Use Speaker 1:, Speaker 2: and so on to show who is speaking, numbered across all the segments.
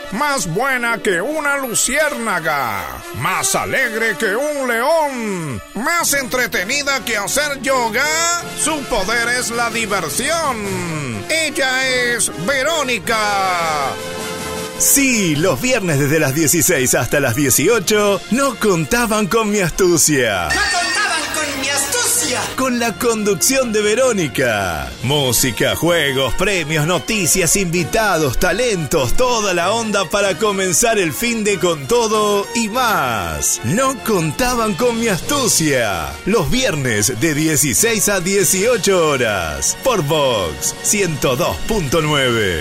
Speaker 1: más buena que una luciérnaga, más alegre que un león, más entretenida que hacer yoga. Su poder es la diversión. Ella es Verónica.
Speaker 2: Sí, los viernes desde las 16 hasta las 18 no contaban con mi astucia.
Speaker 3: ¡No contaban con mi astucia!
Speaker 2: Con la conducción de Verónica. Música, juegos, premios, noticias, invitados, talentos, toda la onda para comenzar el fin de con todo y más. No contaban con mi astucia. Los viernes de 16 a 18 horas. Por Vox 102.9.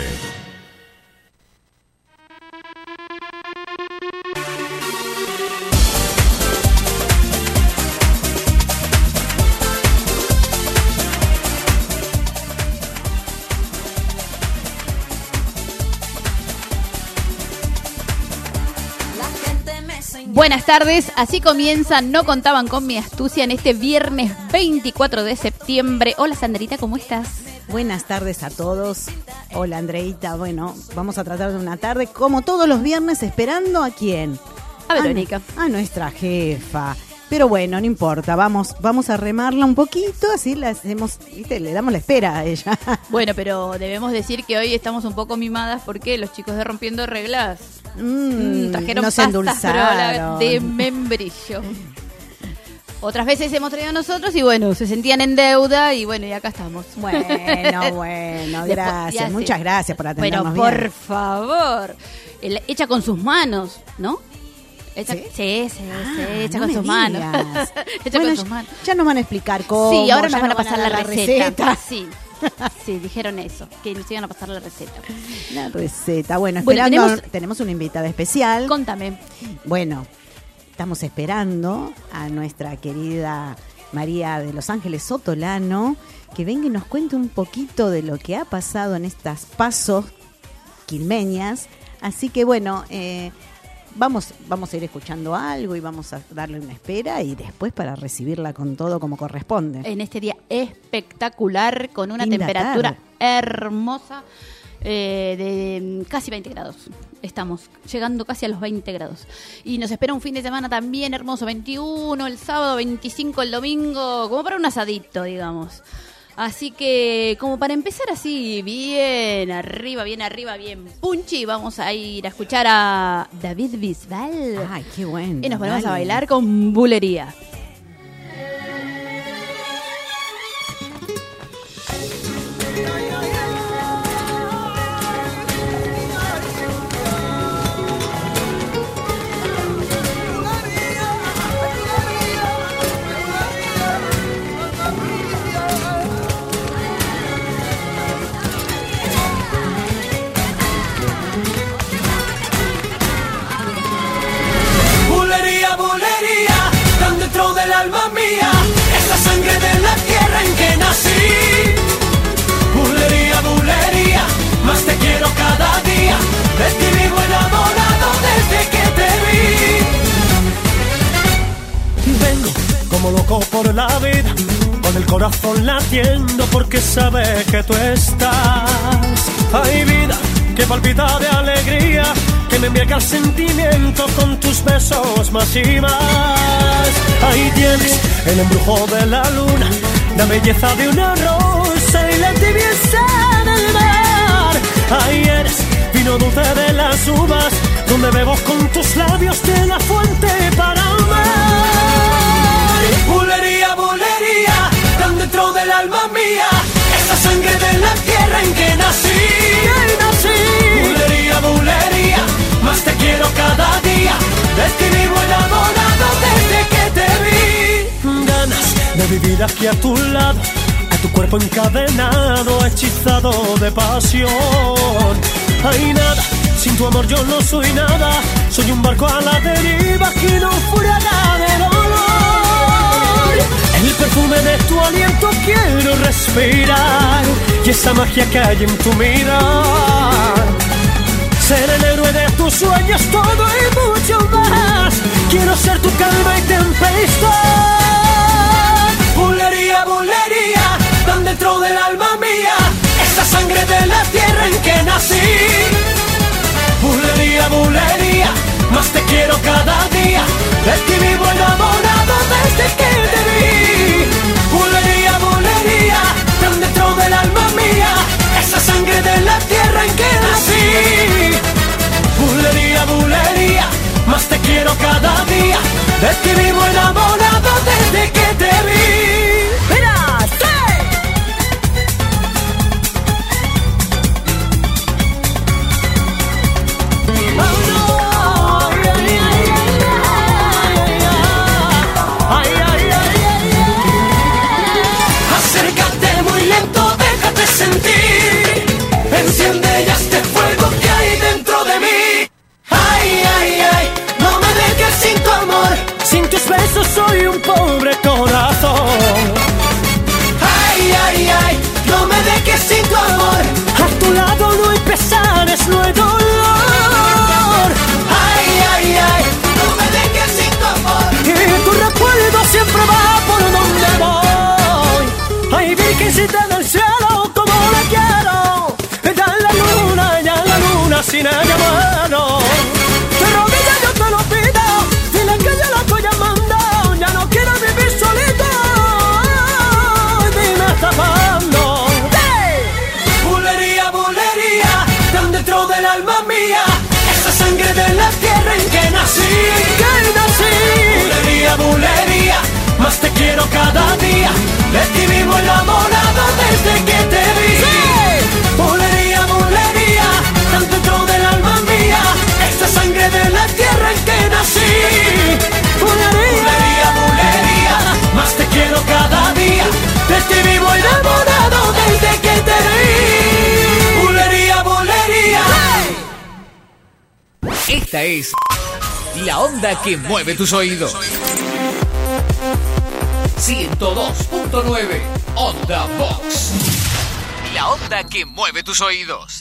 Speaker 4: Buenas tardes, así comienza No contaban con mi astucia en este viernes 24 de septiembre. Hola Sandrita, ¿cómo estás?
Speaker 5: Buenas tardes a todos. Hola Andreita, bueno, vamos a tratar de una tarde como todos los viernes esperando ¿a quién?
Speaker 4: A Verónica.
Speaker 5: A nuestra jefa. Pero bueno, no importa, vamos a remarla un poquito, así la hacemos, ¿viste? Le damos la espera a ella.
Speaker 4: Bueno, pero debemos decir que hoy estamos un poco mimadas porque los chicos de Rompiendo Reglas trajeron
Speaker 5: nos
Speaker 4: pastas
Speaker 5: endulzaron
Speaker 4: de membrillo. Otras veces hemos traído nosotros y bueno, se sentían en deuda y bueno, y acá estamos.
Speaker 5: Bueno, gracias, muchas gracias por atendernos.
Speaker 4: Pero
Speaker 5: bien.
Speaker 4: por favor, hecha con sus manos, ¿no? Sí, hecha con sus manos. Hecha con sus manos.
Speaker 5: Ya nos van a explicar cómo.
Speaker 4: Sí, ahora nos van a pasar la
Speaker 5: receta.
Speaker 4: Sí, dijeron eso, que nos iban a pasar la receta.
Speaker 5: La receta. Bueno, esperando, tenemos una invitada especial.
Speaker 4: Contame.
Speaker 5: Bueno, estamos esperando a nuestra querida María de Los Ángeles Sotolano, que venga y nos cuente un poquito de lo que ha pasado en estas pasos quilmeñas. Así que bueno, Vamos a ir escuchando algo y vamos a darle una espera y después para recibirla con todo como corresponde.
Speaker 4: En este día espectacular, con una
Speaker 5: Linda
Speaker 4: temperatura
Speaker 5: tarde.
Speaker 4: hermosa de casi 20 grados. Estamos llegando casi a los 20 grados. Y nos espera un fin de semana también hermoso, 21 el sábado, 25 el domingo, como para un asadito, digamos. Así que, como para empezar así, bien arriba, bien punchy, vamos a ir a escuchar a David Bisbal.
Speaker 5: Ay, qué bueno.
Speaker 4: Y nos ponemos a bailar con bulería.
Speaker 3: Del alma mía, es la sangre de la tierra en que nací. Bulería, bulería, más te quiero cada día. De ti vivo enamorado desde que te vi. Vengo como loco por la vida, con el corazón latiendo porque sabe que tú estás. Hay vida que palpita de alegría, que me embriaga el sentimiento con tus besos más y más. Ahí tienes el embrujo de la luna, la belleza de una rosa y la tibieza del mar. Ahí eres vino dulce de las uvas, donde bebo con tus labios de la fuente para amar. Bulería, bulería, tan dentro del alma mía, esa sangre de la tierra en que nací. Bulería, bulería, más te quiero cada día. De ti vivo enamorado desde que te vi. Ganas de vivir aquí a tu lado, a tu cuerpo encadenado, hechizado de pasión. Hay nada, sin tu amor yo no soy nada. Soy un barco a la deriva que no furada de dolor. El perfume de tu aliento quiero respirar, y esa magia que hay en tu mirar. Ser el héroe de tus sueños, todo y mucho más. Quiero ser tu calma y tempestad. Bulería, bulería, tan dentro del alma mía, esa sangre de la tierra en que nací. Bulería, cada día. De ti vivo enamorado desde que te vi. ¡Mira! ¡Sí! Acércate muy lento, déjate sentir. Enciende ya este fuego que hay dentro de mí. Ay, ay, ay, no me dejes sin tu amor. Sin tus besos soy un pobre corazón. Ay, ay, ay, no me dejes sin tu amor. A tu lado no hay pesares, no hay dolor. Ay, ay, ay, no me dejes sin tu amor. Y tu recuerdo siempre va por donde voy. Ay, virgencita del cielo, como la quiero. Ya la luna, sin ella muero. De rodillas yo te lo pido. Dile que yo la estoy llamando. Ya no quiero vivir solito. Dime hasta cuándo. Bulería, bulería, tan dentro del alma mía. Esa sangre de la tierra en que nací. Bulería, bulería, más te quiero cada día. De ti vivo enamorado desde que te vi. Bulería, bulería, tan dentro del alma mía. Esa sangre de la tierra en que nací. Bulería, bulería, más te quiero cada día. De ti vivo enamorado desde que te vi. Bulería, bulería.
Speaker 6: Esta es la onda que mueve tus oídos. 102.9 Onda Box. La onda que mueve tus oídos.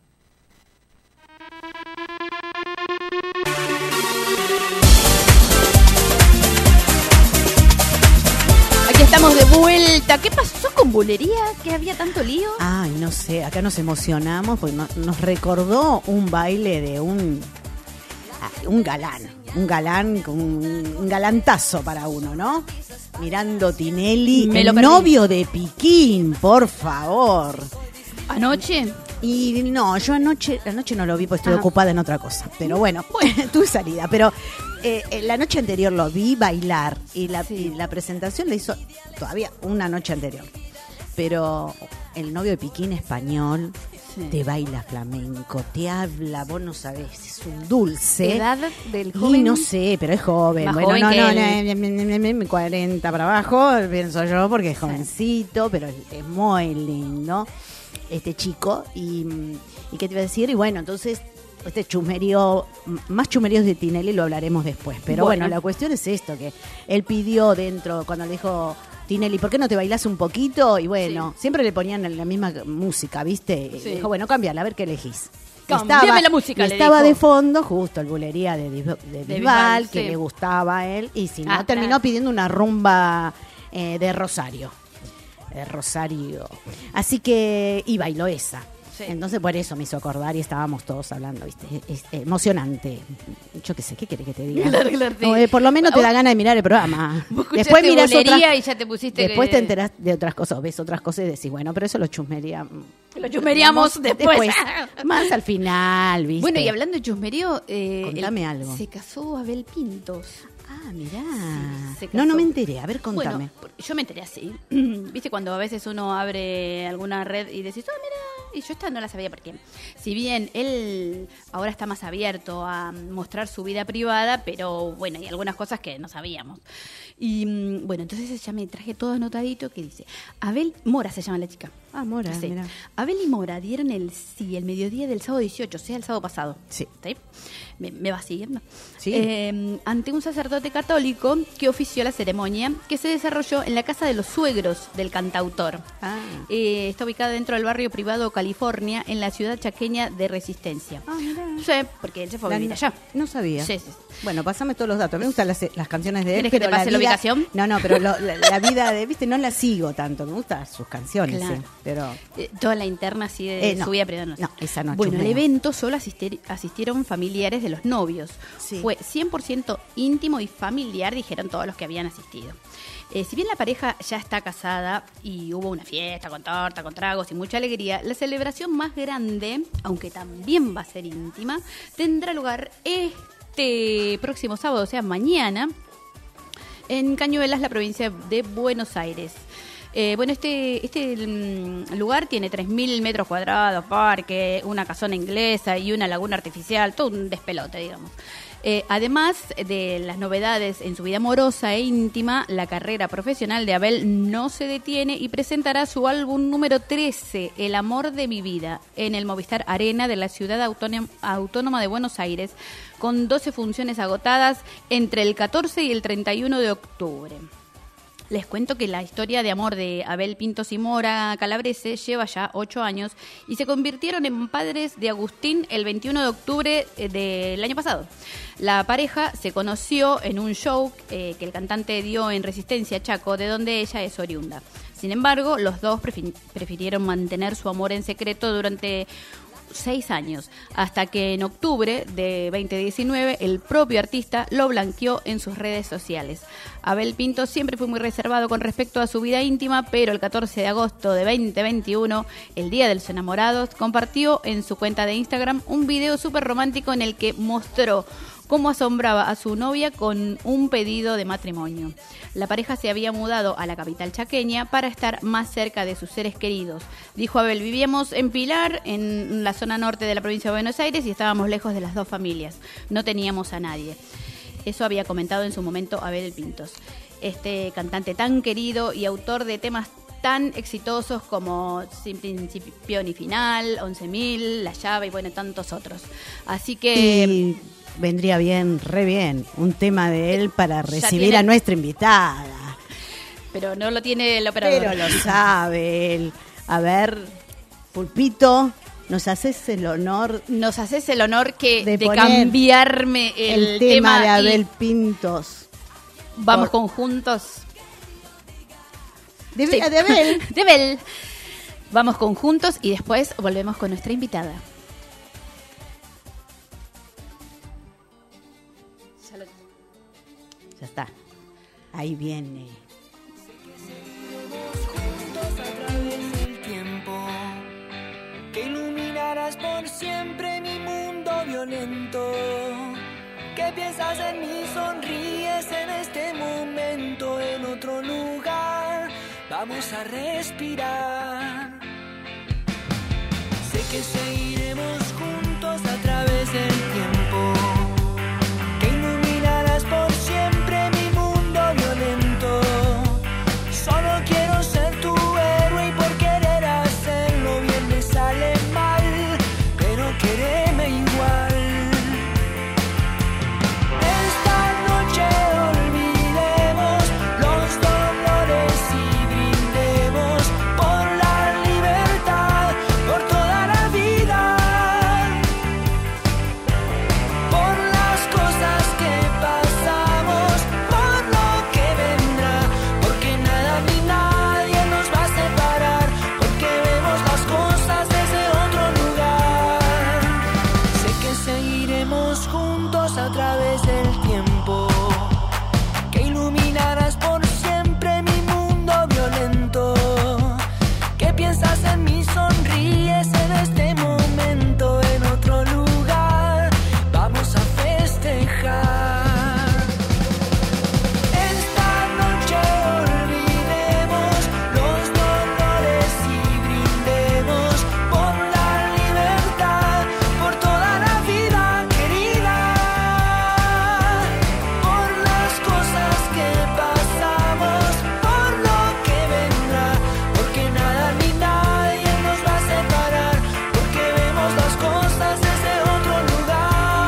Speaker 4: Aquí estamos de vuelta. ¿Qué pasó con Bulería? ¿Que había tanto lío?
Speaker 5: Ay, no sé, acá nos emocionamos porque nos recordó un baile de un galán, con un galantazo para uno, ¿no? Mirando Tinelli,
Speaker 4: Me lo
Speaker 5: el
Speaker 4: perdí.
Speaker 5: novio de Piquín, por favor.
Speaker 4: ¿Anoche?
Speaker 5: Y no, yo anoche no lo vi porque estuve
Speaker 4: Ah.
Speaker 5: ocupada en otra cosa. Pero bueno, tuve salida. Pero la noche anterior lo vi bailar y la presentación la hizo todavía una noche anterior. Pero el novio de Piquín español te baila flamenco, te habla, vos no sabés, es un dulce.
Speaker 4: ¿Edad del
Speaker 5: Y
Speaker 4: joven?
Speaker 5: no sé, pero es joven.
Speaker 4: Más
Speaker 5: Bueno,
Speaker 4: joven que
Speaker 5: no, 40 para abajo, pienso yo, porque es jovencito, pero es muy lindo este chico. ¿Y qué te iba a decir? Y bueno, entonces, este chusmerío, más chusmeríos de Tinelli lo hablaremos después. Pero bueno, la cuestión es esto, que él pidió dentro, cuando le dijo Tinelli, ¿por qué no te bailás un poquito? Y bueno, siempre le ponían la misma música, ¿viste? Y dijo, bueno, cámbiala, a ver qué elegís.
Speaker 4: Cambiame la música, le
Speaker 5: estaba
Speaker 4: dijo.
Speaker 5: de fondo justo el Bulería de Bisbal,
Speaker 4: Bisbal,
Speaker 5: que
Speaker 4: sí.
Speaker 5: le gustaba a él, y si no,
Speaker 4: Ah,
Speaker 5: terminó
Speaker 4: claro.
Speaker 5: pidiendo una rumba de Rosario. Así que, y bailó esa.
Speaker 4: Sí.
Speaker 5: Entonces por eso me hizo acordar y estábamos todos hablando, ¿viste? Es emocionante. Yo qué sé, ¿qué querés que te diga?
Speaker 4: Claro, sí.
Speaker 5: No, por lo menos te da ganas de mirar el programa.
Speaker 4: Vos
Speaker 5: Después
Speaker 4: escuchaste
Speaker 5: mirás
Speaker 4: Bulería
Speaker 5: otras,
Speaker 4: y ya te pusiste
Speaker 5: después
Speaker 4: que-
Speaker 5: te enterás de otras cosas, ves otras cosas y decís, bueno, pero eso lo chusmería.
Speaker 4: Lo chusmeríamos después.
Speaker 5: Más al final, ¿viste?
Speaker 4: Bueno, y hablando de chusmerío,
Speaker 5: Contame algo.
Speaker 4: se casó Abel Pintos.
Speaker 5: Ah, mirá.
Speaker 4: Sí, se
Speaker 5: No
Speaker 4: casó.
Speaker 5: me enteré. A ver, contame.
Speaker 4: Bueno, yo me enteré así. Viste, cuando a veces uno abre alguna red y decís, mira, y yo esta no la sabía porque, si bien él ahora está más abierto a mostrar su vida privada, pero bueno, hay algunas cosas que no sabíamos. Y bueno, entonces ya me traje todo anotadito que dice, Abel Mora se llama la chica.
Speaker 5: Ah, Mora,
Speaker 4: Sí.
Speaker 5: mirá.
Speaker 4: Abel y Mora dieron el sí el mediodía del sábado 18, o sea, el sábado pasado.
Speaker 5: Sí.
Speaker 4: ¿Sí? Me va siguiendo.
Speaker 5: Sí.
Speaker 4: Ante un sacerdote católico que ofició la ceremonia que se desarrolló en la casa de los suegros del cantautor.
Speaker 5: Ah.
Speaker 4: Está ubicada dentro del barrio privado California, en la ciudad chaqueña de Resistencia.
Speaker 5: Ah, mirá.
Speaker 4: Sí, porque él se fue a vivir allá.
Speaker 5: No sabía.
Speaker 4: Sí, sí.
Speaker 5: Bueno, pásame todos los datos. Me gustan las canciones de él.
Speaker 4: ¿Querés que te
Speaker 5: pero
Speaker 4: pase la ubicación?
Speaker 5: No, pero la vida de, viste, no la sigo tanto. Me gustan sus canciones,
Speaker 4: Claro.
Speaker 5: sí, pero
Speaker 4: Toda la interna así de
Speaker 5: no.
Speaker 4: su vida privada.
Speaker 5: No, esa no,
Speaker 4: Bueno, el
Speaker 5: chusmeo.
Speaker 4: evento solo asistieron familiares de los novios.
Speaker 5: Sí.
Speaker 4: Fue 100% íntimo y familiar, dijeron todos los que habían asistido. Si bien la pareja ya está casada y hubo una fiesta con torta, con tragos y mucha alegría, la celebración más grande, aunque también va a ser íntima, tendrá lugar este próximo sábado, o sea, mañana, en Cañuelas, la provincia de Buenos Aires. Este lugar tiene 3.000 metros cuadrados, parque, una casona inglesa y una laguna artificial, todo un despelote, digamos. Además de las novedades en su vida amorosa e íntima, la carrera profesional de Abel no se detiene y presentará su álbum número 13, El amor de mi vida, en el Movistar Arena de la Ciudad Autónoma de Buenos Aires, con 12 funciones agotadas entre el 14 y el 31 de octubre. Les cuento que la historia de amor de Abel Pintos y Mora Calabrese lleva ya 8 años y se convirtieron en padres de Agustín el 21 de octubre del año pasado. La pareja se conoció en un show que el cantante dio en Resistencia, Chaco, de donde ella es oriunda. Sin embargo, los dos prefirieron mantener su amor en secreto durante 6 años, hasta que en octubre de 2019 el propio artista lo blanqueó en sus redes sociales. Abel Pinto siempre fue muy reservado con respecto a su vida íntima, pero el 14 de agosto de 2021, el Día de los Enamorados, compartió en su cuenta de Instagram un video súper romántico en el que mostró cómo asombraba a su novia con un pedido de matrimonio. La pareja se había mudado a la capital chaqueña para estar más cerca de sus seres queridos. Dijo Abel: vivíamos en Pilar, en la zona norte de la provincia de Buenos Aires, y estábamos lejos de las dos familias. No teníamos a nadie. Eso había comentado en su momento Abel Pintos. Este cantante tan querido y autor de temas tan exitosos como Sin Principio ni Final, 11.000, La Llave y bueno, tantos otros. Así que...
Speaker 5: Y vendría bien, re bien, un tema de él para recibir a nuestra invitada.
Speaker 4: Pero no lo tiene el operador.
Speaker 5: Pero lo sabe él. A ver, Pulpito, ¿nos haces el honor?
Speaker 4: Nos haces el honor de cambiarme el tema
Speaker 5: de Abel Pintos.
Speaker 4: Vamos conjuntos.
Speaker 5: De Abel.
Speaker 4: De Abel. Vamos conjuntos y después volvemos con nuestra invitada.
Speaker 5: Ya está. Ahí viene.
Speaker 7: Que iluminarás por siempre mi mundo violento. ¿Qué piensas en mí? Sonríes en este momento. En otro lugar vamos a respirar. Sé que seguiremos juntos a través del tiempo. Que iluminarás por siempre mi mundo violento. Solo quiero ser tu héroe y por querer hacerlo bien me sale mal, pero quéreme igual. Esta noche olvidemos los dolores y brindemos por la libertad, por toda la vida, por las cosas que pasamos, por lo que vendrá, porque nada ni nadie nos va a separar, porque vemos las cosas desde otro lugar. Sé que seguiremos juntos a través del tiempo, que iluminarás por siempre mi mundo violento. ¿Qué piensas en mí? Sonríes en este momento. En otro lugar vamos a festejar. Esta noche olvidemos los dolores y brindemos por la libertad, por toda la vida querida, por las cosas que pasamos, por lo que vendrá, porque nada ni nadie nos va a separar, porque vemos las cosas desde otro lugar.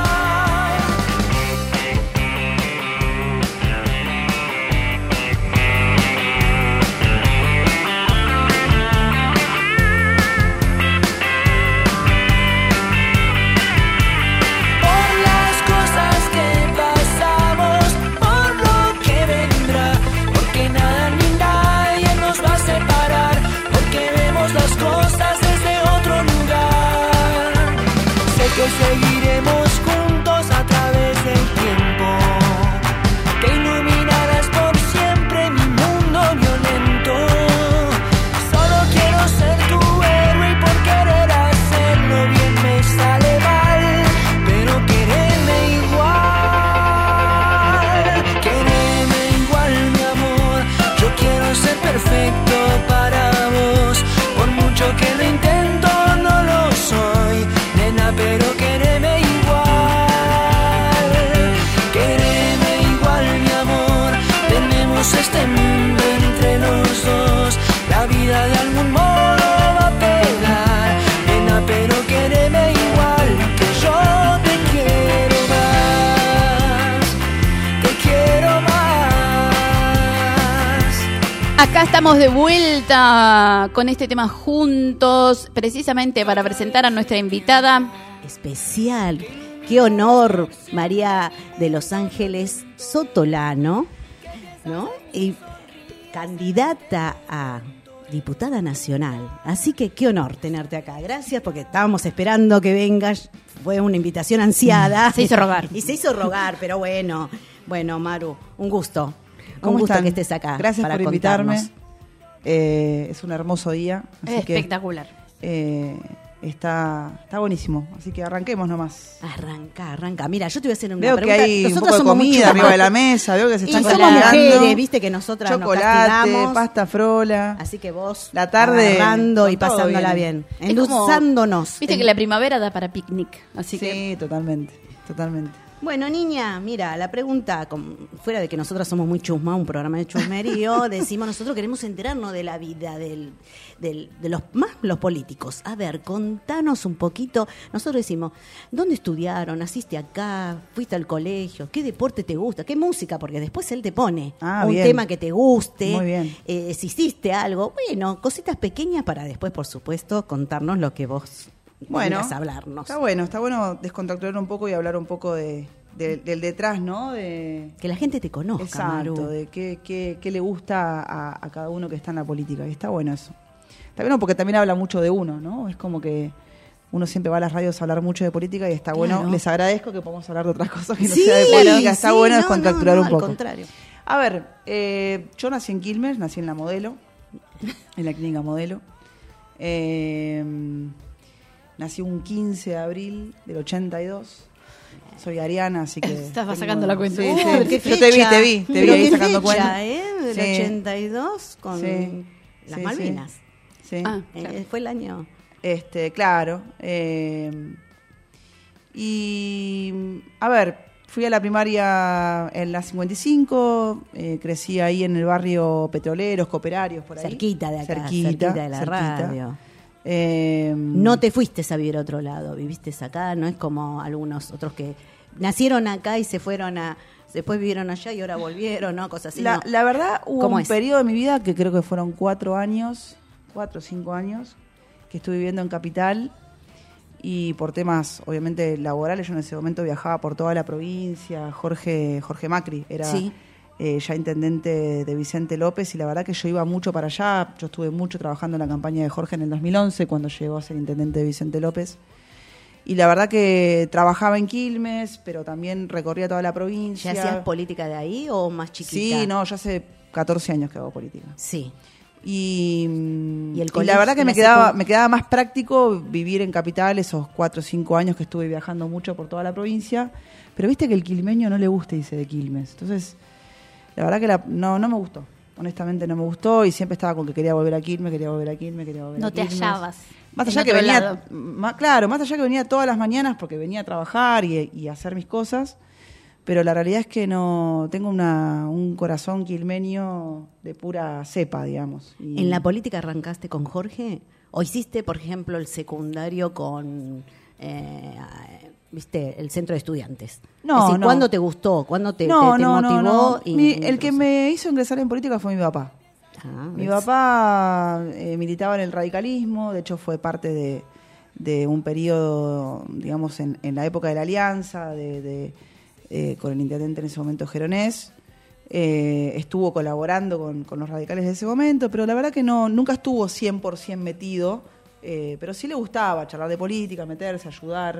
Speaker 7: Por las cosas que pasamos, por lo que vendrá, porque nada ni nadie nos va a separar, porque vemos las cosas desde otro lugar. Sé que seguiremos juntos a través del tiempo, que iluminarás por siempre mi mundo violento. Solo quiero ser tu héroe y por querer hacerlo bien me sale mal, pero quererme igual. Nena, pero quéreme igual. Quéreme igual, mi amor. Tenemos este mundo entre los dos. La vida de algún modo va a pegar. Nena, pero quéreme igual, que yo te quiero más. Te quiero más.
Speaker 4: Acá estamos de vuelta con este tema juntos, precisamente para presentar a nuestra invitada.
Speaker 5: Especial. Qué honor, María de Los Ángeles Sotolano, ¿no? Y candidata a diputada nacional. Así que qué honor tenerte acá. Gracias, porque estábamos esperando que vengas. Fue una invitación ansiada.
Speaker 4: Se hizo rogar.
Speaker 5: Y se hizo rogar, pero bueno. Bueno, Maru, un gusto.
Speaker 8: ¿Cómo
Speaker 5: Un gusto
Speaker 8: están?
Speaker 5: que estés acá.
Speaker 8: Gracias
Speaker 5: para
Speaker 8: por invitarme.
Speaker 5: contarnos.
Speaker 8: Es un hermoso día. Así
Speaker 4: Espectacular.
Speaker 8: que está buenísimo. Así que arranquemos nomás.
Speaker 5: Arranca. Mira, yo te voy a hacer una
Speaker 8: Veo
Speaker 5: pregunta.
Speaker 8: que hay un
Speaker 5: Nosotras
Speaker 8: poco de
Speaker 5: somos
Speaker 8: comida
Speaker 5: mucho
Speaker 8: arriba
Speaker 5: más-
Speaker 8: de la mesa. Veo que se
Speaker 5: Y
Speaker 8: están
Speaker 5: somos
Speaker 8: cocinando.
Speaker 5: mujeres, viste que nosotras nos
Speaker 8: Chocolate,
Speaker 5: castigamos.
Speaker 8: pasta frola.
Speaker 5: Así que vos
Speaker 8: La tarde
Speaker 5: agarrando
Speaker 8: con
Speaker 5: y
Speaker 8: todo
Speaker 5: pasándola
Speaker 8: viene.
Speaker 5: bien.
Speaker 4: Es como-
Speaker 5: Endulzándonos.
Speaker 4: Viste que la primavera da para picnic, así que
Speaker 8: Sí, totalmente.
Speaker 5: Bueno, niña, mira, la pregunta, fuera de que nosotras somos muy chusma, un programa de chusmerío, decimos nosotros queremos enterarnos de la vida de los políticos. A ver, contanos un poquito. Nosotros decimos, ¿dónde estudiaron? ¿Naciste acá? ¿Fuiste al colegio? ¿Qué deporte te gusta? ¿Qué música? Porque después él te pone un
Speaker 8: bien.
Speaker 5: tema que te guste.
Speaker 8: Muy bien.
Speaker 5: Si hiciste algo. Bueno, cositas pequeñas para después, por supuesto, contarnos lo que vos
Speaker 8: Bueno,
Speaker 5: vengas a hablarnos.
Speaker 8: está bueno descontracturar un poco y hablar un poco del detrás, ¿no? De
Speaker 5: Que la gente te conozca,
Speaker 8: Exacto,
Speaker 5: Maru.
Speaker 8: de qué le gusta a cada uno que está en la política. Y está bueno eso. Está bueno porque también habla mucho de uno, ¿no? Es como que uno siempre va a las radios a hablar mucho de política y está bueno.
Speaker 5: Claro.
Speaker 8: Les agradezco que podamos hablar de otras cosas que no
Speaker 5: Sí,
Speaker 8: sea de política. Está
Speaker 5: sí,
Speaker 8: bueno
Speaker 5: no,
Speaker 8: descontracturar
Speaker 5: no,
Speaker 8: un poco.
Speaker 5: Al contrario.
Speaker 8: A ver, yo nací en Quilmes, nací en la Modelo, en la clínica Modelo. Nací un 15 de abril del 82. Soy ariana, así que...
Speaker 4: Estaba sacando la cuenta.
Speaker 8: Sí, sí.
Speaker 5: ¿Qué
Speaker 8: Yo te
Speaker 5: fecha?
Speaker 8: vi
Speaker 5: Pero
Speaker 8: ahí
Speaker 5: qué
Speaker 8: sacando
Speaker 5: fecha,
Speaker 8: cuenta.
Speaker 5: Del
Speaker 8: Sí.
Speaker 5: 82 con
Speaker 8: Sí,
Speaker 5: las
Speaker 8: sí,
Speaker 5: Malvinas.
Speaker 8: Sí.
Speaker 4: Ah, claro.
Speaker 5: Fue el año.
Speaker 8: Claro. Y, a ver, fui a la primaria en la 55, crecí ahí en el barrio Petroleros, Cooperarios, por ahí.
Speaker 5: Cerquita de acá,
Speaker 8: Cerquita
Speaker 5: de la
Speaker 8: cerquita.
Speaker 5: radio.
Speaker 8: No
Speaker 5: No te fuiste a vivir a otro lado, viviste acá, no es como algunos otros que nacieron acá y se fueron después vivieron allá y ahora volvieron, ¿no? Cosas así. no.
Speaker 8: La verdad, hubo
Speaker 5: ¿Cómo
Speaker 8: un
Speaker 5: es?
Speaker 8: periodo de mi vida que creo que fueron 4 o 5 años, que estuve viviendo en Capital y por temas, obviamente, laborales. Yo en ese momento viajaba por toda la provincia. Jorge Macri era
Speaker 5: Sí.
Speaker 8: ya intendente de Vicente López y la verdad que yo iba mucho para allá. Yo estuve mucho trabajando en la campaña de Jorge en el 2011 cuando llegó a ser intendente de Vicente López. Y la verdad que trabajaba en Quilmes, pero también recorría toda la provincia.
Speaker 5: ¿Ya hacías política de ahí o más chiquita?
Speaker 8: Sí, no, ya hace 14 años que hago política.
Speaker 5: Sí.
Speaker 8: Y
Speaker 5: el
Speaker 8: y
Speaker 5: colegio,
Speaker 8: la verdad que
Speaker 5: la
Speaker 8: me quedaba más práctico vivir en Capital esos 4 o 5 años que estuve viajando mucho por toda la provincia. Pero viste que el quilmeño no le gusta irse de Quilmes. Entonces, la verdad que no me gustó. Honestamente no me gustó y siempre estaba con que quería volver a Quilmes,
Speaker 4: No te hallabas.
Speaker 8: Más
Speaker 4: en
Speaker 8: allá que
Speaker 4: otro
Speaker 8: venía,
Speaker 4: lado.
Speaker 8: más allá que venía todas las mañanas porque venía a trabajar y a hacer mis cosas, pero la realidad es que no tengo un corazón quilmeño de pura cepa, digamos. Y
Speaker 5: ¿En la política arrancaste con Jorge? ¿O hiciste, por ejemplo, el secundario con, viste, el centro de estudiantes?
Speaker 8: No,
Speaker 5: Es decir,
Speaker 8: no.
Speaker 5: ¿cuándo te gustó? ¿Cuándo te
Speaker 8: no,
Speaker 5: motivó?
Speaker 8: no.
Speaker 5: Y-
Speaker 8: El que me hizo ingresar en política fue mi papá.
Speaker 5: Ah,
Speaker 8: Mi
Speaker 5: ¿ves?
Speaker 8: papá militaba en el radicalismo, de hecho fue parte de un periodo, digamos, en la época de la Alianza, con el intendente en ese momento, Geronés. Estuvo colaborando con los radicales de ese momento, pero la verdad que nunca estuvo 100% metido, pero sí le gustaba charlar de política, meterse, ayudar.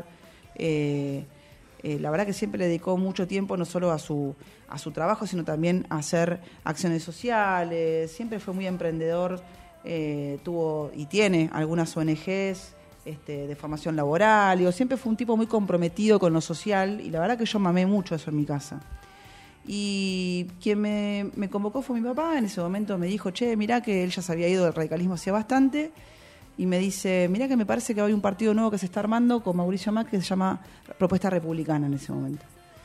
Speaker 8: La verdad que siempre le dedicó mucho tiempo no solo a su trabajo, sino también a hacer acciones sociales. Siempre fue muy emprendedor, tuvo y tiene algunas ONGs de formación laboral. Digo, siempre fue un tipo muy comprometido con lo social y la verdad que yo mamé mucho eso en mi casa. Y quien me convocó fue mi papá. En ese momento me dijo, che, mirá que él ya se había ido del radicalismo hacía bastante. y me dice, mirá que me parece que hay un partido nuevo que se está armando con Mauricio Macri que se llama Propuesta Republicana en ese momento.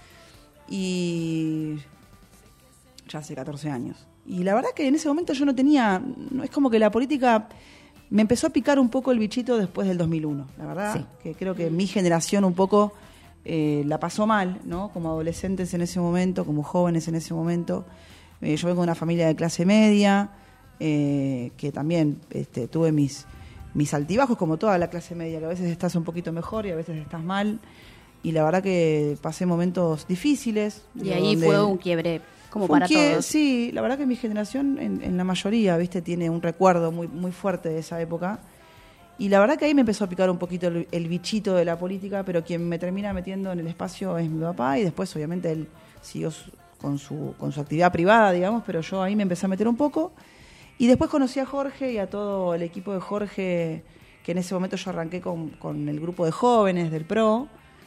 Speaker 8: Y ya hace 14 años. Y la verdad que en ese momento yo no tenía, es como que la política me empezó a picar un poco el bichito después del 2001. La verdad
Speaker 5: Sí.
Speaker 8: que creo que mi generación un poco la pasó mal, ¿no? Como adolescentes en ese momento, como jóvenes en ese momento. Yo vengo de una familia de clase media, que también tuve mis altibajos, como toda la clase media, que a veces estás un poquito mejor y a veces estás mal. Y la verdad que pasé momentos difíciles.
Speaker 4: Y ahí fue un quiebre, como para todos.
Speaker 8: Sí, la verdad que mi generación, en la mayoría, ¿viste? Tiene un recuerdo muy, muy fuerte de esa época. Y la verdad que ahí me empezó a picar un poquito el bichito de la política, pero quien me termina metiendo en el espacio es mi papá, y después obviamente él siguió con su actividad privada, digamos, pero yo ahí me empecé a meter un poco. Y después conocí a Jorge y a todo el equipo de Jorge, que en ese momento yo arranqué con el grupo de jóvenes del PRO,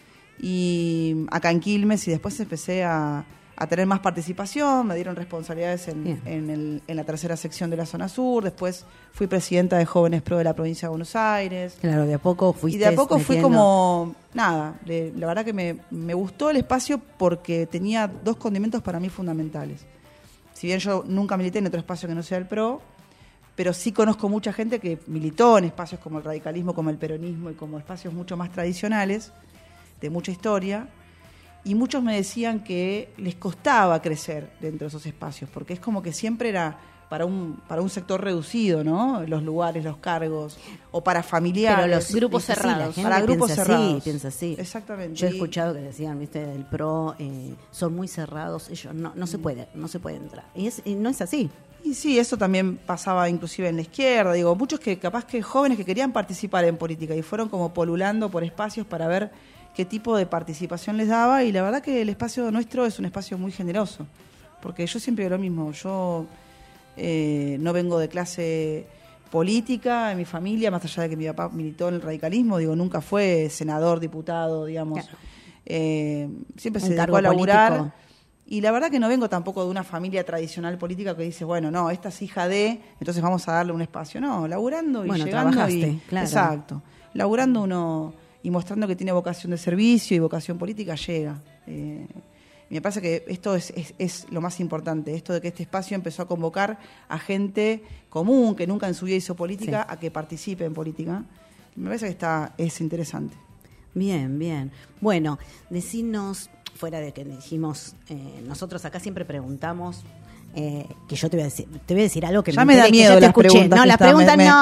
Speaker 8: y acá en Quilmes, y después empecé a tener más participación, me dieron responsabilidades en la tercera sección de la zona sur, después fui presidenta de Jóvenes Pro de la provincia de Buenos Aires.
Speaker 5: Claro, de a poco fuiste.
Speaker 8: Y de a poco fui
Speaker 5: metiendo.
Speaker 8: como, nada, la verdad que me gustó el espacio porque tenía dos condimentos para mí fundamentales. Si bien yo nunca milité en otro espacio que no sea el PRO, pero sí conozco mucha gente que militó en espacios como el radicalismo, como el peronismo y como espacios mucho más tradicionales, de mucha historia. Y muchos me decían que les costaba crecer dentro de esos espacios, porque es como que siempre era para un sector reducido, ¿no? Los lugares, los cargos, o para familiares.
Speaker 5: Pero los
Speaker 4: grupos
Speaker 5: viste, sí,
Speaker 4: cerrados.
Speaker 5: la gente
Speaker 8: Para grupos
Speaker 5: piensa
Speaker 8: cerrados.
Speaker 5: Así, piensa así.
Speaker 8: Exactamente.
Speaker 5: Yo he escuchado que decían, viste, del PRO, son muy cerrados, ellos no se puede entrar. Y no es así.
Speaker 8: Y sí, eso también pasaba inclusive en la izquierda. Digo, muchos que capaz que jóvenes que querían participar en política y fueron como polulando por espacios para ver qué tipo de participación les daba, y la verdad que el espacio nuestro es un espacio muy generoso, porque yo siempre digo lo mismo, yo no vengo de clase política en mi familia, más allá de que mi papá militó en el radicalismo, digo, nunca fue senador, diputado, digamos,
Speaker 5: Claro.
Speaker 8: Siempre
Speaker 5: Un
Speaker 8: se dedicó
Speaker 5: cargo
Speaker 8: a laburar.
Speaker 5: político.
Speaker 8: Y la verdad que no vengo tampoco de una familia tradicional política que dice, bueno, no, esta es hija de, entonces vamos a darle un espacio. No, laburando y
Speaker 5: Bueno,
Speaker 8: llegando.
Speaker 5: trabajaste, claro.
Speaker 8: Exacto. Laburando uno y mostrando que tiene vocación de servicio y vocación política, llega. Y me parece que esto es lo más importante, esto de que este espacio empezó a convocar a gente común, que nunca en su vida hizo política, a que participe en política. Me parece que es interesante.
Speaker 5: Bien, bien. Bueno, decinos, fuera de que dijimos, nosotros acá siempre preguntamos, que yo te voy a decir algo que
Speaker 8: Ya me da
Speaker 5: enteré, que
Speaker 8: miedo
Speaker 5: ya te
Speaker 8: las
Speaker 5: escuché.
Speaker 8: preguntas
Speaker 5: No,
Speaker 8: que
Speaker 5: las
Speaker 8: está-
Speaker 5: preguntas
Speaker 8: me-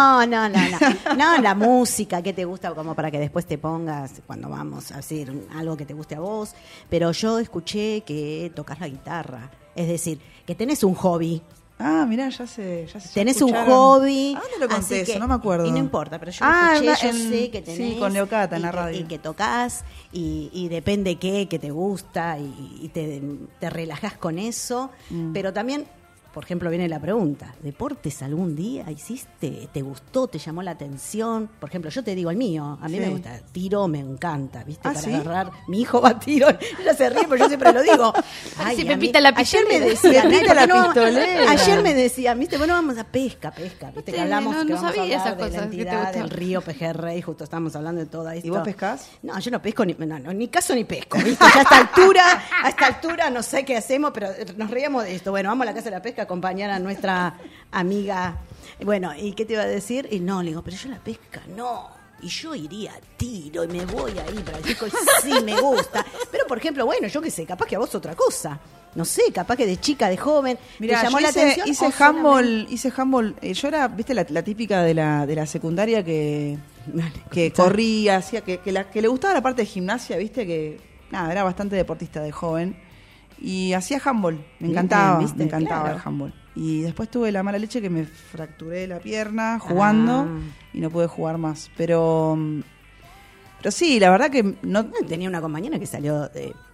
Speaker 5: no, la música, ¿qué te gusta? Como para que después te pongas, cuando vamos a hacer algo que te guste a vos. Pero yo escuché que tocas la guitarra, es decir, que tenés un hobby.
Speaker 8: Ah, mirá, ya
Speaker 5: Tenés un
Speaker 8: escucharon.
Speaker 5: hobby.
Speaker 8: ¿A dónde lo conté
Speaker 5: así
Speaker 8: eso? No me acuerdo.
Speaker 5: Y no importa, pero yo
Speaker 8: Ah,
Speaker 5: lo escuché, yo
Speaker 8: en-
Speaker 5: sé que tenés.
Speaker 8: sí, con Leocata en
Speaker 5: y
Speaker 8: la
Speaker 5: que-
Speaker 8: radio.
Speaker 5: Y que tocas, y depende qué, que te gusta, y te relajás con eso. Pero también, por ejemplo, viene la pregunta: ¿deportes algún día hiciste? ¿Te gustó? ¿Te llamó la atención? Por ejemplo, yo te digo el mío, a mí
Speaker 8: Sí.
Speaker 5: me gusta, tiro me encanta, ¿viste?
Speaker 8: ¿Ah,
Speaker 5: Para
Speaker 8: sí?
Speaker 5: agarrar, mi hijo va a tiro, ella se ríe, pero yo siempre lo digo.
Speaker 4: Parece
Speaker 5: a mí-
Speaker 4: Pepita la
Speaker 5: ayer me
Speaker 4: pistolera.
Speaker 5: decían,
Speaker 8: Pepita
Speaker 5: "Ay,
Speaker 8: la
Speaker 5: ¿por qué no vamos-?"
Speaker 8: pistolera.
Speaker 5: Ayer me decían, ¿viste? Bueno, vamos a pesca, ¿viste?
Speaker 4: Sí,
Speaker 5: Que hablamos
Speaker 4: no
Speaker 5: que vamos a
Speaker 4: sabía
Speaker 5: hablar
Speaker 4: esas
Speaker 5: de la
Speaker 4: cosas que te
Speaker 5: entidad
Speaker 4: gustaban.
Speaker 5: del río Pejerrey, justo estamos hablando de toda esto.
Speaker 8: ¿Y vos pescás?
Speaker 5: No, yo no pesco, ni caso ni pesco, ¿viste? Ya a esta altura no sé qué hacemos, pero nos reíamos de esto. Bueno, vamos a la casa de la pesca a acompañar a nuestra amiga. Bueno, ¿y qué te iba a decir? Y no, le digo, pero yo la pesca no. Y yo iría a tiro y me voy ahí para el chico y sí me gusta. Pero, por ejemplo, bueno, yo qué sé, capaz que a vos otra cosa. No sé, capaz que de chica, de joven,
Speaker 8: Mira,
Speaker 5: te llamó
Speaker 8: yo
Speaker 5: la atención.
Speaker 8: hice
Speaker 5: o
Speaker 8: handball, yo era, viste, la típica de la secundaria que
Speaker 5: solamente-
Speaker 8: corría, hacía, que le gustaba la parte de gimnasia, viste, que nada, era bastante deportista de joven. Y hacía handball, me
Speaker 5: Bien,
Speaker 8: encantaba,
Speaker 5: ¿viste?
Speaker 8: me encantaba
Speaker 5: Claro.
Speaker 8: el handball. Y después tuve la mala leche que me fracturé la pierna jugando y no pude jugar más. Pero sí, la verdad que no.
Speaker 5: Tenía una compañera que salió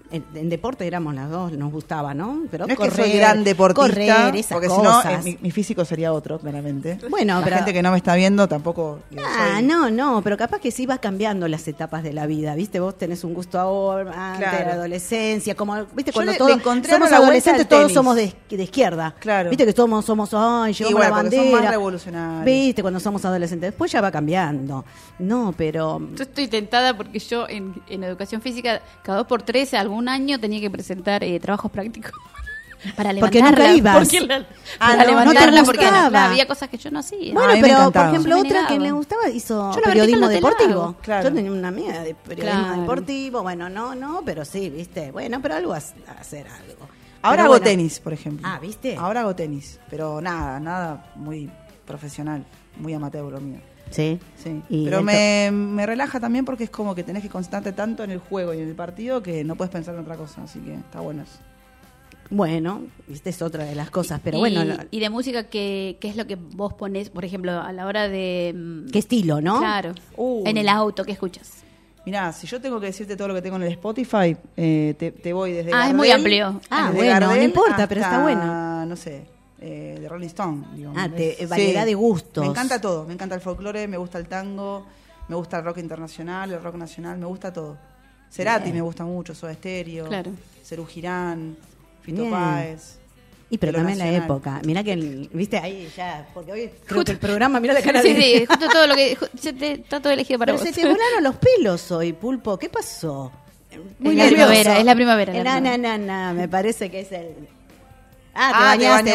Speaker 5: en deporte éramos las dos, nos gustaba, ¿no? Pero
Speaker 8: No es que soy gran deportista,
Speaker 5: correr, esas
Speaker 8: porque si no,
Speaker 5: cosas.
Speaker 8: mi físico sería otro, claramente.
Speaker 5: Bueno,
Speaker 8: la
Speaker 5: pero-
Speaker 8: gente que no me está viendo tampoco. digo, soy-
Speaker 5: No, pero capaz que sí vas cambiando las etapas de la vida, ¿viste? Vos tenés un gusto ahora, antes
Speaker 8: Claro.
Speaker 5: de la adolescencia, como, ¿viste?
Speaker 8: Yo
Speaker 5: Cuando
Speaker 8: le
Speaker 5: todos
Speaker 8: encontré
Speaker 5: somos
Speaker 8: la vuelta
Speaker 5: adolescentes,
Speaker 8: al
Speaker 5: todos
Speaker 8: tenis.
Speaker 5: somos de izquierda.
Speaker 8: Claro.
Speaker 5: ¿Viste? Que todos somos, ay, llevamos
Speaker 8: bueno,
Speaker 5: la
Speaker 8: porque son
Speaker 5: bandera.
Speaker 8: más revolucionarios.
Speaker 5: ¿Viste? Cuando somos adolescentes. Después ya va cambiando. No, pero...
Speaker 4: Yo estoy tentada porque yo en educación física cada 2 por 3 algún año tenía que presentar trabajos prácticos para
Speaker 5: Porque
Speaker 4: levantarla.
Speaker 5: nunca ibas.
Speaker 4: Para
Speaker 5: no,
Speaker 4: levantarla
Speaker 5: no te
Speaker 4: porque
Speaker 5: gustaba.
Speaker 4: había cosas que yo no hacía.
Speaker 5: Bueno,
Speaker 8: a mí me
Speaker 5: pero por
Speaker 8: encantaba.
Speaker 5: ejemplo,
Speaker 4: Yo me
Speaker 5: otra que
Speaker 4: negaba.
Speaker 5: le gustaba hizo
Speaker 4: Yo la
Speaker 5: periodismo
Speaker 4: vertical no te la
Speaker 5: deportivo.
Speaker 4: hago.
Speaker 8: Claro.
Speaker 5: Yo tenía una amiga de periodismo
Speaker 4: Claro.
Speaker 5: deportivo. Bueno, no, pero sí, ¿viste? Bueno, pero algo hacer algo.
Speaker 8: Ahora
Speaker 5: Pero
Speaker 8: hago
Speaker 5: bueno.
Speaker 8: tenis, por ejemplo.
Speaker 5: Ah, ¿viste?
Speaker 8: Ahora hago tenis, pero nada muy profesional, muy amateur lo mío.
Speaker 5: Sí.
Speaker 8: Sí.
Speaker 5: Y
Speaker 8: Pero
Speaker 5: esto-
Speaker 8: me relaja también porque es como que tenés que concentrarte tanto en el juego y en el partido que no puedes pensar en otra cosa, así que está bueno eso.
Speaker 5: Bueno, viste, es otra de las cosas, pero
Speaker 4: y,
Speaker 5: bueno,
Speaker 4: y de música, ¿qué es lo que vos ponés, por ejemplo, a la hora de...
Speaker 5: qué estilo, ¿no?
Speaker 4: Claro.
Speaker 8: Uy.
Speaker 4: En el auto, ¿qué escuchas?
Speaker 8: Mirá, si yo tengo que decirte todo lo que tengo en el Spotify, te voy desde
Speaker 4: Ah, es muy amplio.
Speaker 5: Ah,
Speaker 8: desde
Speaker 5: bueno, no
Speaker 8: Gardel
Speaker 5: importa, pero está
Speaker 8: hasta,
Speaker 5: bueno.
Speaker 8: No sé, de Rolling Stone. Digo,
Speaker 5: Ah,
Speaker 8: ¿ves?
Speaker 5: variedad de gustos.
Speaker 8: Me encanta todo, me encanta el folclore, me gusta el tango, me gusta el rock internacional, el rock nacional, me gusta todo. Cerati
Speaker 5: Bien.
Speaker 8: me gusta mucho, Soda Stereo,
Speaker 4: Claro.
Speaker 8: Cerú Girán, Fito
Speaker 5: Bien.
Speaker 8: Páez.
Speaker 5: Y pero
Speaker 8: de lo
Speaker 5: también la
Speaker 8: nacional.
Speaker 5: época. Mirá que, viste, ahí ya, porque hoy creo que el programa, mirá la cara
Speaker 4: Sí,
Speaker 5: de...
Speaker 4: sí, justo todo lo que... está todo elegido para
Speaker 5: Pero
Speaker 4: vos.
Speaker 5: se te volaron los pelos hoy, Pulpo. ¿Qué pasó?
Speaker 4: Es la primavera, es la primavera, la primavera.
Speaker 5: No, me parece que es el...
Speaker 8: Te bañaste.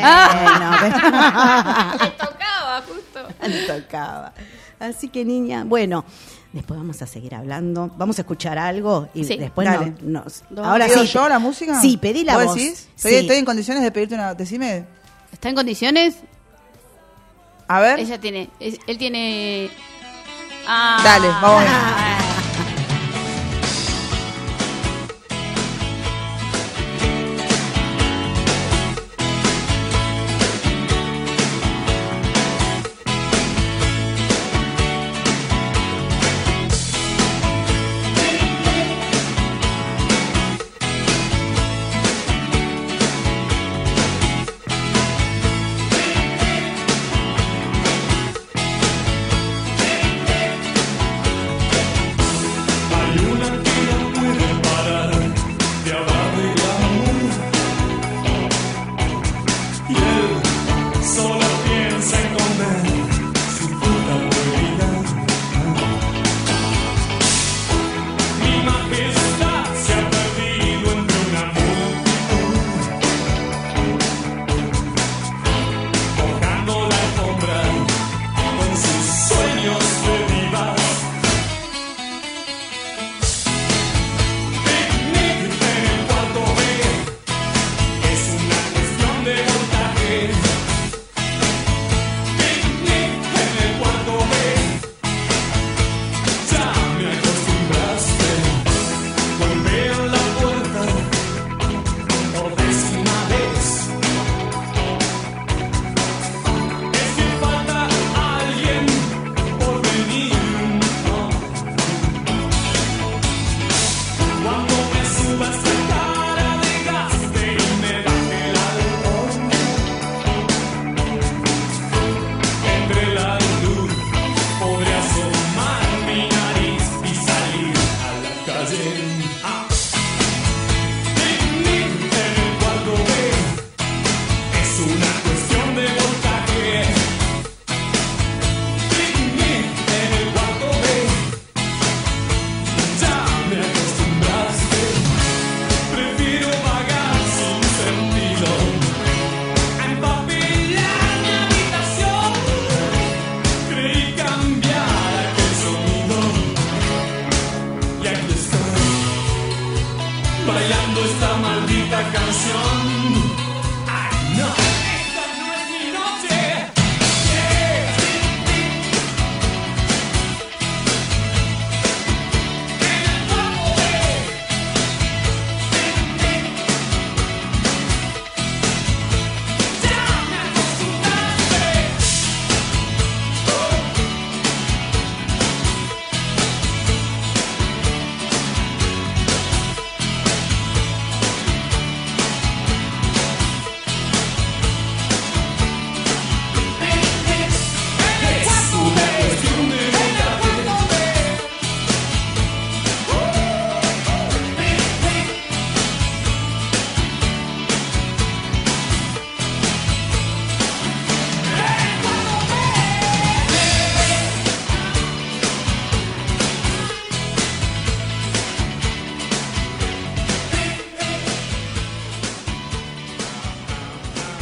Speaker 5: Bueno,
Speaker 4: Tocaba, justo.
Speaker 5: me tocaba. Así que, niña, bueno, después vamos a seguir hablando. Vamos a escuchar algo y
Speaker 4: Sí,
Speaker 5: después
Speaker 8: dale.
Speaker 5: ahora
Speaker 8: ¿Pido
Speaker 5: sí.
Speaker 8: yo la música?
Speaker 5: Sí, pedí la
Speaker 8: ¿Vos
Speaker 5: voz.
Speaker 8: decís?
Speaker 5: Sí.
Speaker 8: Estoy en condiciones de pedirte una... Decime.
Speaker 4: ¿Está en condiciones?
Speaker 8: A ver.
Speaker 4: Ella tiene... él tiene... Ah.
Speaker 8: Dale, vamos.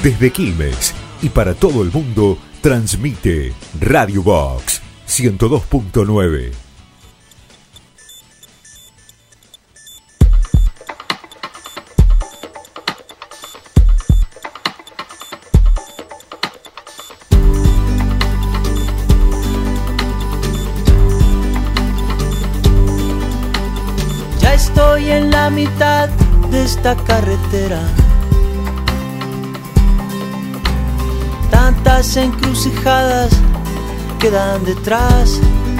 Speaker 9: Desde Quilmes y para todo el mundo, transmite Radio Box 102.9.
Speaker 7: Ya estoy en la mitad de esta carretera. Tantas encrucijadas quedan detrás.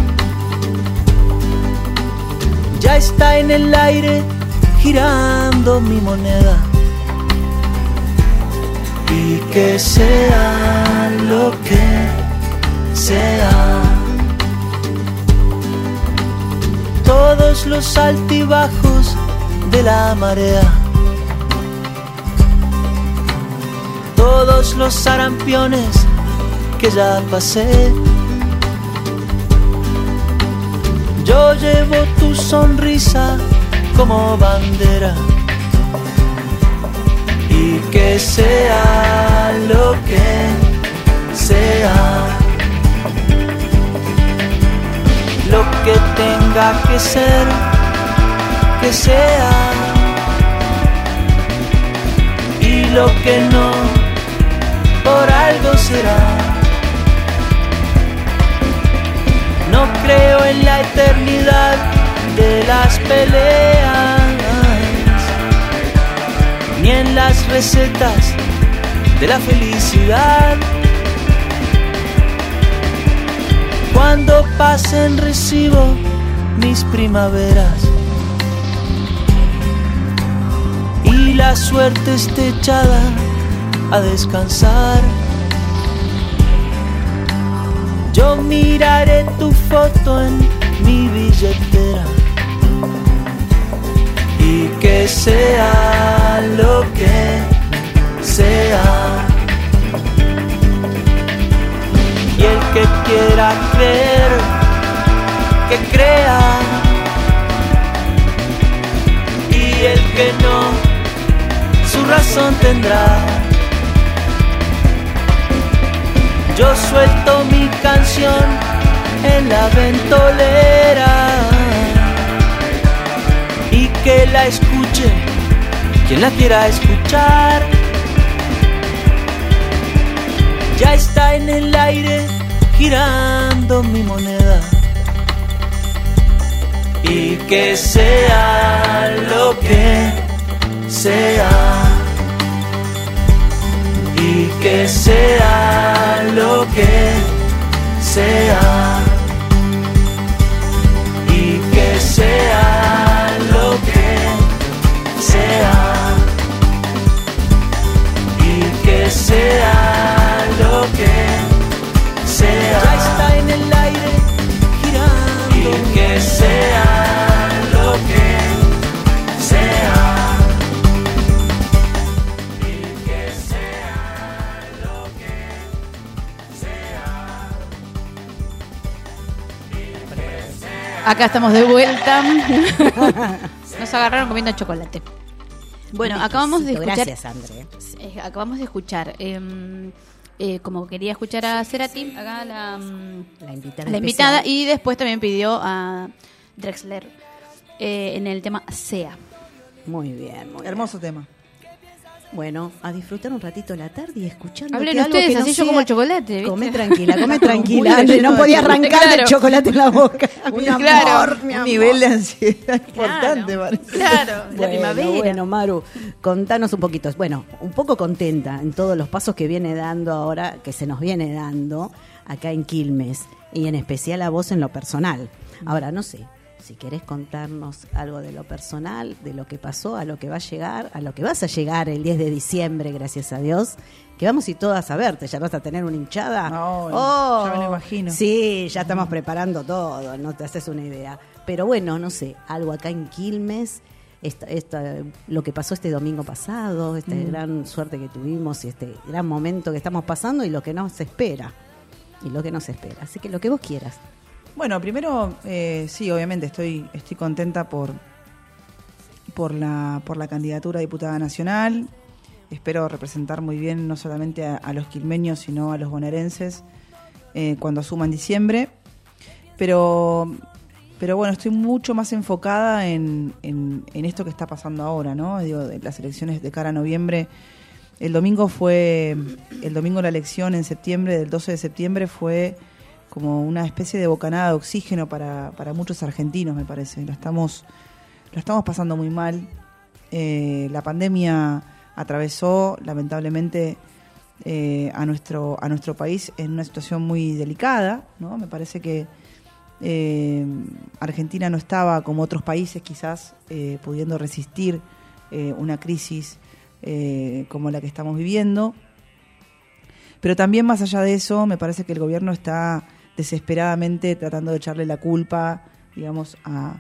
Speaker 7: Ya está en el aire girando mi moneda. Y que sea lo que sea, todos los altibajos de la marea, todos los sarampiones que ya pasé. Yo llevo tu sonrisa como bandera. Y que sea lo que sea, lo que tenga que ser, que sea. Y lo que no, por algo será. No creo en la eternidad de las peleas, ni en las recetas de la felicidad. Cuando pasen recibo mis primaveras y la suerte esté echada a descansar. Yo miraré tu foto en mi billetera. Y que sea lo que sea. Y el que quiera creer, que crea. Y el que no, su razón tendrá. Yo suelto mi canción en la ventolera. Y que la escuche quien la quiera escuchar. Ya está en el aire girando mi moneda. Y que sea lo que sea. Y que sea lo que sea. Y que sea lo que sea. Y que sea lo que sea. Ya está en el aire girando. Y que sea lo que sea. Y que sea lo que sea. Y que sea.
Speaker 4: Acá estamos de vuelta. Nos agarraron comiendo chocolate. Bueno, acabamos de escuchar.
Speaker 5: Gracias, André.
Speaker 4: Acabamos de escuchar. Como quería escuchar a Cerati, acá la invitada, y después también pidió a Drexler en el tema Sea.
Speaker 5: Muy bien, muy
Speaker 8: Hermoso tema.
Speaker 5: bien. Bueno, a disfrutar un ratito la tarde y escuchando.
Speaker 4: Hablen
Speaker 5: que algo
Speaker 4: ustedes,
Speaker 5: que no
Speaker 4: así yo
Speaker 5: sea-
Speaker 4: como el chocolate, ¿viste?
Speaker 5: Come tranquila, come
Speaker 8: Muy
Speaker 5: tranquila. André, no
Speaker 8: lleno
Speaker 5: podía
Speaker 8: de
Speaker 5: arrancar
Speaker 4: chocolate.
Speaker 5: el chocolate en la boca. Mi
Speaker 4: Claro.
Speaker 5: amor, mi
Speaker 8: Un
Speaker 5: amor.
Speaker 8: nivel de ansiedad importante, parece.
Speaker 4: Claro, la
Speaker 5: Bueno,
Speaker 4: primavera.
Speaker 5: bueno, Maru, contanos un poquito. Bueno, un poco contenta en todos los pasos que viene dando ahora, que se nos viene dando acá en Quilmes, y en especial a vos en lo personal. Ahora, no sé, si querés contarnos algo de lo personal, de lo que pasó, a lo que va a llegar, a lo que vas a llegar el 10 de diciembre, gracias a Dios, que vamos a ir todas a verte, ya vas a tener una hinchada.
Speaker 8: No, ya me lo imagino.
Speaker 5: Sí, ya estamos preparando todo, no te haces una idea. Pero bueno, no sé, algo acá en Quilmes, lo que pasó este domingo pasado, esta gran suerte que tuvimos y este gran momento que estamos pasando y lo que nos espera. Así que lo que vos quieras.
Speaker 8: Bueno, primero, sí, obviamente estoy contenta por la candidatura a diputada nacional. espero representar muy bien no solamente a los quilmeños, sino a los bonaerenses cuando asuma en diciembre. Pero bueno, estoy mucho más enfocada en esto que está pasando ahora, ¿no? Digo, de las elecciones de cara a noviembre. El domingo la elección en septiembre, del 12 de septiembre, fue como una especie de bocanada de oxígeno para muchos argentinos, me parece. Lo estamos pasando muy mal. La pandemia atravesó, lamentablemente, a nuestro país en una situación muy delicada, ¿no? Me parece que Argentina no estaba como otros países quizás pudiendo resistir una crisis como la que estamos viviendo. Pero también más allá de eso, me parece que el gobierno está desesperadamente tratando de echarle la culpa, digamos,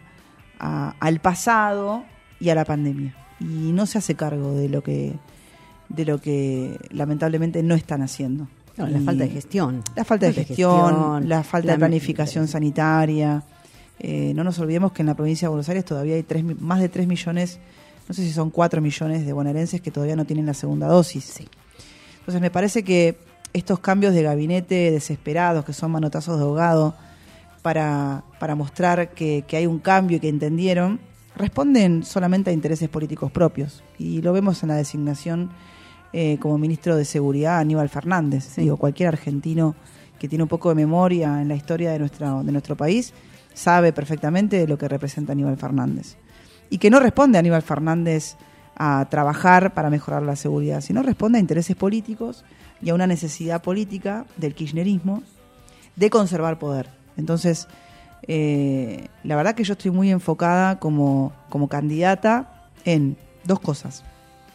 Speaker 8: al pasado y a la pandemia. Y no se hace cargo de lo que lamentablemente no están haciendo.
Speaker 5: No, la falta de gestión.
Speaker 8: La falta de gestión, la falta de planificación sanitaria. No nos olvidemos que en la provincia de Buenos Aires todavía hay más de 3 millones, no sé si son 4 millones de bonaerenses que todavía no tienen la segunda dosis.
Speaker 5: Sí.
Speaker 8: Entonces me parece que estos cambios de gabinete desesperados, que son manotazos de ahogado, para mostrar que hay un cambio y que entendieron, responden solamente a intereses políticos propios. Y lo vemos en la designación como ministro de Seguridad Aníbal Fernández. Sí. Digo, cualquier argentino que tiene un poco de memoria en la historia de nuestro país sabe perfectamente de lo que representa Aníbal Fernández. Y que no responde a Aníbal Fernández a trabajar para mejorar la seguridad, sino responde a intereses políticos y a una necesidad política del kirchnerismo de conservar poder. Entonces, la verdad que yo estoy muy enfocada como candidata en 2 cosas.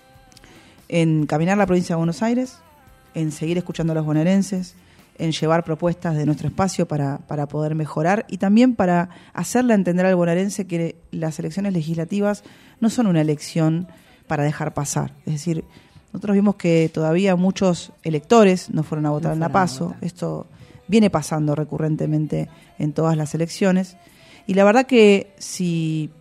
Speaker 8: En caminar la provincia de Buenos Aires, en seguir escuchando a los bonaerenses, en llevar propuestas de nuestro espacio para poder mejorar y también para hacerle entender al bonaerense que las elecciones legislativas no son una elección para dejar pasar. Es decir, nosotros vimos que todavía muchos electores no fueron a votar en la PASO. Esto viene pasando recurrentemente en todas las elecciones. Y la verdad que si...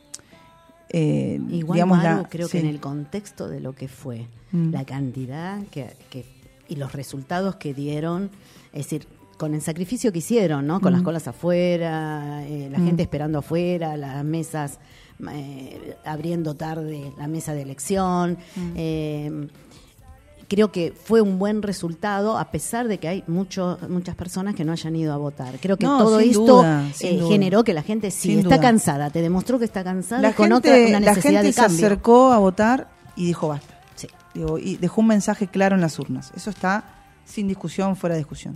Speaker 5: igual
Speaker 8: digamos,
Speaker 5: creo que en el contexto de lo que fue la cantidad y los resultados que dieron, es decir, con el sacrificio que hicieron, ¿no? Con las colas afuera, la gente esperando afuera, las mesas abriendo tarde la mesa de elección. Creo que fue un buen resultado, a pesar de que hay muchas personas que no hayan ido a votar. Creo que todo esto generó que la gente está cansada, te demostró que está cansada con una necesidad de cambio. La gente se
Speaker 8: acercó a votar y dijo basta.
Speaker 5: Sí.
Speaker 8: Y dejó un mensaje claro en las urnas. Eso está sin discusión, fuera de discusión.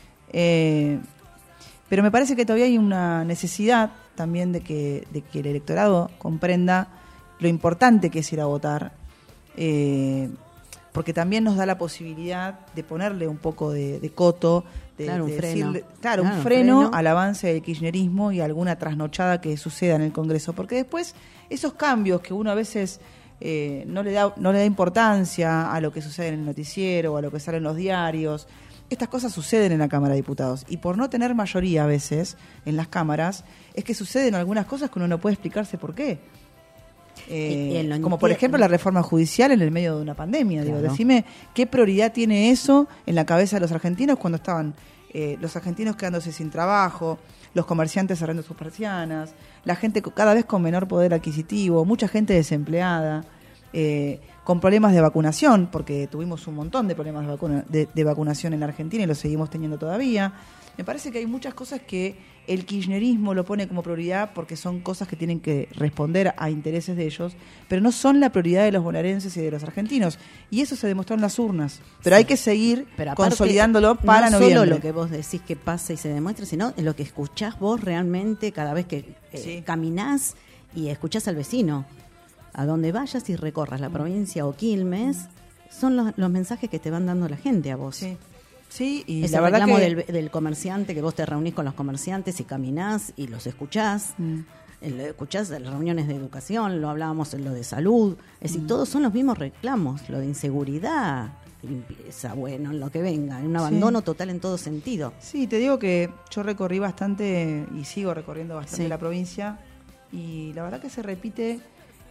Speaker 8: Pero me parece que todavía hay una necesidad también de que el electorado comprenda lo importante que es ir a votar, porque también nos da la posibilidad de ponerle un poco de coto, un freno al avance del kirchnerismo y alguna trasnochada que suceda en el Congreso, porque después esos cambios que uno a veces no le da importancia a lo que sucede en el noticiero o a lo que sale en los diarios. Estas cosas suceden en la Cámara de Diputados y por no tener mayoría a veces en las cámaras es que suceden algunas cosas que uno no puede explicarse por qué. Como por ejemplo la reforma judicial en el medio de una pandemia. Claro. Digo, decime qué prioridad tiene eso en la cabeza de los argentinos cuando estaban los argentinos quedándose sin trabajo, los comerciantes cerrando sus persianas, la gente cada vez con menor poder adquisitivo, mucha gente desempleada, con problemas de vacunación, porque tuvimos un montón de problemas de vacunación en la Argentina y lo seguimos teniendo todavía. Me parece que hay muchas cosas que el kirchnerismo lo pone como prioridad porque son cosas que tienen que responder a intereses de ellos, pero no son la prioridad de los bonaerenses y de los argentinos. Y eso se demostró en las urnas. Pero hay que seguir consolidándolo para noviembre.
Speaker 5: No solo lo que vos decís que pasa y se demuestra, sino lo que escuchás vos realmente cada vez que caminás y escuchás al vecino. A donde vayas y recorras la provincia o Quilmes, son los mensajes que te van dando la gente a vos. Sí.
Speaker 8: Sí, y
Speaker 5: ese
Speaker 8: la verdad
Speaker 5: reclamo
Speaker 8: que
Speaker 5: del comerciante, que vos te reunís con los comerciantes y caminás y los escuchás. Escuchás las reuniones de educación, lo hablábamos en lo de salud. Es decir, todos son los mismos reclamos, lo de inseguridad, limpieza, bueno, en lo que venga, en un abandono total en todo sentido.
Speaker 8: Sí, te digo que yo recorrí bastante y sigo recorriendo bastante la provincia y la verdad que se repite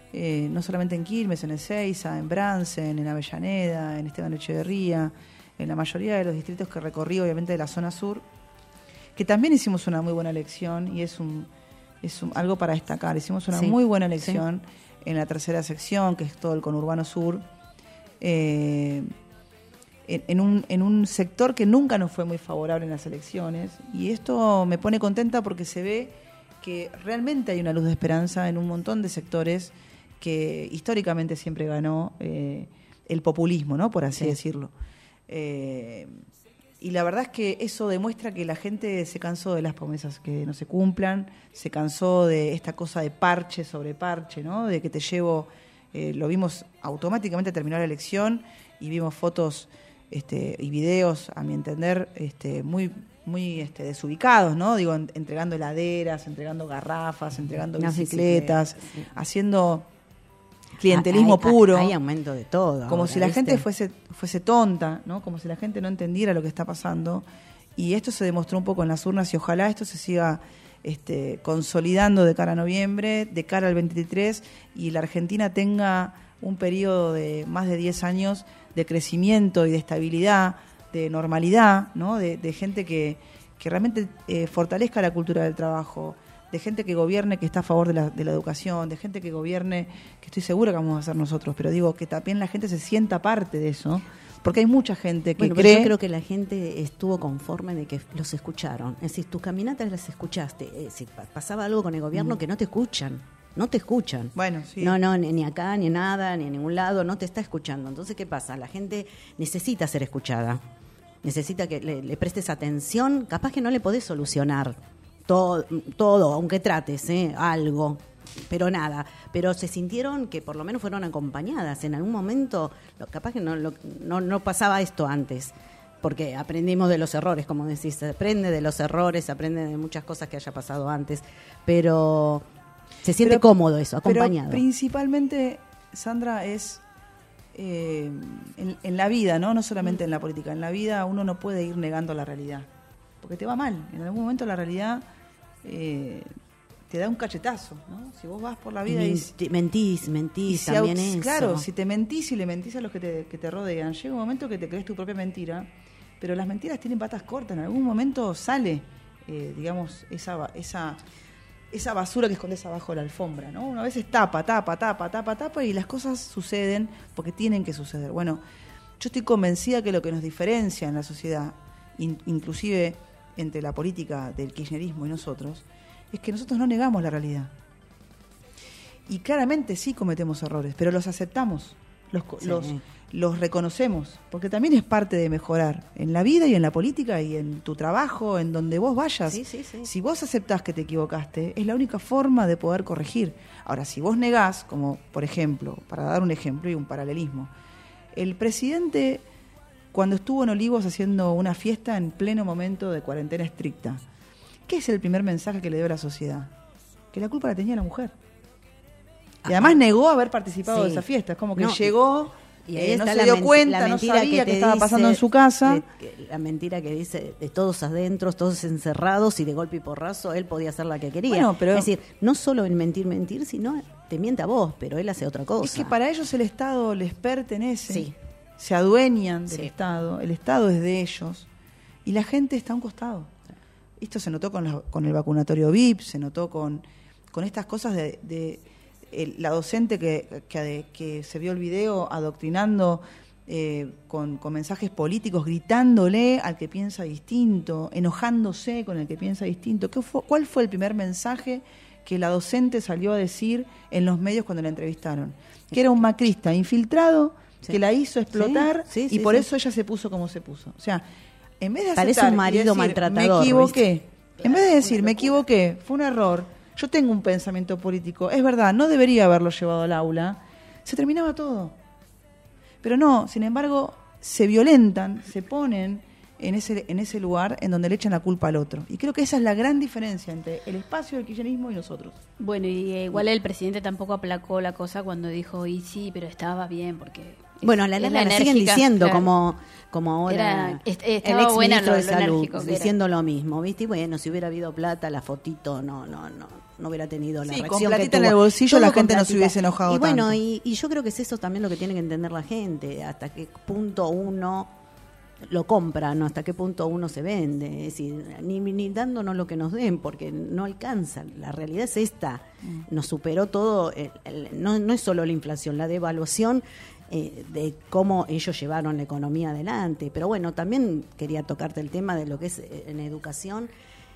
Speaker 8: no solamente en Quilmes, en Ezeiza, en Bransen, en Avellaneda, en Esteban Echeverría, en la mayoría de los distritos que recorrí, obviamente de la zona sur, que también hicimos una muy buena elección y es algo para destacar. Hicimos una muy buena elección en la tercera sección, que es todo el conurbano sur, en un sector que nunca nos fue muy favorable en las elecciones, y esto me pone contenta porque se ve que realmente hay una luz de esperanza en un montón de sectores que históricamente siempre ganó el populismo, ¿no? Por así decirlo. Y la verdad es que eso demuestra que la gente se cansó de las promesas que no se cumplan, se cansó de esta cosa de parche sobre parche, ¿no? De que te llevo, lo vimos automáticamente terminó la elección y vimos fotos y videos, a mi entender, muy desubicados, ¿no? Digo, entregando heladeras, entregando garrafas, entregando bicicletas, haciendo clientelismo puro.
Speaker 5: Hay aumento de todo.
Speaker 8: Como
Speaker 5: ahora,
Speaker 8: si la
Speaker 5: ¿viste?
Speaker 8: gente fuese tonta, ¿no? Como si la gente no entendiera lo que está pasando. Y esto se demostró un poco en las urnas y ojalá esto se siga consolidando de cara a noviembre, de cara al 23, y la Argentina tenga un periodo de más de 10 años de crecimiento y de estabilidad, de normalidad, ¿no? De gente que realmente fortalezca la cultura del trabajo, de gente que gobierne, que está a favor de la educación, de gente que gobierne, que estoy segura que vamos a hacer nosotros, pero digo que también la gente se sienta parte de eso, porque hay mucha gente que cree...
Speaker 5: Yo creo que la gente estuvo conforme de que los escucharon. Es decir, tus caminatas las escuchaste. Si pasaba algo con el gobierno que no te escuchan. No te escuchan.
Speaker 8: Bueno, sí.
Speaker 5: No, ni acá, ni nada, ni en ningún lado, no te está escuchando. Entonces, ¿qué pasa? La gente necesita ser escuchada. Necesita que le prestes atención. Capaz que no le podés solucionar todo, aunque trates, algo, pero nada. Pero se sintieron que por lo menos fueron acompañadas. En algún momento, capaz que no pasaba esto antes, porque aprendimos de los errores, como decís, se aprende de los errores, se aprende de muchas cosas que haya pasado antes, pero se siente cómodo eso, acompañado.
Speaker 8: Pero principalmente, Sandra, es en la vida, ¿no? No solamente en la política, en la vida uno no puede ir negando la realidad, porque te va mal. En algún momento la realidad te da un cachetazo, ¿no? Si vos vas por la vida
Speaker 5: mentís
Speaker 8: si
Speaker 5: también eso.
Speaker 8: Claro, si te mentís y le mentís a los que te rodean, llega un momento que te crees tu propia mentira, pero las mentiras tienen patas cortas. En algún momento sale, digamos, esa basura que escondes abajo de la alfombra, ¿no? Uno a veces tapa y las cosas suceden porque tienen que suceder. Bueno, yo estoy convencida que lo que nos diferencia en la sociedad, inclusive entre la política del kirchnerismo y nosotros, es que nosotros no negamos la realidad. Y claramente sí cometemos errores, pero los aceptamos, los reconocemos, porque también es parte de mejorar en la vida y en la política y en tu trabajo, en donde vos vayas.
Speaker 5: Sí.
Speaker 8: Si vos aceptás que te equivocaste, es la única forma de poder corregir. Ahora, si vos negás, como por ejemplo, para dar un ejemplo y un paralelismo, el presidente, cuando estuvo en Olivos haciendo una fiesta en pleno momento de cuarentena estricta, ¿qué es el primer mensaje que le dio a la sociedad? Que la culpa la tenía la mujer. Y además negó haber participado de esa fiesta. Es como que llegó, y ahí no se dio cuenta, no sabía qué estaba pasando en su casa.
Speaker 5: La mentira que dice de todos adentro, todos encerrados, y de golpe y porrazo él podía hacer la que quería.
Speaker 8: Bueno, pero,
Speaker 5: es decir, no solo en mentir, sino te miente a vos, pero él hace otra cosa.
Speaker 8: Es que para ellos el Estado les pertenece.
Speaker 5: Sí.
Speaker 8: Se adueñan del Estado, el Estado es de ellos, y la gente está a un costado. Esto se notó con el vacunatorio VIP, se notó con estas cosas de la docente que se vio el video adoctrinando con mensajes políticos, gritándole al que piensa distinto, enojándose con el que piensa distinto. ¿Cuál fue el primer mensaje que la docente salió a decir en los medios cuando la entrevistaron? Que era un macrista infiltrado que la hizo explotar y por eso ella se puso como se puso. O sea, en vez de aceptar,
Speaker 5: parece un marido maltratador,
Speaker 8: me equivoqué,
Speaker 5: ¿viste?
Speaker 8: En vez de decir me equivoqué, fue un error, yo tengo un pensamiento político, es verdad, no debería haberlo llevado al aula, se terminaba todo. Pero no, sin embargo, se violentan, se ponen en ese lugar en donde le echan la culpa al otro. Y creo que esa es la gran diferencia entre el espacio del kirchnerismo y nosotros.
Speaker 4: Bueno, y igual el presidente tampoco aplacó la cosa cuando dijo, y sí, pero estaba bien, porque
Speaker 5: Bueno, la siguen diciendo
Speaker 4: claro.
Speaker 5: como ahora
Speaker 4: estaba
Speaker 5: el ex
Speaker 4: buena
Speaker 5: ministro de
Speaker 4: lo
Speaker 5: Salud
Speaker 4: enérgico que
Speaker 5: diciendo lo mismo, ¿viste? Y bueno, si hubiera habido plata, la fotito no hubiera tenido la reacción
Speaker 8: con platita
Speaker 5: que tuvo.
Speaker 8: en el bolsillo
Speaker 5: Todo
Speaker 8: la
Speaker 5: con
Speaker 8: gente no se
Speaker 5: platita.
Speaker 8: hubiese enojado
Speaker 5: y bueno,
Speaker 8: tanto.
Speaker 5: Y yo creo que es eso también lo que tiene que entender la gente, hasta qué punto uno lo compra, ¿no? Hasta qué punto uno se vende, es decir, ni dándonos lo que nos den, porque no alcanza. La realidad es esta, nos superó todo, no es solo la inflación, la devaluación de cómo ellos llevaron la economía adelante. Pero bueno, también quería tocarte el tema de lo que es en educación,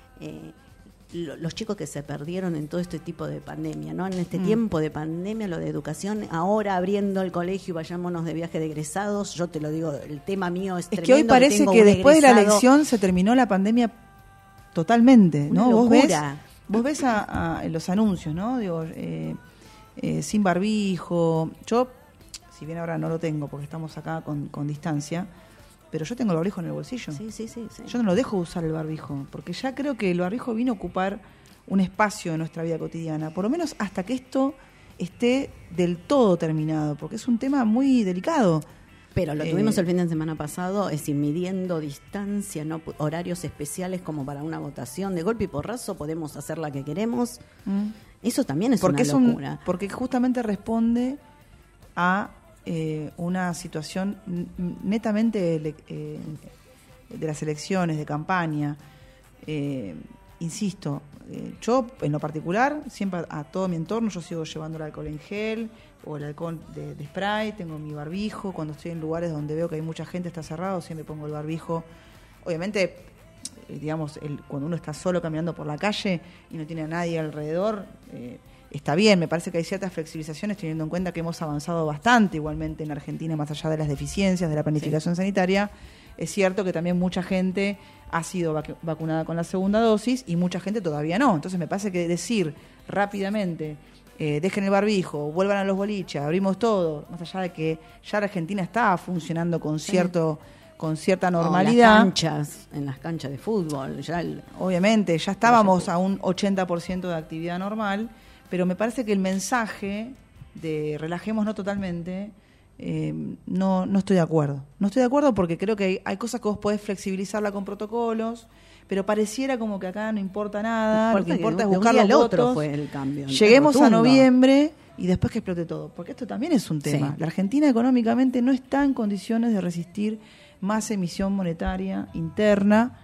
Speaker 5: los chicos que se perdieron en todo este tipo de pandemia, ¿no? En este tiempo de pandemia, lo de educación, ahora abriendo el colegio y vayámonos de viaje de egresados, yo te lo digo, el tema mío es tremendo.
Speaker 8: Que hoy parece
Speaker 5: tengo
Speaker 8: que
Speaker 5: un
Speaker 8: después de la
Speaker 5: egresado,
Speaker 8: elección se terminó la pandemia totalmente, ¿no?
Speaker 5: Una
Speaker 8: Vos ves
Speaker 5: locura.
Speaker 8: a los anuncios, ¿no? Digo, sin barbijo. Yo, si bien ahora no lo tengo porque estamos acá con distancia, pero yo tengo el barbijo en el bolsillo.
Speaker 5: Sí.
Speaker 8: Yo no lo dejo usar el barbijo, porque ya creo que el barbijo vino a ocupar un espacio en nuestra vida cotidiana, por lo menos hasta que esto esté del todo terminado, porque es un tema muy delicado.
Speaker 5: Pero lo tuvimos el fin de semana pasado, es decir, midiendo distancia, no horarios especiales como para una votación de golpe y porrazo, podemos hacer la que queremos. Eso también es
Speaker 8: porque
Speaker 5: una locura.
Speaker 8: Porque justamente responde a una situación netamente de las elecciones, de campaña. Insisto, yo en lo particular, siempre a todo mi entorno, yo sigo llevando el alcohol en gel o el alcohol de spray, tengo mi barbijo, cuando estoy en lugares donde veo que hay mucha gente, está cerrado, siempre pongo el barbijo. Obviamente, digamos, cuando uno está solo caminando por la calle y no tiene a nadie alrededor, está bien. Me parece que hay ciertas flexibilizaciones teniendo en cuenta que hemos avanzado bastante igualmente en Argentina, más allá de las deficiencias de la planificación sanitaria. Es cierto que también mucha gente ha sido vacunada con la segunda dosis y mucha gente todavía no. Entonces me parece que decir rápidamente, dejen el barbijo, vuelvan a los boliches, abrimos todo, más allá de que ya la Argentina está funcionando con cierta normalidad.
Speaker 5: En las canchas de fútbol.
Speaker 8: Obviamente, ya estábamos a un 80% de actividad normal, pero me parece que el mensaje de relajémonos totalmente, no estoy de acuerdo. No estoy de acuerdo porque creo que hay cosas que vos podés flexibilizarla con protocolos, pero pareciera como que acá no importa nada, lo que importa es buscar los votos.
Speaker 5: Otro fue el cambio.
Speaker 8: Lleguemos a noviembre y después que explote todo, porque esto también es un tema.
Speaker 5: Sí.
Speaker 8: La Argentina económicamente no está en condiciones de resistir más emisión monetaria interna.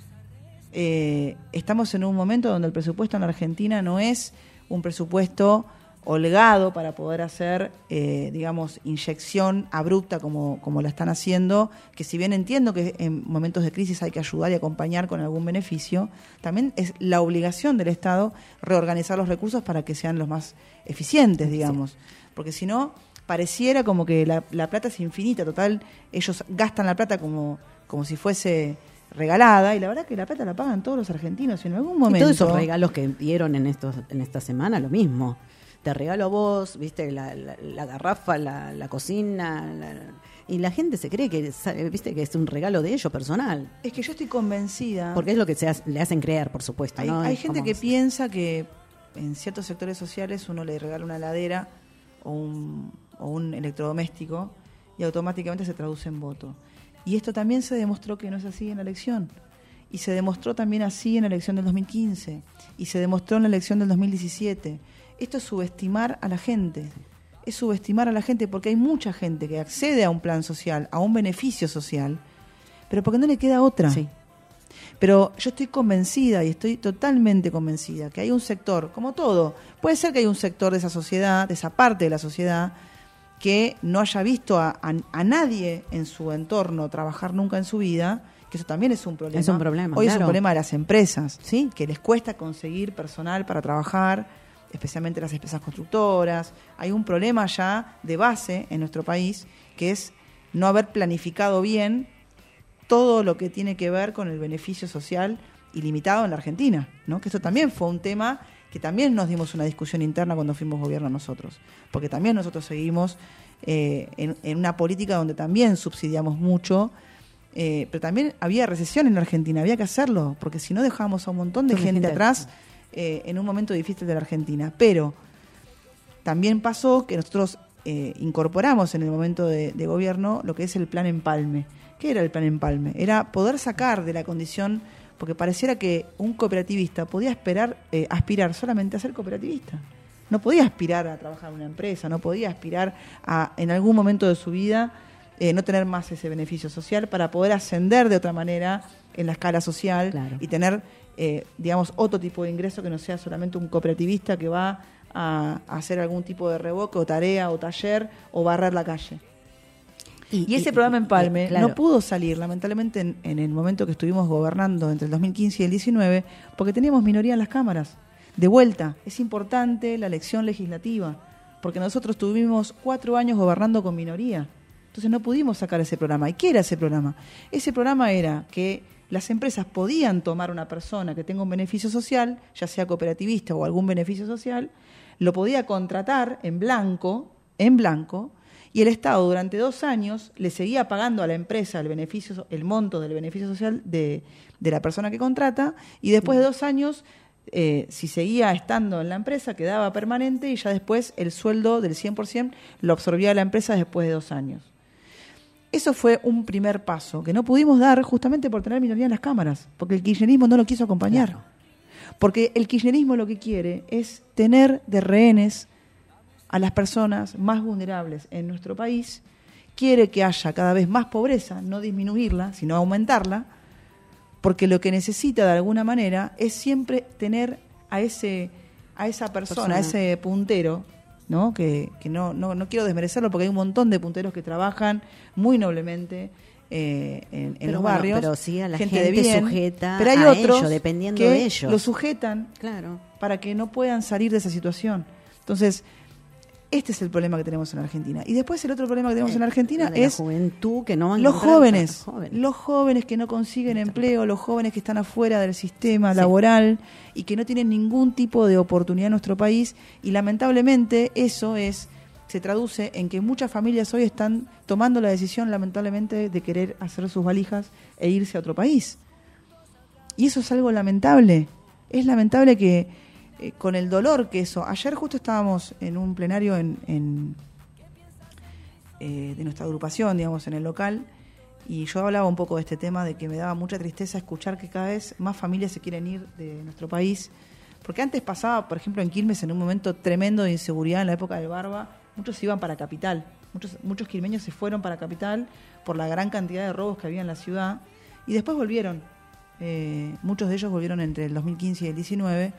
Speaker 8: Estamos en un momento donde el presupuesto en la Argentina no es un presupuesto holgado para poder hacer, digamos, inyección abrupta como la están haciendo, que si bien entiendo que en momentos de crisis hay que ayudar y acompañar con algún beneficio, también es la obligación del Estado reorganizar los recursos para que sean los más eficientes, digamos, porque si no, pareciera como que la plata es infinita, total, ellos gastan la plata como si fuese regalada, y la verdad que la plata la pagan todos los argentinos, y en algún momento...
Speaker 5: Y todos esos regalos que dieron en esta semana, lo mismo. Te regalo a vos, viste, la garrafa, la cocina, y la gente se cree que, viste, que es un regalo de ellos personal.
Speaker 8: Es que yo estoy convencida...
Speaker 5: Porque es lo que le hacen creer, por supuesto, ¿no?
Speaker 8: Hay gente que piensa que en ciertos sectores sociales uno le regala una heladera o un electrodoméstico y automáticamente se traduce en voto. Y esto también se demostró que no es así en la elección. Y se demostró también así en la elección del 2015. Y se demostró en la elección del 2017. Esto es subestimar a la gente. Es subestimar a la gente porque hay mucha gente que accede a un plan social, a un beneficio social, pero porque no le queda otra.
Speaker 5: Sí.
Speaker 8: Pero yo estoy convencida, y estoy totalmente convencida, que hay un sector, como todo, puede ser que hay un sector de esa sociedad, de esa parte de la sociedad, que no haya visto a nadie en su entorno trabajar nunca en su vida, que eso también es un problema.
Speaker 5: Es un problema,
Speaker 8: Hoy
Speaker 5: claro.
Speaker 8: es un problema de las empresas,
Speaker 5: Sí.
Speaker 8: que les cuesta conseguir personal para trabajar, especialmente las empresas constructoras. Hay un problema ya de base en nuestro país, que es no haber planificado bien todo lo que tiene que ver con el beneficio social ilimitado en la Argentina, ¿no? Que esto también fue un tema que también nos dimos una discusión interna cuando fuimos gobierno nosotros, porque también nosotros seguimos en una política donde también subsidiamos mucho, pero también había recesión en la Argentina, había que hacerlo, porque si no dejábamos a un montón de gente atrás en un momento difícil de la Argentina. Pero también pasó que nosotros incorporamos en el momento de gobierno lo que es el Plan Empalme. ¿Qué era el Plan Empalme? Era poder sacar de la condición, porque pareciera que un cooperativista podía aspirar solamente a ser cooperativista. No podía aspirar a trabajar en una empresa, no podía aspirar a, en algún momento de su vida, no tener más ese beneficio social para poder ascender de otra manera en la escala social. Claro. Y tener, digamos, otro tipo de ingreso que no sea solamente un cooperativista que va a hacer algún tipo de revoque o tarea o taller o barrer la calle. Y ese programa Empalme claro. no pudo salir, lamentablemente, en el momento que estuvimos gobernando entre el 2015 y el 2019, porque teníamos minoría en las cámaras. De vuelta, es importante la elección legislativa, porque nosotros tuvimos 4 años gobernando con minoría. Entonces no pudimos sacar ese programa. ¿Y qué era ese programa? Ese programa era que las empresas podían tomar una persona que tenga un beneficio social, ya sea cooperativista o algún beneficio social, lo podía contratar en blanco, y el Estado durante 2 años le seguía pagando a la empresa el monto del beneficio social de la persona que contrata, y después de 2 años, si seguía estando en la empresa, quedaba permanente, y ya después el sueldo del 100% lo absorbía la empresa después de 2 años. Eso fue un primer paso, que no pudimos dar justamente por tener minoría en las cámaras, porque el kirchnerismo no lo quiso acompañar. Claro. Porque el kirchnerismo lo que quiere es tener de rehenes a las personas más vulnerables en nuestro país, quiere que haya cada vez más pobreza, no disminuirla, sino aumentarla, porque lo que necesita de alguna manera es siempre tener a esa persona, a ese puntero, ¿no? Que no quiero desmerecerlo porque hay un montón de punteros que trabajan muy noblemente en los barrios,
Speaker 5: pero sí a la
Speaker 8: gente de bien,
Speaker 5: sujeta
Speaker 8: pero hay
Speaker 5: a
Speaker 8: otros
Speaker 5: ello, dependiendo
Speaker 8: que
Speaker 5: de ellos.
Speaker 8: Lo sujetan
Speaker 5: claro.
Speaker 8: para que no puedan salir de esa situación. Entonces, este es el problema que tenemos en Argentina. Y después el otro problema que tenemos en Argentina es
Speaker 5: la juventud que no van a
Speaker 8: los jóvenes que no consiguen empleo, los jóvenes que están afuera del sistema laboral y que no tienen ningún tipo de oportunidad en nuestro país, y lamentablemente eso se traduce en que muchas familias hoy están tomando la decisión, lamentablemente, de querer hacer sus valijas e irse a otro país. Y eso es algo lamentable. Es lamentable que con el dolor que eso... Ayer justo estábamos en un plenario de nuestra agrupación, digamos, en el local, y yo hablaba un poco de este tema, de que me daba mucha tristeza escuchar que cada vez más familias se quieren ir de nuestro país, porque antes pasaba, por ejemplo, en Quilmes, en un momento tremendo de inseguridad en la época del Barba, muchos iban para Capital, muchos quilmeños se fueron para Capital por la gran cantidad de robos que había en la ciudad, y después volvieron, muchos de ellos volvieron entre el 2015 y el 2019.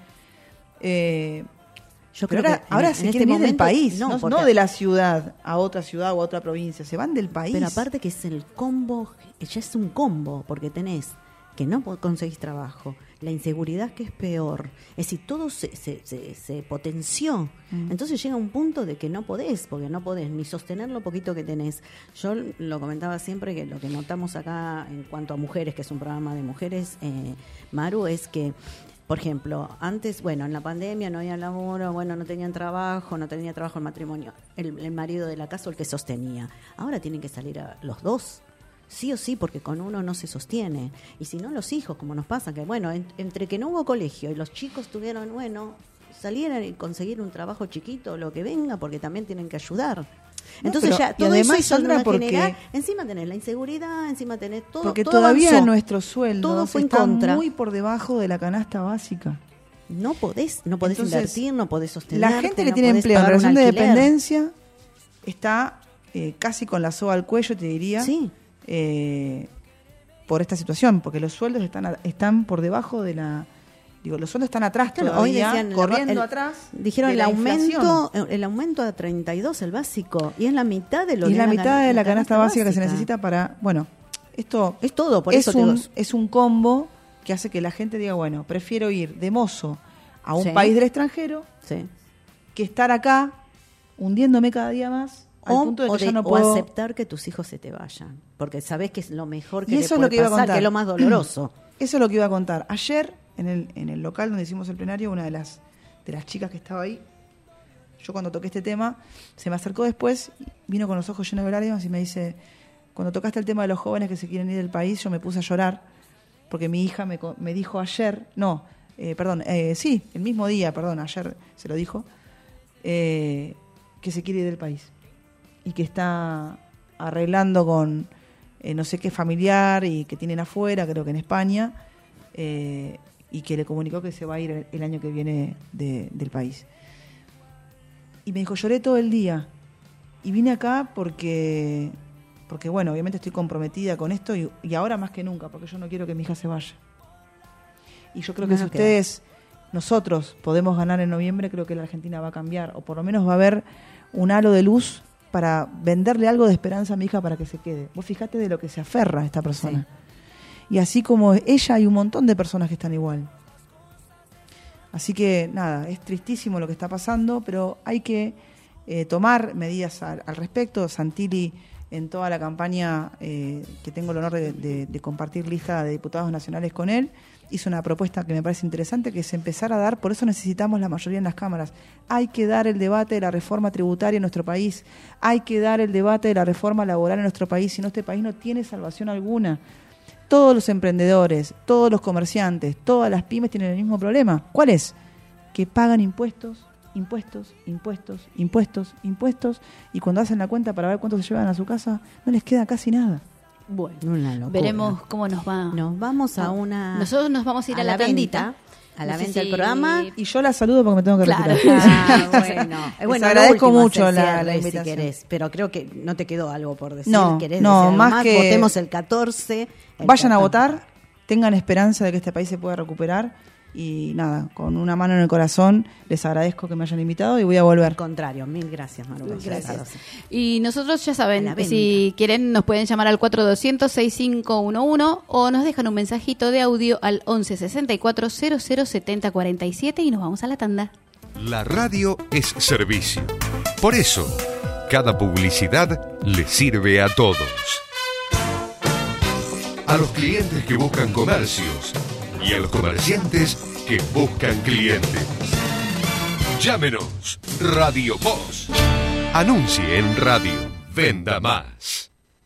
Speaker 8: Yo creo que ahora se quieren ir del país, no de la ciudad a otra ciudad o a otra provincia, se van del país.
Speaker 5: Pero aparte que es el combo, ya es un combo, porque tenés que no conseguís trabajo, la inseguridad que es peor, es decir, todo se potenció. Entonces llega un punto de que no podés, porque no podés ni sostener lo poquito que tenés. Yo lo comentaba siempre, que lo que notamos acá en cuanto a mujeres, que es un programa de mujeres, Maru, es que, por ejemplo, antes, en la pandemia no había laburo, no tenían trabajo, no tenía trabajo el matrimonio, el marido de la casa o el que sostenía. Ahora tienen que salir a los dos, sí o sí, porque con uno no se sostiene. Y si no, los hijos, como nos pasa, que entre que no hubo colegio y los chicos tuvieron, salieran y conseguir un trabajo chiquito, lo que venga, porque también tienen que ayudar. Entonces ya todo
Speaker 8: además,
Speaker 5: eso
Speaker 8: Sandra, porque
Speaker 5: encima tenés la inseguridad, encima tenés todo,
Speaker 8: porque
Speaker 5: todo
Speaker 8: todavía
Speaker 5: avanzó.
Speaker 8: Nuestros sueldos están muy por debajo de la canasta básica.
Speaker 5: No podés entonces, invertir, no podés sostener.
Speaker 8: La gente que tiene empleo en relación de dependencia está casi con la soga al cuello, te diría, por esta situación, porque los sueldos están por debajo de la... los sueldos están atrás todavía,
Speaker 5: hoy decían,
Speaker 8: corriendo atrás.
Speaker 5: Dijeron el aumento a 32 el básico, y es la mitad de lo
Speaker 8: y es la mitad de la canasta básica que se necesita para, esto
Speaker 5: es todo, por eso
Speaker 8: es un combo que hace que la gente diga, prefiero ir de mozo a un país del extranjero que estar acá hundiéndome cada día más al punto de que ya no puedo...
Speaker 5: o aceptar que tus hijos se te vayan, porque sabés que es lo mejor que le puede pasar, que es lo más doloroso.
Speaker 8: Eso es lo que iba a contar. Ayer en el local donde hicimos el plenario, una de las chicas que estaba ahí, yo cuando toqué este tema, se me acercó después, vino con los ojos llenos de lágrimas y me dice, cuando tocaste el tema de los jóvenes que se quieren ir del país, yo me puse a llorar, porque mi hija me dijo ayer, el mismo día, ayer se lo dijo, que se quiere ir del país. y que está arreglando con no sé qué familiar y que tienen afuera, creo que en España, y que le comunicó que se va a ir el año que viene del país. Y me dijo, lloré todo el día y vine acá porque bueno, obviamente estoy comprometida con esto y ahora más que nunca, porque yo no quiero que mi hija se vaya. Y yo creo que si ustedes, nosotros, podemos ganar en noviembre, creo que la Argentina va a cambiar, o por lo menos va a haber un halo de luz para venderle algo de esperanza a mi hija para que se quede. Vos fijate de lo que se aferra esta persona. Sí. Y así como ella, hay un montón de personas que están igual. Así que nada, es tristísimo lo que está pasando, pero hay que tomar medidas al respecto. Santilli, en toda la campaña que tengo el honor de compartir lista de diputados nacionales con él, hizo una propuesta que me parece interesante, que es empezar a dar, por eso necesitamos la mayoría en las cámaras. Hay que dar el debate de la reforma tributaria en nuestro país, hay que dar el debate de la reforma laboral en nuestro país, si no este país no tiene salvación alguna. Todos los emprendedores, todos los comerciantes, todas las pymes tienen el mismo problema. ¿Cuál es? Que pagan impuestos, y cuando hacen la cuenta para ver cuánto se llevan a su casa, no les queda casi nada.
Speaker 4: Bueno, veremos cómo nos va.
Speaker 5: Nos vamos a una...
Speaker 4: Nosotros nos vamos a ir a la tandita.
Speaker 5: A la venta del programa.
Speaker 8: Y yo la saludo porque me tengo que retirar.
Speaker 5: Bueno,
Speaker 8: agradezco mucho
Speaker 5: la
Speaker 8: invitación.
Speaker 5: Si querés, pero creo que no te quedó algo por decir.
Speaker 8: No,
Speaker 5: ¿Querés
Speaker 8: no,
Speaker 5: decir
Speaker 8: más
Speaker 5: algo
Speaker 8: que...
Speaker 5: Votemos el 14.
Speaker 8: Vayan a votar, tengan esperanza de que este país se pueda recuperar. Y nada, con una mano en el corazón, les agradezco que me hayan invitado y voy a volver.
Speaker 5: Al contrario, mil gracias, Maru.
Speaker 4: Gracias. Y nosotros ya saben, si quieren nos pueden llamar al 4200-6511 o nos dejan un mensajito de audio al 1164-007047 y nos vamos a la tanda.
Speaker 10: La radio es servicio. Por eso, cada publicidad le sirve a todos. A los clientes que buscan comercios y a los comerciantes que buscan clientes. Llámenos Radio Vox. Anuncie en radio. Venda más.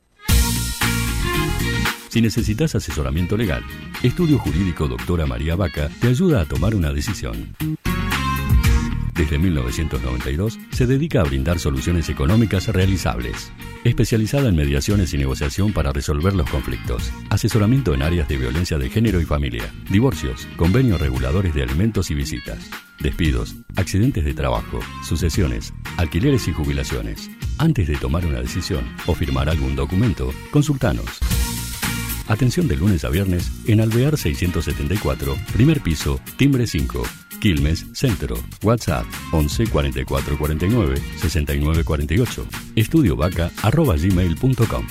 Speaker 11: Si necesitas asesoramiento legal, Estudio Jurídico Doctora María Vaca te ayuda a tomar una decisión. Desde 1992 se dedica a brindar soluciones económicas realizables. Especializada en mediaciones y negociación para resolver los conflictos. Asesoramiento en áreas de violencia de género y familia. Divorcios, convenios reguladores de alimentos y visitas. Despidos, accidentes de trabajo, sucesiones, alquileres y jubilaciones. Antes de tomar una decisión o firmar algún documento, consultanos. Atención de lunes a viernes en Alvear 674, primer piso, timbre 5. Quilmes, Centro. WhatsApp 11 44 49 69 48. estudiovaca@gmail.com.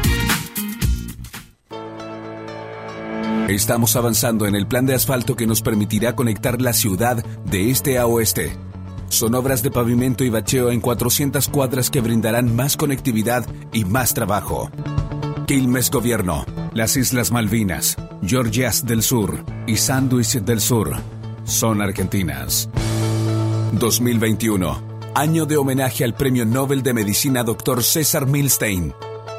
Speaker 12: Estamos avanzando en el plan de asfalto que nos permitirá conectar la ciudad de este a oeste. Son obras de pavimento y bacheo en 400 cuadras que brindarán más conectividad y más trabajo. Quilmes Gobierno, las Islas Malvinas, Georgias del Sur y Sandwich del Sur son argentinas. 2021, año de homenaje al Premio Nobel de Medicina Dr. César Milstein.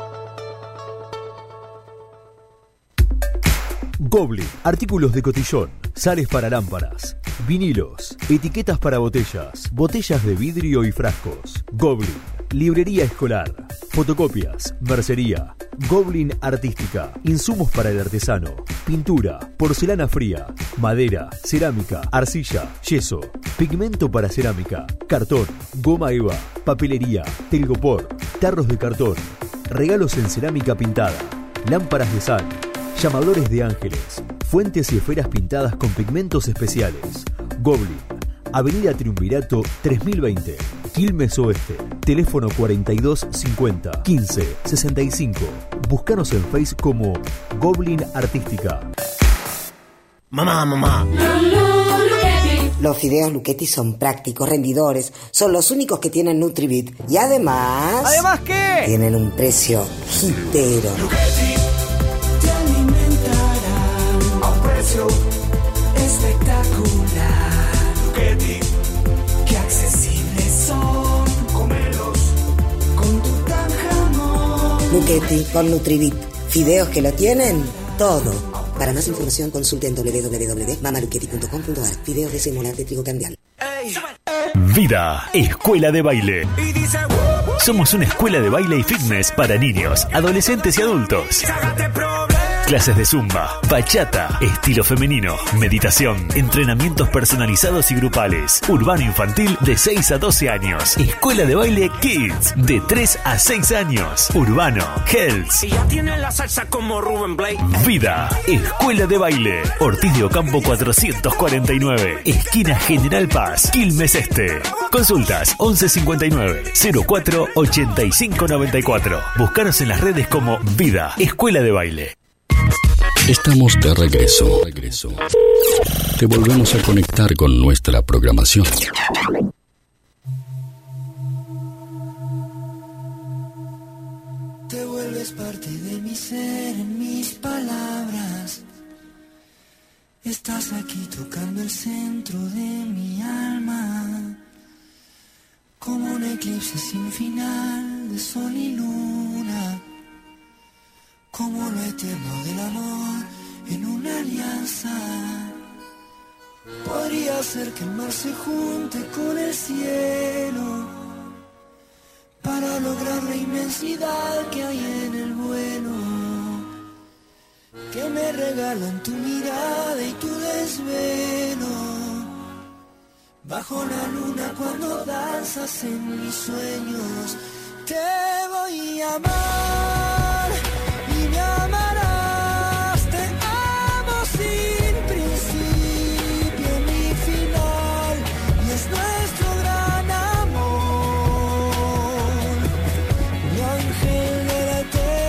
Speaker 13: Goblin, artículos de cotillón, sales para lámparas, vinilos, etiquetas para botellas, botellas de vidrio y frascos. Goblin, librería escolar, fotocopias, mercería. Goblin Artística, insumos para el artesano, pintura, porcelana fría, madera, cerámica, arcilla, yeso, pigmento para cerámica, cartón, goma eva, papelería, telgopor, tarros de cartón, regalos en cerámica pintada, lámparas de sal, llamadores de ángeles, fuentes y esferas pintadas con pigmentos especiales. Goblin, Avenida Triunvirato 3020, Quilmes Oeste, teléfono 4250 15 65. Búscanos en Facebook como Goblin Artística.
Speaker 14: Mamá. Los fideos Luchetti son prácticos, rendidores, son los únicos que tienen Nutribit y además...
Speaker 15: ¿Además qué?
Speaker 14: Tienen un precio hitero.
Speaker 7: Luchetti te alimentará a un precio espectacular. Luchetti, qué accesibles son, comelos con tu tan jamón.
Speaker 14: Luchetti con Nutribit, fideos que lo tienen todo. Para más información consulten www.mamaluchetti.com.ar. Fideos de semolar de trigo cambial.
Speaker 2: Vida, escuela de baile.
Speaker 7: Y dice,
Speaker 15: Somos una escuela de baile y fitness para niños, adolescentes y adultos. Clases de zumba, bachata, estilo femenino, meditación, entrenamientos personalizados y grupales. Urbano infantil de 6 a 12 años. Escuela de baile Kids de 3 a 6 años. Urbano, Health.
Speaker 16: Y ya tiene la salsa como Rubén Blake.
Speaker 15: Vida, Escuela de baile. Ortiz de Ocampo 449. Esquina General Paz, Quilmes Este. Consultas 1159 04 85 94. Búscanos en las redes como Vida, Escuela de baile.
Speaker 11: Estamos de regreso. Te volvemos a conectar con nuestra programación.
Speaker 7: Te vuelves parte de mi ser, en mis palabras. Estás aquí tocando el centro de mi alma. Como un eclipse sin final de sol y luna. Como lo eterno del amor en una alianza. Podría ser que el mar se junte con el cielo para lograr la inmensidad que hay en el vuelo que me regalan tu mirada y tu desvelo. Bajo la luna cuando danzas en mis sueños, te voy a amar. Y me amarás, te amo sin principio ni final, y es nuestro gran amor, mi ángel de la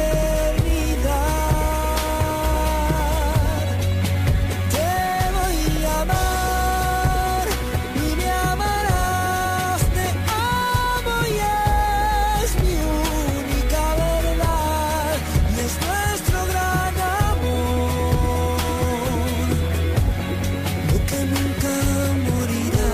Speaker 7: eternidad. Te voy a amar y me amarás, te amo y es mi única verdad. Es nuestro gran amor, lo que nunca morirá.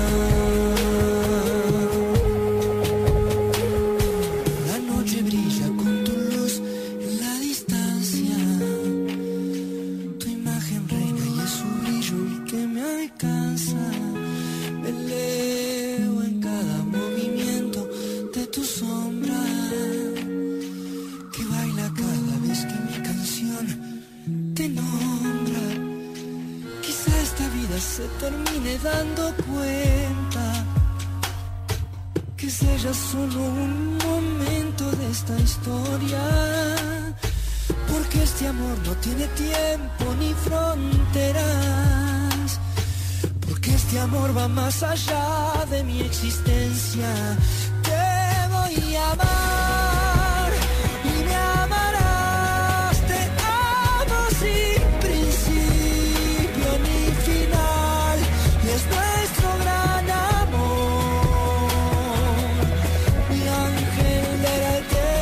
Speaker 7: La noche brilla con tu luz en la distancia. Tu imagen reina y es su brillo el que me alcanza. Me leo en cada movimiento de tu sombra, que baila cada vez que mi canción te nombra. Quizá esta vida se termine dando cuenta que sea ya solo un momento de esta historia, porque este amor no tiene tiempo ni fronteras, porque este amor va más allá de mi existencia. Te voy a amar y me amarás, te amo sin principio ni final, y es nuestro gran amor, mi ángel de la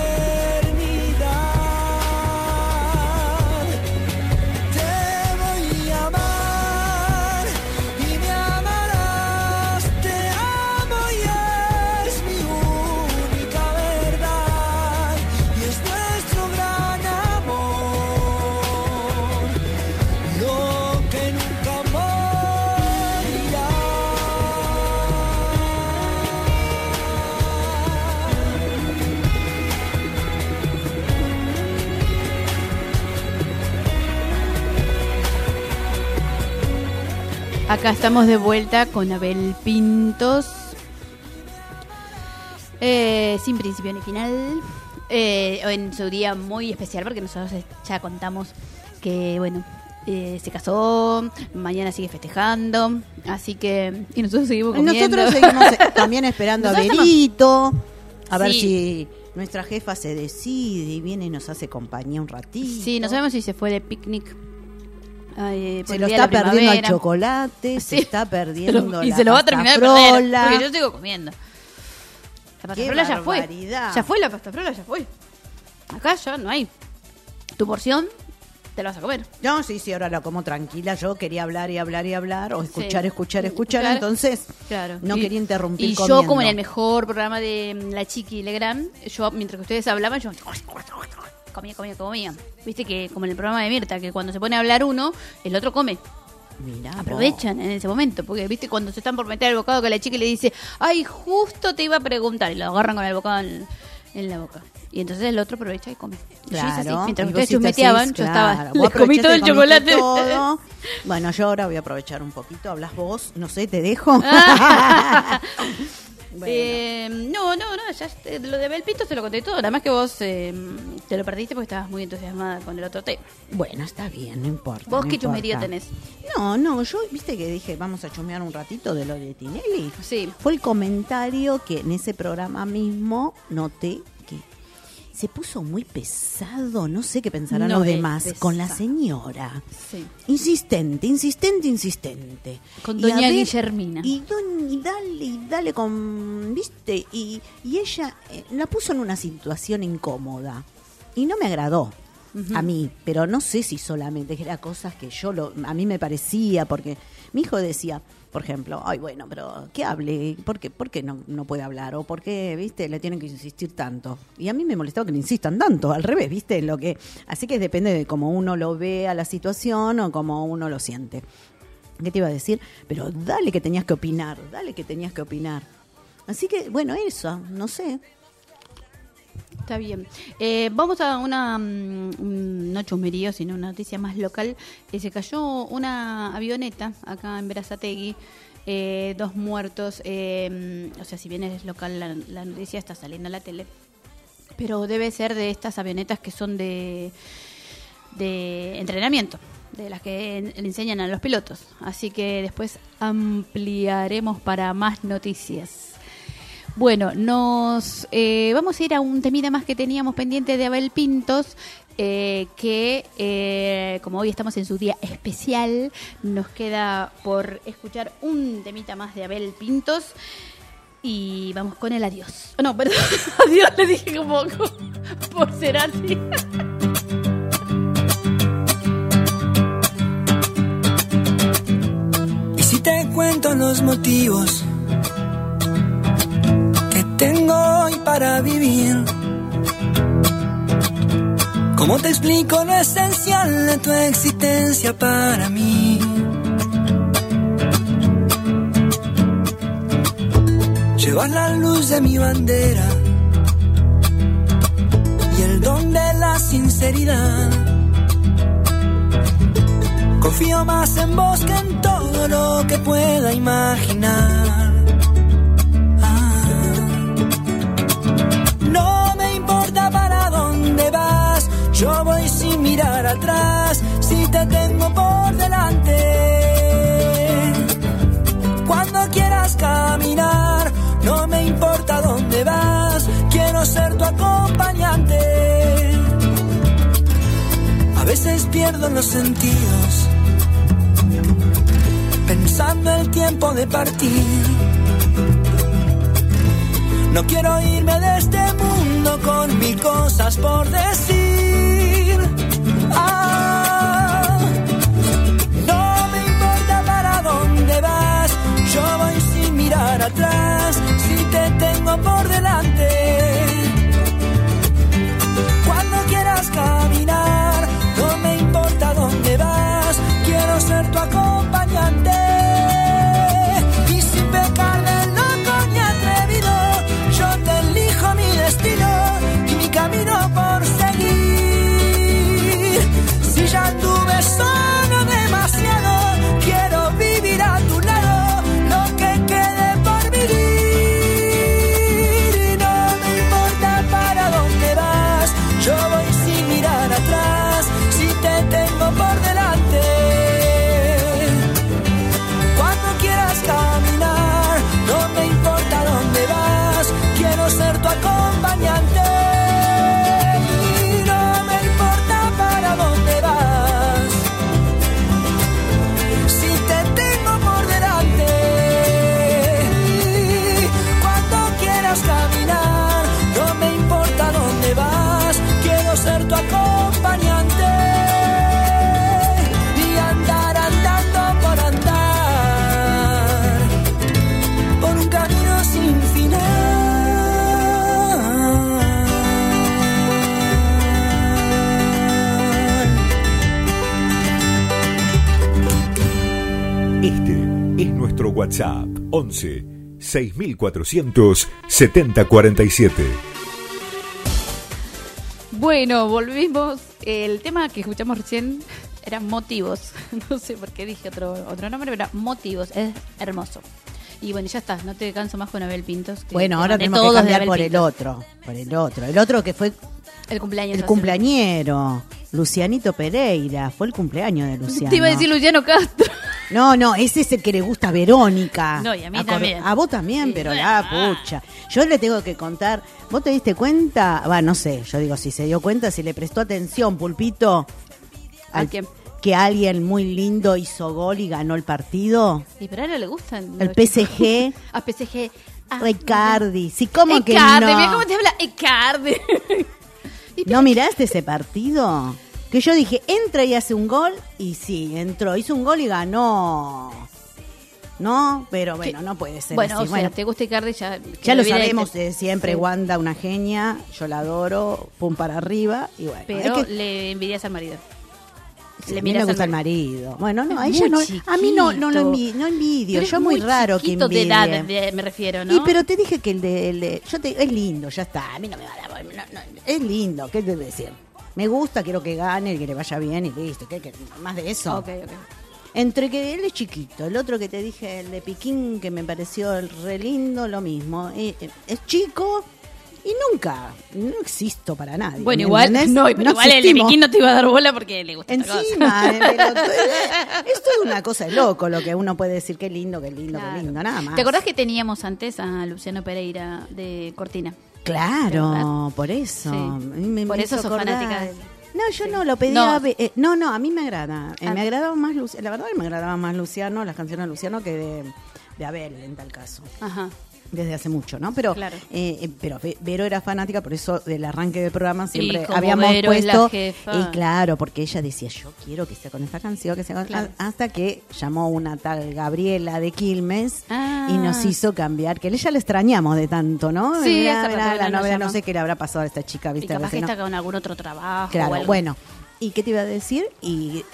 Speaker 7: eternidad. Te voy a amar y me amarás, te amo y es mi única verdad, y es nuestro gran amor, lo que nunca morirá.
Speaker 4: Acá estamos de vuelta con Abel Pintos. Sin principio ni final. En su día muy especial, porque nosotros ya contamos que, bueno, se casó, mañana sigue festejando, así que... Y nosotros seguimos comiendo.
Speaker 5: Nosotros seguimos también esperando a
Speaker 4: Nosotros
Speaker 5: Berito, a ver
Speaker 4: Sí.
Speaker 5: si nuestra jefa se decide y viene y nos hace compañía un ratito.
Speaker 4: Sí, no sabemos si se fue de picnic. Por
Speaker 5: Se
Speaker 4: el
Speaker 5: lo
Speaker 4: día
Speaker 5: está
Speaker 4: de la
Speaker 5: perdiendo el
Speaker 4: primavera.
Speaker 5: chocolate, se
Speaker 4: Sí.
Speaker 5: está perdiendo
Speaker 4: Y
Speaker 5: la
Speaker 4: se lo va a
Speaker 5: pasta
Speaker 4: terminar de perder,
Speaker 5: frola.
Speaker 4: porque yo sigo comiendo. La pasta
Speaker 5: Qué
Speaker 4: frola ya fue.
Speaker 5: barbaridad.
Speaker 4: Ya fue la pasta frola, ya fue. Acá ya no hay. Tu porción te la vas a comer.
Speaker 5: No, sí, ahora la como tranquila. Yo quería hablar y hablar y hablar, o escuchar,
Speaker 4: Sí.
Speaker 5: escuchar. Entonces,
Speaker 4: Claro.
Speaker 5: no quería interrumpir
Speaker 4: Y
Speaker 5: comiendo.
Speaker 4: yo, como en el mejor programa de La Chiqui y Legrand, yo, mientras que ustedes hablaban, yo comía. Viste que, como en el programa de Mirta, que cuando se pone a hablar uno, el otro come.
Speaker 5: Mirá,
Speaker 4: aprovechan en ese momento, porque viste cuando se están por meter el bocado que la chica le dice, ay, justo te iba a preguntar, y lo agarran con el bocado en la boca. Y entonces el otro aprovecha y come.
Speaker 5: Claro.
Speaker 4: Yo hice así. Mientras
Speaker 5: Y
Speaker 4: ustedes
Speaker 5: vos hiciste
Speaker 4: chusmeteaban,
Speaker 5: así,
Speaker 4: yo
Speaker 5: claro.
Speaker 4: estaba,
Speaker 5: Vos
Speaker 4: les comí todo el
Speaker 5: aprovechaste,
Speaker 4: chocolate.
Speaker 5: comiste todo. Bueno, yo ahora voy a aprovechar un poquito. Hablas vos, no sé, te dejo.
Speaker 4: No, ya lo de Abel Pintos se lo conté todo. Nada más que vos te lo perdiste porque estabas muy entusiasmada con el otro tema.
Speaker 5: Bueno, está bien, no importa.
Speaker 4: ¿Vos
Speaker 5: no
Speaker 4: qué
Speaker 5: importa.
Speaker 4: chusmería tenés?
Speaker 5: No, yo, viste que dije, vamos a chusmear un ratito de lo de Tinelli.
Speaker 4: Sí.
Speaker 5: Fue el comentario que en ese programa mismo noté que se puso muy pesado, no sé qué pensarán
Speaker 4: No
Speaker 5: los
Speaker 4: es
Speaker 5: demás,
Speaker 4: pesado.
Speaker 5: con la señora.
Speaker 4: Sí.
Speaker 5: Insistente.
Speaker 4: Con
Speaker 5: Y
Speaker 4: doña
Speaker 5: a ver,
Speaker 4: Guillermina.
Speaker 5: Y dale con, viste, y ella la puso en una situación incómoda. Y no me agradó.
Speaker 4: Ujú.
Speaker 5: A mí, pero no sé si solamente era cosas que a mí me parecía, porque mi hijo decía, por ejemplo, ay, bueno, pero que hable, ¿por qué no puede hablar? O por qué, viste, le tienen que insistir tanto. Y a mí me molestaba que le insistan tanto, al revés, viste, así que depende de cómo uno lo ve a la situación o cómo uno lo siente. ¿Qué te iba a decir? Pero dale que tenías que opinar. Así que, bueno, eso, no sé.
Speaker 4: Está bien. Vamos a una, no chusmerío, sino una noticia más local. Se cayó una avioneta acá en Berazategui, 2 muertos. O sea, si bien es local, la noticia está saliendo a la tele. Pero debe ser de estas avionetas que son de entrenamiento, de las que le enseñan a los pilotos. Así que después ampliaremos para más noticias. Bueno, vamos a ir a un temita más que teníamos pendiente de Abel Pintos, que como hoy estamos en su día especial, nos queda por escuchar un temita más de Abel Pintos y vamos con el adiós. No, perdón, adiós le dije como por ser así.
Speaker 7: Y si te cuento los motivos tengo hoy para vivir, ¿cómo te explico lo esencial de tu existencia para mí? Llevas la luz de mi bandera y el don de la sinceridad. Confío más en vos que en todo lo que pueda imaginar. No me importa para dónde vas, yo voy sin mirar atrás, si te tengo por delante. Cuando quieras caminar, no me importa dónde vas, quiero ser tu acompañante. A veces pierdo los sentidos, pensando el tiempo de partir. No quiero irme de este mundo con 1000 cosas por decir. No me importa para dónde vas, yo voy sin mirar atrás, si te tengo por delante. Cuando quieras caminar, no me importa dónde vas, quiero ser tu acompañante. Y sin pecar de loco ni atrevido, yo te elijo mi destino y mi camino por seguir. Si ya anduve solo demasiado, quiero vivir a tu lado lo que quede por vivir. Y no
Speaker 9: WhatsApp 11 6400 7047.
Speaker 4: Bueno, volvimos. El tema que escuchamos recién eran Motivos. No sé por qué dije otro nombre, pero era Motivos. Es hermoso. Y bueno, ya está. No te canso más con Abel Pintos.
Speaker 5: Bueno, ahora tenemos que cambiar por el otro. El otro que fue
Speaker 4: el cumpleaños.
Speaker 5: El cumpleañero. Lucianito Pereira. Fue el cumpleaños de Luciano.
Speaker 4: Te iba a decir Luciano Castro.
Speaker 5: No, ese es el que le gusta a Verónica.
Speaker 4: No, y a mí también.
Speaker 5: A vos también, sí, pero la pucha. Yo le tengo que contar. ¿Vos te diste cuenta? No sé, yo digo si se dio cuenta, si le prestó atención, Pulpito.
Speaker 4: ¿A quién?
Speaker 5: Que alguien muy lindo hizo gol y ganó el partido.
Speaker 4: Y pero a él le gustan.
Speaker 5: El PSG.
Speaker 4: A PSG.
Speaker 5: Icardi. Sí, ¿cómo
Speaker 4: Icardi,
Speaker 5: que no?
Speaker 4: Mira cómo te habla Icardi.
Speaker 5: ¿No miraste ese partido? Que yo dije, entra y hace un gol. Y sí, entró, hizo un gol y ganó. No, pero bueno, no puede ser
Speaker 4: bueno,
Speaker 5: así.
Speaker 4: O sea, te gusta Icardi, ya
Speaker 5: lo sabemos de siempre. Sí. Wanda, una genia. Yo la adoro. Pum para arriba. Y bueno,
Speaker 4: pero le envidias al marido.
Speaker 5: Sí, a mí me gusta el marido. Bueno, no, a ella no. A mí no envidio. Yo es muy raro que envidie.
Speaker 4: De edad me refiero, ¿no?
Speaker 5: Y pero te dije que el de es lindo, ya está. A mí no me va a dar. No, es lindo, ¿qué te voy a decir? Me gusta, quiero que gane, que le vaya bien y listo. ¿Qué? Más de eso.
Speaker 4: Okay.
Speaker 5: Entre que él es chiquito, el otro que te dije, el de Piquín, que me pareció re lindo, lo mismo. Es chico. Y no existo para nadie.
Speaker 4: Bueno, igual igual el de Piquín no te iba a dar bola porque le gusta
Speaker 5: encima, pero esto es una cosa de loco lo que uno puede decir, qué lindo, claro. Nada más.
Speaker 4: ¿Te acordás que teníamos antes a Luciano Pereira de Cortina?
Speaker 5: Claro, por eso.
Speaker 4: Sí. Por eso sos fanática de él.
Speaker 5: No, yo no lo pedía. No, a mí me agrada. Me agradaba más Luciano. La verdad me agradaba más Luciano, las canciones de Luciano que de Abel en tal caso.
Speaker 4: Ajá.
Speaker 5: Desde hace mucho, ¿no? Pero,
Speaker 4: claro.
Speaker 5: Pero Vero era fanática, por eso del arranque del programa siempre
Speaker 4: como
Speaker 5: habíamos
Speaker 4: Vero
Speaker 5: puesto.
Speaker 4: Es la jefa.
Speaker 5: Y claro, porque ella decía, yo quiero que sea con esta canción, que sea con...
Speaker 4: Claro.
Speaker 5: Hasta que llamó una tal Gabriela de Quilmes y nos hizo cambiar, que ella le extrañamos de tanto, ¿no?
Speaker 4: Sí,
Speaker 5: la novela, no sé qué le habrá pasado a esta chica, ¿viste?
Speaker 4: Y capaz que está con algún otro trabajo.
Speaker 5: Claro,
Speaker 4: o algo.
Speaker 5: Bueno. ¿Y qué te iba a decir? Y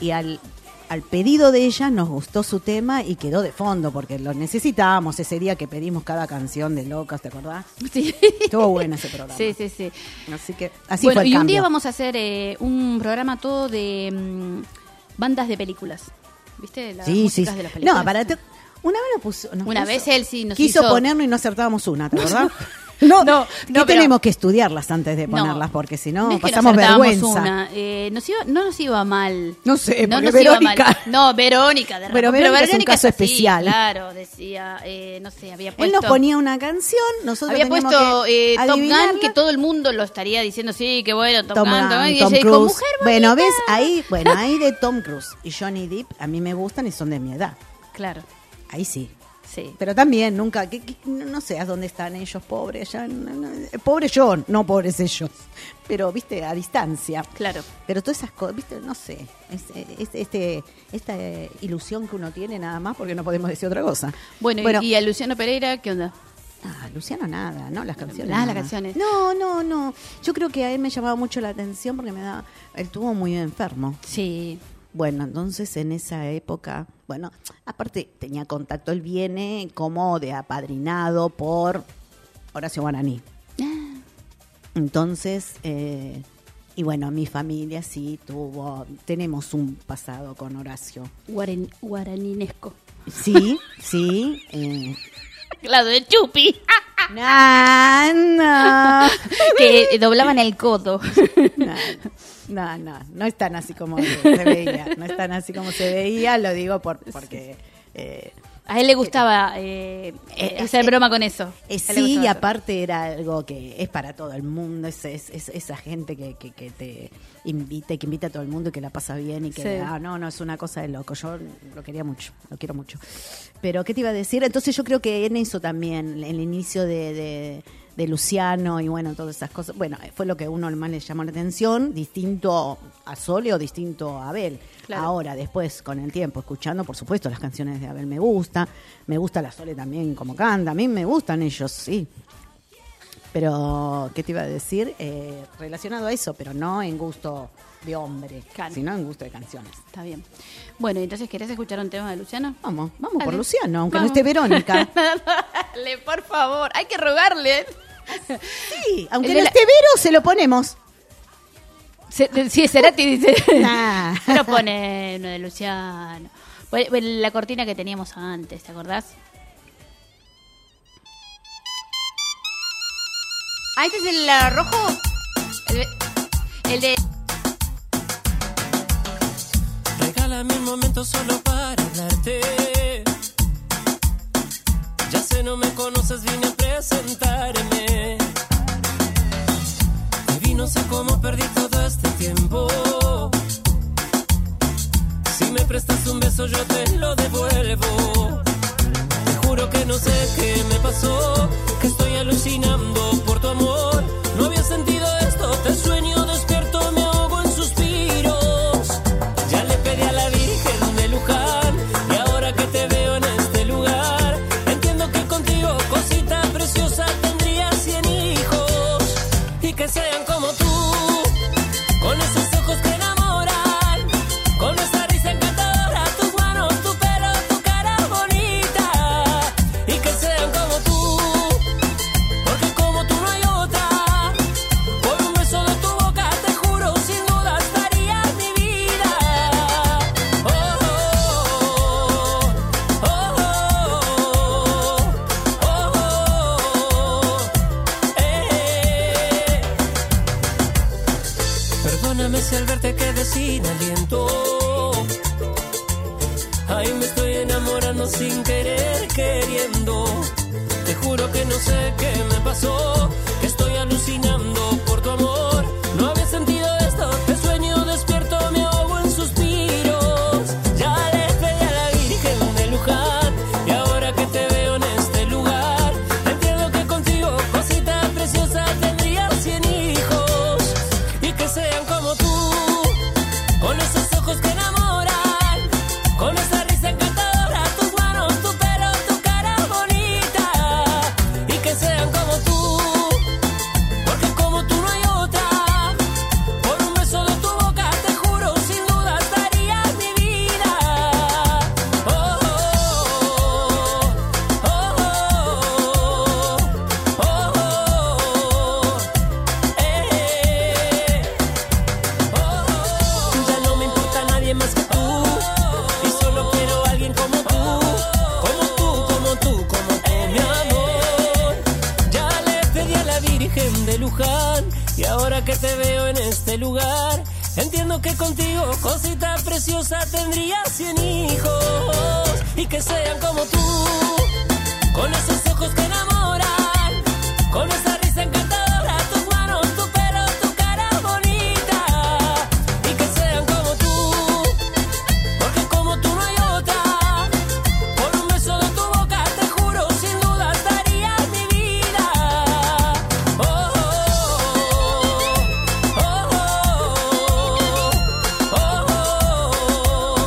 Speaker 5: al pedido de ella nos gustó su tema y quedó de fondo porque lo necesitábamos ese día que pedimos cada canción de Locas, ¿te acordás?
Speaker 4: Sí.
Speaker 5: Estuvo bueno ese programa.
Speaker 4: Sí.
Speaker 5: Así que así
Speaker 4: bueno,
Speaker 5: fue el
Speaker 4: y
Speaker 5: cambio.
Speaker 4: un día vamos a hacer un programa todo de bandas de películas. ¿Viste? Las músicas de las películas.
Speaker 5: No, una vez lo puso.
Speaker 4: Una vez él sí nos
Speaker 5: quiso
Speaker 4: hizo
Speaker 5: ponernos y no acertábamos una, ¿te acordás? No,
Speaker 4: pero
Speaker 5: tenemos que estudiarlas antes de ponerlas porque si no
Speaker 4: es que
Speaker 5: pasamos vergüenza.
Speaker 4: Una. No nos iba mal.
Speaker 5: No sé, porque
Speaker 4: Verónica. No, Verónica.
Speaker 5: Pero Verónica es un caso especial.
Speaker 4: Claro, decía, no sé, había puesto.
Speaker 5: Él nos ponía una canción, nosotros
Speaker 4: había
Speaker 5: teníamos
Speaker 4: puesto
Speaker 5: que
Speaker 4: Top Gun, que todo el mundo lo estaría diciendo, sí, qué bueno, Top Gun. Y ella
Speaker 5: Cruise.
Speaker 4: dijo, mujer bonita.
Speaker 5: Bueno, ves, ahí de Tom Cruise y Johnny Depp a mí me gustan y son de mi edad.
Speaker 4: Claro.
Speaker 5: Ahí sí.
Speaker 4: Sí.
Speaker 5: Pero también nunca, no sé a dónde están ellos, pobres, ya, pobre yo, no pobres ellos, pero viste, a distancia.
Speaker 4: Claro.
Speaker 5: Pero todas esas cosas, viste, no sé, esta ilusión que uno tiene nada más porque no podemos decir otra cosa.
Speaker 4: Bueno. ¿Y a Luciano Pereira qué onda?
Speaker 5: Luciano nada, ¿no? Las canciones.
Speaker 4: Las canciones.
Speaker 5: No. Yo creo que a él me llamaba mucho la atención porque él estuvo muy enfermo.
Speaker 4: Sí.
Speaker 5: Bueno, entonces en esa época, bueno, aparte tenía contacto, él viene como de apadrinado por Horacio Guaraní. Entonces, y bueno, mi familia sí tenemos un pasado con Horacio.
Speaker 4: Guaraninesco.
Speaker 5: Sí.
Speaker 4: Claro, de Chupi.
Speaker 5: No.
Speaker 4: Que doblaban el codo.
Speaker 5: No es tan así como se veía. No es tan así como se veía, lo digo porque...
Speaker 4: a él le gustaba hacer broma con eso.
Speaker 5: Sí, y aparte era algo que es para todo el mundo, es esa gente que te invita y que invita a todo el mundo y que la pasa bien y que no, es una cosa de loco. Yo lo quería mucho, lo quiero mucho. Pero, ¿qué te iba a decir? Entonces yo creo que en eso también, el inicio de Luciano y bueno, todas esas cosas. Bueno, fue lo que a uno más le llamó la atención, distinto a Sole o distinto a Abel. Claro. Ahora, después, con el tiempo, escuchando, por supuesto, las canciones de Abel me gusta la Sole también como canta, a mí me gustan ellos, sí. Pero, ¿qué te iba a decir? Relacionado a eso, pero no en gusto de hombre, sino en gusto de canciones.
Speaker 4: Está bien. Bueno, entonces, ¿querés escuchar un tema de Luciano?
Speaker 5: Vamos por Luciano, aunque no esté Verónica.
Speaker 4: Dale, por favor, hay que rogarle.
Speaker 5: Sí, aunque no esté Vero, se lo ponemos.
Speaker 4: Sí, Cerati dice.
Speaker 5: Nah.
Speaker 4: Pero pone uno de Luciano. La cortina que teníamos antes, ¿te acordás? Ah, este es el rojo. El de.
Speaker 3: Regálame un momento solo para hablarte. Ya sé, no me conoces, vine a presentarme. Te vi, no sé cómo perdí todo este tiempo. Si me prestas un beso, yo te lo devuelvo. Te juro que no sé qué me pasó, que estoy alucinando por tu amor. No había sentido esto, te sueño despierto, me ahogo en suspiros. Ya le pedí a la Virgen de Luján, y ahora que te veo en este lugar, entiendo que contigo, cosita preciosa, tendría 100 hijos. Y que sean como tú, con esos ojos que enamoran, con esa risa encantadora, tus manos, tu pelo, tu cara bonita. Y que sean como tú, porque como tú no hay otra. Por un beso de tu boca, te juro, sin duda estaría mi vida. Oh, oh, oh, Perdóname si al verte quedé sin aliento. Ay, me estoy enamorando sin querer, queriendo. Te juro que no sé qué me pasó, que estoy alucinando por tu amor. No había sentido esto, te sueño despierto, me ahogo en suspiros. Ya le pedí a la Virgen de Luján, y ahora que te veo en este lugar, entiendo que contigo, cosita preciosa, tendría 100 hijos. Y que sean como tú, con esos ojos que enamoran, con esa risa encantadora, tus manos, tu pelo, tu cara bonita. Y que sean como tú, porque como tú no hay otra. Por un beso de tu boca, te juro, sin duda estaría mi vida. Oh, oh, oh, oh, oh, Ya no me importa nadie más que tú, y solo quiero a alguien como tú, mi amor. Ya le pedí a la Virgen de Luján, y ahora que te veo en este lugar, entiendo que contigo, cosita preciosa, tendría 100 hijos. Y que sean como tú, con esos ojos que enamoran, con esa risa encantadora, tus manos, tu pelo, tu cara bonita. Y que sean como tú, porque como tú no hay otra. Por un beso de tu boca, te juro, sin duda estaría mi vida. Oh, oh, oh, oh, oh, oh,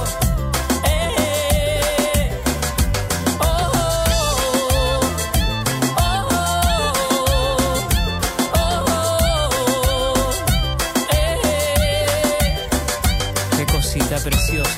Speaker 3: qué cosita preciosa.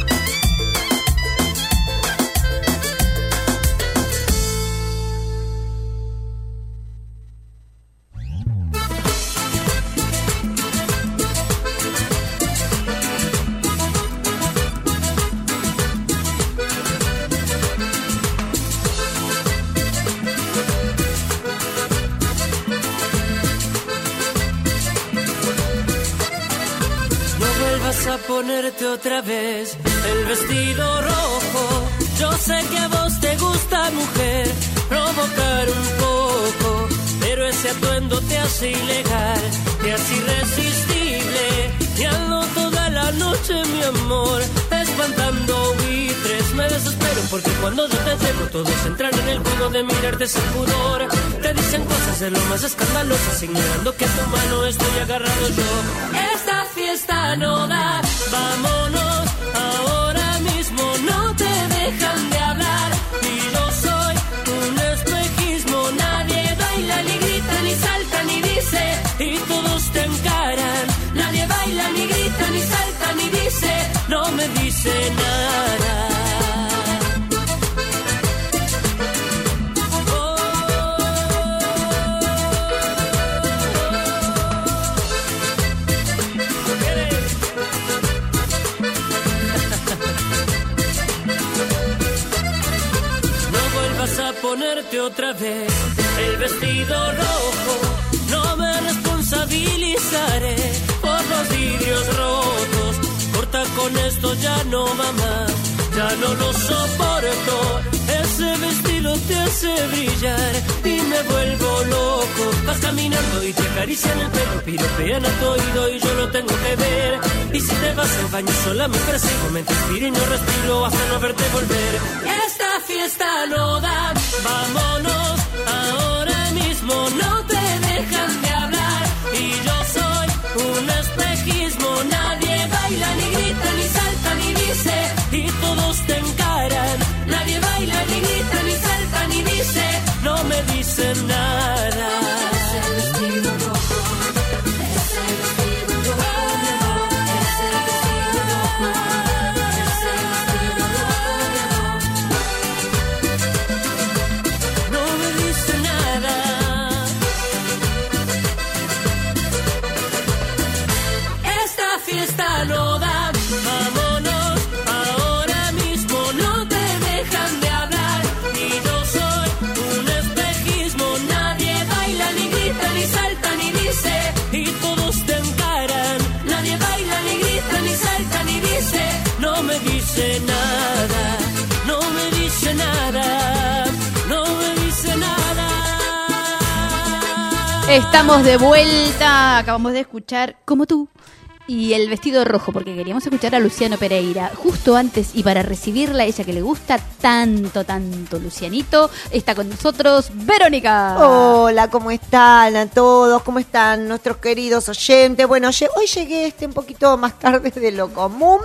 Speaker 3: No vuelvas a ponerte otra vez el vestido rojo. Yo sé que a vos te gusta, mujer, provocar un poco, pero ese atuendo te hace ilegal, te hace irresistible. Te ando toda la noche, mi amor, espantando buitres. Me desespero porque cuando yo te llevo, todos entran en el juego de mirarte sin pudor. Te dicen cosas de lo más escandalosas, ignorando que a tu mano estoy agarrado yo. Esta fiesta no da, vámonos ahora mismo, no te dejan de hablar. Y yo soy un espejismo, nadie baila ni grita ni
Speaker 7: y todos te encaran. Nadie baila, ni grita, ni salta, ni dice, no me dice nada. A ponerte otra vez el vestido rojo, no me responsabilizaré por los vidrios rotos. Corta con esto, ya no, mamá, ya no lo soporto. Ese vestido te hace brillar y me vuelvo loco. Vas caminando y te acarician el pelo, piropean a tu oído y yo lo tengo que ver. Y si te vas al baño sola me persigo, me inspiro y no respiro hasta no verte volver. Esta fiesta no da, vámonos ahora mismo, no te dejan de hablar. Y yo soy un espejismo, nadie baila, ni grita, ni salta, ni dice, y todos te encaran. Nadie baila, ni grita, ni salta, ni dice, no me dicen nada. Ese vestido rojo, ese vestido rojo, ese vestido rojo, ese vestido rojo, no me dice nada. Esta fiesta no da, vámonos ahora mismo, no te dejan de hablar. Y yo soy un espejismo, nadie baila, ni grita, ni salta, ni dice, y todos te encaran. Nadie baila, ni grita, ni salta, ni dice, no me dice nada, no me dice nada, no me dice nada.
Speaker 4: Estamos de vuelta, acabamos de escuchar Como tú y El vestido rojo, porque queríamos escuchar a Luciano Pereira. Justo antes, y para recibirla, ella que le gusta tanto, Lucianito, está con nosotros Verónica.
Speaker 17: Hola, ¿cómo están a todos? ¿Cómo están nuestros queridos oyentes? Bueno, hoy llegué un poquito más tarde de lo común.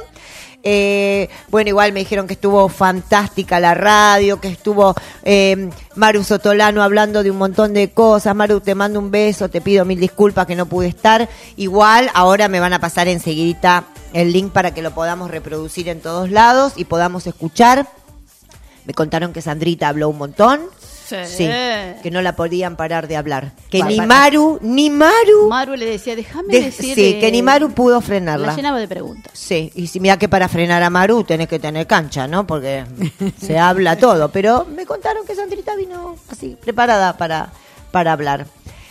Speaker 17: Bueno, igual me dijeron que estuvo fantástica la radio, que estuvo Maru Sotolano hablando de un montón de cosas. Maru, te mando un beso, te pido 1000 disculpas que no pude estar. Igual ahora me van a pasar enseguidita el link para que lo podamos reproducir en todos lados y podamos escuchar. Me contaron que Sandrita habló un montón. Sí, que no la podían parar de hablar. Que Maru
Speaker 4: le decía, déjame decir.
Speaker 17: Sí, que ni Maru pudo frenarla.
Speaker 4: La llenaba de preguntas.
Speaker 17: Sí, y si mira que para frenar a Maru tenés que tener cancha, ¿no? Porque se habla todo. Pero me contaron que Sandrita vino así, preparada para hablar.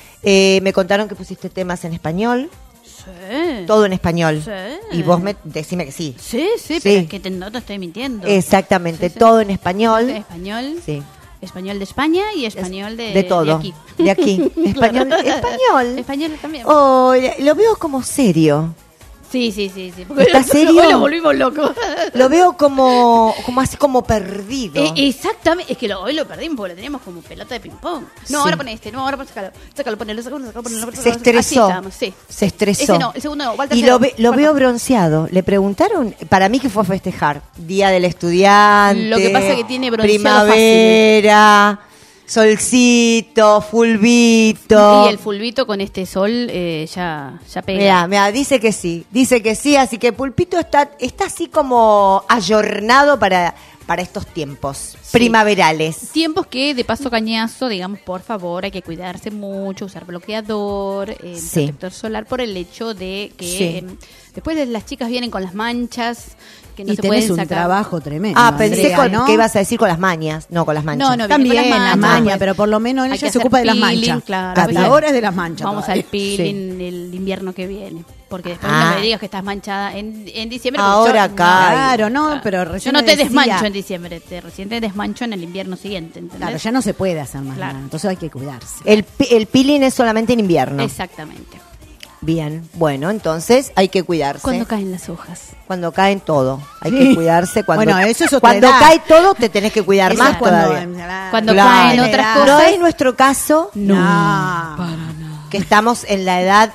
Speaker 17: Me contaron que pusiste temas en español.
Speaker 4: Sí.
Speaker 17: Todo en español.
Speaker 4: Sí.
Speaker 17: Y vos decime que sí.
Speaker 4: Sí, pero es que no te estoy mintiendo.
Speaker 17: Exactamente, todo en español.
Speaker 4: Español.
Speaker 17: Sí.
Speaker 4: Español de España y español
Speaker 17: de todo.
Speaker 4: De aquí.
Speaker 17: De aquí. Español.
Speaker 4: Español también.
Speaker 17: Oh, lo veo como serio.
Speaker 4: Sí. Porque
Speaker 17: ¿Está serio?
Speaker 4: Hoy lo volvimos locos.
Speaker 17: Lo veo como así como perdido.
Speaker 4: Exactamente. Es que hoy lo perdimos porque lo teníamos como pelota de ping-pong. No, ahora pon este. No, ahora sácalo, ponelo.
Speaker 17: Se estresó.
Speaker 4: Sí.
Speaker 17: Se estresó.
Speaker 4: Ese no, el segundo no.
Speaker 17: Y lo veo bronceado. Le preguntaron, para mí que fue a festejar. Día del Estudiante.
Speaker 4: Lo que pasa es que tiene bronceado
Speaker 17: primavera. Fácil. Solcito, fulbito.
Speaker 4: Y el fulbito con este sol ya pega.
Speaker 17: Mira, dice que sí, así que Pulpito está así como ayornado para estos tiempos primaverales.
Speaker 4: Tiempos que, de paso cañazo, digamos, por favor, hay que cuidarse mucho, usar bloqueador, protector solar, por el hecho de que después las chicas vienen con las manchas que no se pueden sacar.
Speaker 5: Un trabajo tremendo.
Speaker 17: Pensé que ibas a decir con las mañas. No, con las manchas.
Speaker 4: No,
Speaker 5: también
Speaker 4: con las
Speaker 5: mañas, pero por lo menos ella se ocupa de las manchas.
Speaker 4: Claro,
Speaker 5: ahora es de las manchas.
Speaker 4: Vamos al peeling el invierno que viene. Porque después no me digas que estás manchada en diciembre.
Speaker 17: Ahora acá.
Speaker 5: Claro, no, pero recién
Speaker 4: yo no te desmancho en diciembre, recién te desmancho en el invierno siguiente, ¿entendés?
Speaker 5: Claro, ya no se puede hacer más nada, entonces hay que cuidarse.
Speaker 17: El peeling es solamente en invierno.
Speaker 4: Exactamente.
Speaker 17: Bien, bueno, entonces hay que cuidarse.
Speaker 4: Cuando caen las hojas.
Speaker 17: Cuando caen todo, hay que cuidarse. Cuando
Speaker 5: eso es
Speaker 17: cuando cae todo, te tenés que cuidar más todavía.
Speaker 4: Cuando caen otras cosas.
Speaker 17: No es nuestro caso.
Speaker 4: No, para nada.
Speaker 17: Que estamos en la edad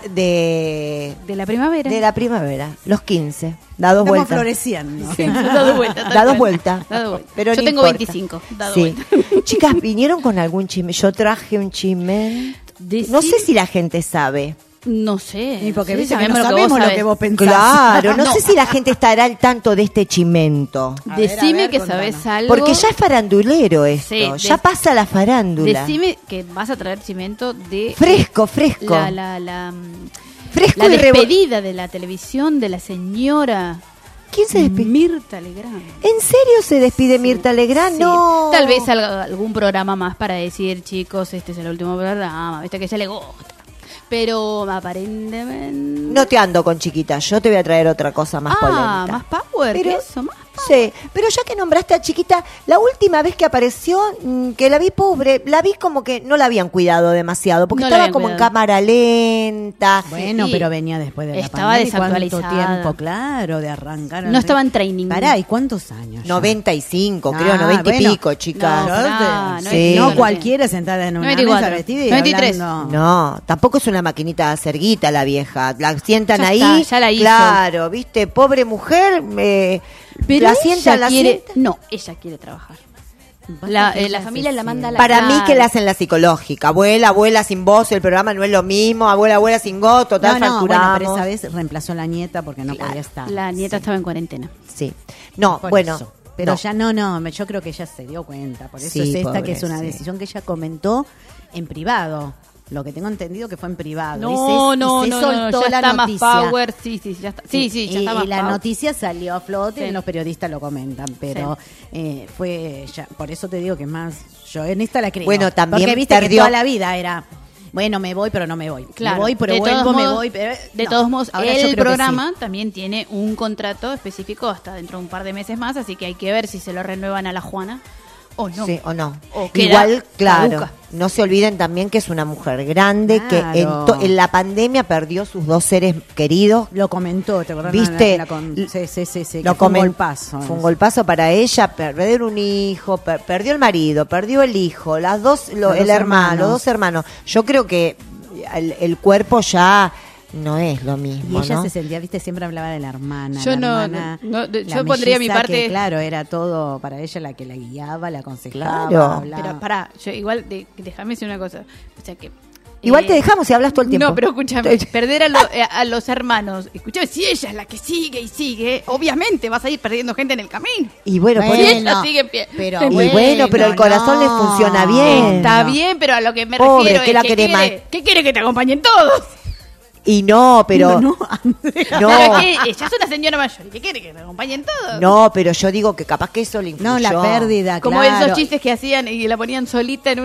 Speaker 17: de
Speaker 4: la primavera.
Speaker 17: De la primavera, los 15. Da dos vueltas.
Speaker 5: Estamos floreciendo.
Speaker 17: Sí.
Speaker 4: Da dos vueltas.
Speaker 17: Pero
Speaker 4: yo tengo 25.
Speaker 17: Chicas, ¿vinieron con algún chisme? Yo traje un chisme. No sé si la gente sabe.
Speaker 4: No sé.
Speaker 5: Y porque
Speaker 4: Sí,
Speaker 5: viste que no
Speaker 4: vos
Speaker 5: sabemos lo
Speaker 4: sabés.
Speaker 5: que vos pensás.
Speaker 17: Claro, no sé si la gente estará al tanto de este chimento.
Speaker 4: Decime que sabés algo.
Speaker 17: Porque ya es farandulero esto,
Speaker 4: Sí,
Speaker 17: ya pasa la farándula.
Speaker 4: Decime que vas a traer cimento de...
Speaker 17: Fresco. Fresco
Speaker 4: la
Speaker 17: y
Speaker 4: despedida de la televisión de la señora...
Speaker 17: ¿Quién se despide?
Speaker 4: Mirta Legrand.
Speaker 17: ¿En serio se despide Mirta Legrand?
Speaker 4: Sí.
Speaker 17: No.
Speaker 4: Tal vez algún programa más para decir, chicos, este es el último programa, viste que ya le gusta. Pero aparentemente...
Speaker 17: No te ando con chiquita, yo te voy a traer otra cosa más polémica.
Speaker 4: más power,
Speaker 17: Pero-
Speaker 4: que eso, más power.
Speaker 17: Sí, pero ya que nombraste a Chiquita, la última vez que apareció, que la vi pobre, la vi como que no la habían cuidado demasiado, porque
Speaker 4: No la
Speaker 17: estaba
Speaker 4: habían
Speaker 17: como en
Speaker 4: cuidado.
Speaker 17: cámara lenta.
Speaker 5: Bueno,
Speaker 4: Sí.
Speaker 5: pero venía después de la
Speaker 4: Estaba
Speaker 5: pandemia. ¿Cuánto
Speaker 4: desactualizada.
Speaker 5: tiempo, claro, de arrancar?
Speaker 4: No estaba en training.
Speaker 5: Pará, ¿y cuántos años? ya?
Speaker 17: 95,
Speaker 5: Ah,
Speaker 17: creo, 90 y
Speaker 5: bueno.
Speaker 17: pico, chicas.
Speaker 4: No, pará,
Speaker 17: Sí.
Speaker 5: No cualquiera sentada en una
Speaker 4: 94,
Speaker 5: mesa vestida y
Speaker 4: 93.
Speaker 5: hablando.
Speaker 17: No, tampoco es una maquinita de hacer guita la vieja. La sientan
Speaker 4: Ya
Speaker 17: ahí.
Speaker 4: está, ya la hizo.
Speaker 17: Claro, viste, pobre mujer.
Speaker 4: Pero
Speaker 17: la
Speaker 4: ella
Speaker 17: sientan, la
Speaker 4: quiere...
Speaker 17: sientan.
Speaker 4: No, ella quiere trabajar. La familia la manda a la
Speaker 17: Para mí
Speaker 4: casa.
Speaker 17: que la hacen la psicológica. Abuela sin voz, el programa no es lo mismo. Abuela sin voz, total
Speaker 5: No, bueno,
Speaker 17: facturamos.
Speaker 5: pero esa vez reemplazó a la nieta porque no podía estar.
Speaker 4: La nieta estaba en cuarentena.
Speaker 17: Sí. No,
Speaker 5: Por
Speaker 17: bueno.
Speaker 5: eso. Pero
Speaker 17: no.
Speaker 5: ya no, yo creo que ella se dio cuenta. Por eso
Speaker 17: Sí,
Speaker 5: es esta
Speaker 17: pobre,
Speaker 5: que es una
Speaker 17: sí.
Speaker 5: decisión que ella comentó en privado. Lo que tengo entendido que fue en privado.
Speaker 4: No,
Speaker 5: Y
Speaker 4: no,
Speaker 5: se
Speaker 4: no,
Speaker 5: soltó
Speaker 4: ya
Speaker 5: la
Speaker 4: está
Speaker 5: noticia.
Speaker 4: más power. Sí, ya está. Sí, ya
Speaker 5: y,
Speaker 4: está más
Speaker 5: y la
Speaker 4: power.
Speaker 5: noticia salió a flote
Speaker 4: Sí.
Speaker 5: y los periodistas lo comentan, pero fue ya, por eso te digo que más yo en esta la creo.
Speaker 17: Bueno, también
Speaker 5: porque viste que
Speaker 17: perdió-
Speaker 5: toda la vida era bueno, me voy pero no me voy.
Speaker 4: Claro,
Speaker 5: Me voy pero
Speaker 4: de
Speaker 5: vuelvo,
Speaker 4: todos
Speaker 5: me
Speaker 4: modos-
Speaker 5: voy, pero
Speaker 4: De
Speaker 5: no.
Speaker 4: todos modos,
Speaker 5: Ahora yo
Speaker 4: el
Speaker 5: creo que
Speaker 4: programa
Speaker 5: sí.
Speaker 4: también tiene un contrato específico hasta dentro de un par de meses más, así que hay que ver si se lo renuevan a la Juana o no.
Speaker 17: Sí, o no.
Speaker 4: O queda
Speaker 17: Igual, claro.
Speaker 4: caduca.
Speaker 17: No se olviden también que es una mujer grande
Speaker 5: Claro.
Speaker 17: que en la pandemia perdió sus dos seres queridos.
Speaker 5: Lo comentó, ¿te acordás?
Speaker 17: ¿Viste?
Speaker 5: Sí,
Speaker 17: Lo
Speaker 5: que fue un
Speaker 17: comen-
Speaker 5: golpazo.
Speaker 17: Fue un golpazo para ella, perder un hijo, perdió el marido, perdió el hijo, las dos, el
Speaker 5: dos
Speaker 17: hermano,
Speaker 5: hermanos.
Speaker 17: los dos hermanos. Yo creo que el cuerpo ya no es lo mismo,
Speaker 5: Y ella
Speaker 17: ¿no?
Speaker 5: se sentía, viste, siempre hablaba de la hermana.
Speaker 4: Yo
Speaker 5: la
Speaker 4: no-
Speaker 5: hermana,
Speaker 4: no,
Speaker 5: la
Speaker 4: yo pondría mi
Speaker 5: melliza
Speaker 4: parte-
Speaker 5: que, claro, era todo para ella la que la guiaba, la aconsejaba.
Speaker 17: Claro.
Speaker 5: hablaba.
Speaker 4: Pero pará, yo igual déjame decir una cosa. O sea que
Speaker 17: Igual te dejamos y hablas todo el tiempo.
Speaker 4: No, pero escúchame, perder a los hermanos. Escúchame, si ella es la que sigue y sigue, obviamente vas a ir perdiendo gente en el camino.
Speaker 17: Y bueno, por
Speaker 4: Si
Speaker 17: eso-
Speaker 4: ella sigue en pie.
Speaker 5: pero
Speaker 17: Y bueno, pero el corazón le funciona bien.
Speaker 4: Está bien, pero a lo que me
Speaker 17: Pobre,
Speaker 4: refiero
Speaker 17: ¿qué
Speaker 4: es
Speaker 17: la
Speaker 4: que
Speaker 17: querés
Speaker 4: ¿qué quiere que te acompañen todos?
Speaker 17: Y no, pero
Speaker 5: No,
Speaker 4: Pero que ella es una señora mayor. ¿Y qué quiere que te acompañen todos?
Speaker 17: no, pero yo digo que capaz que eso le influyó.
Speaker 5: No, la pérdida,
Speaker 4: Como
Speaker 5: claro.
Speaker 4: esos chistes que hacían y la ponían solita en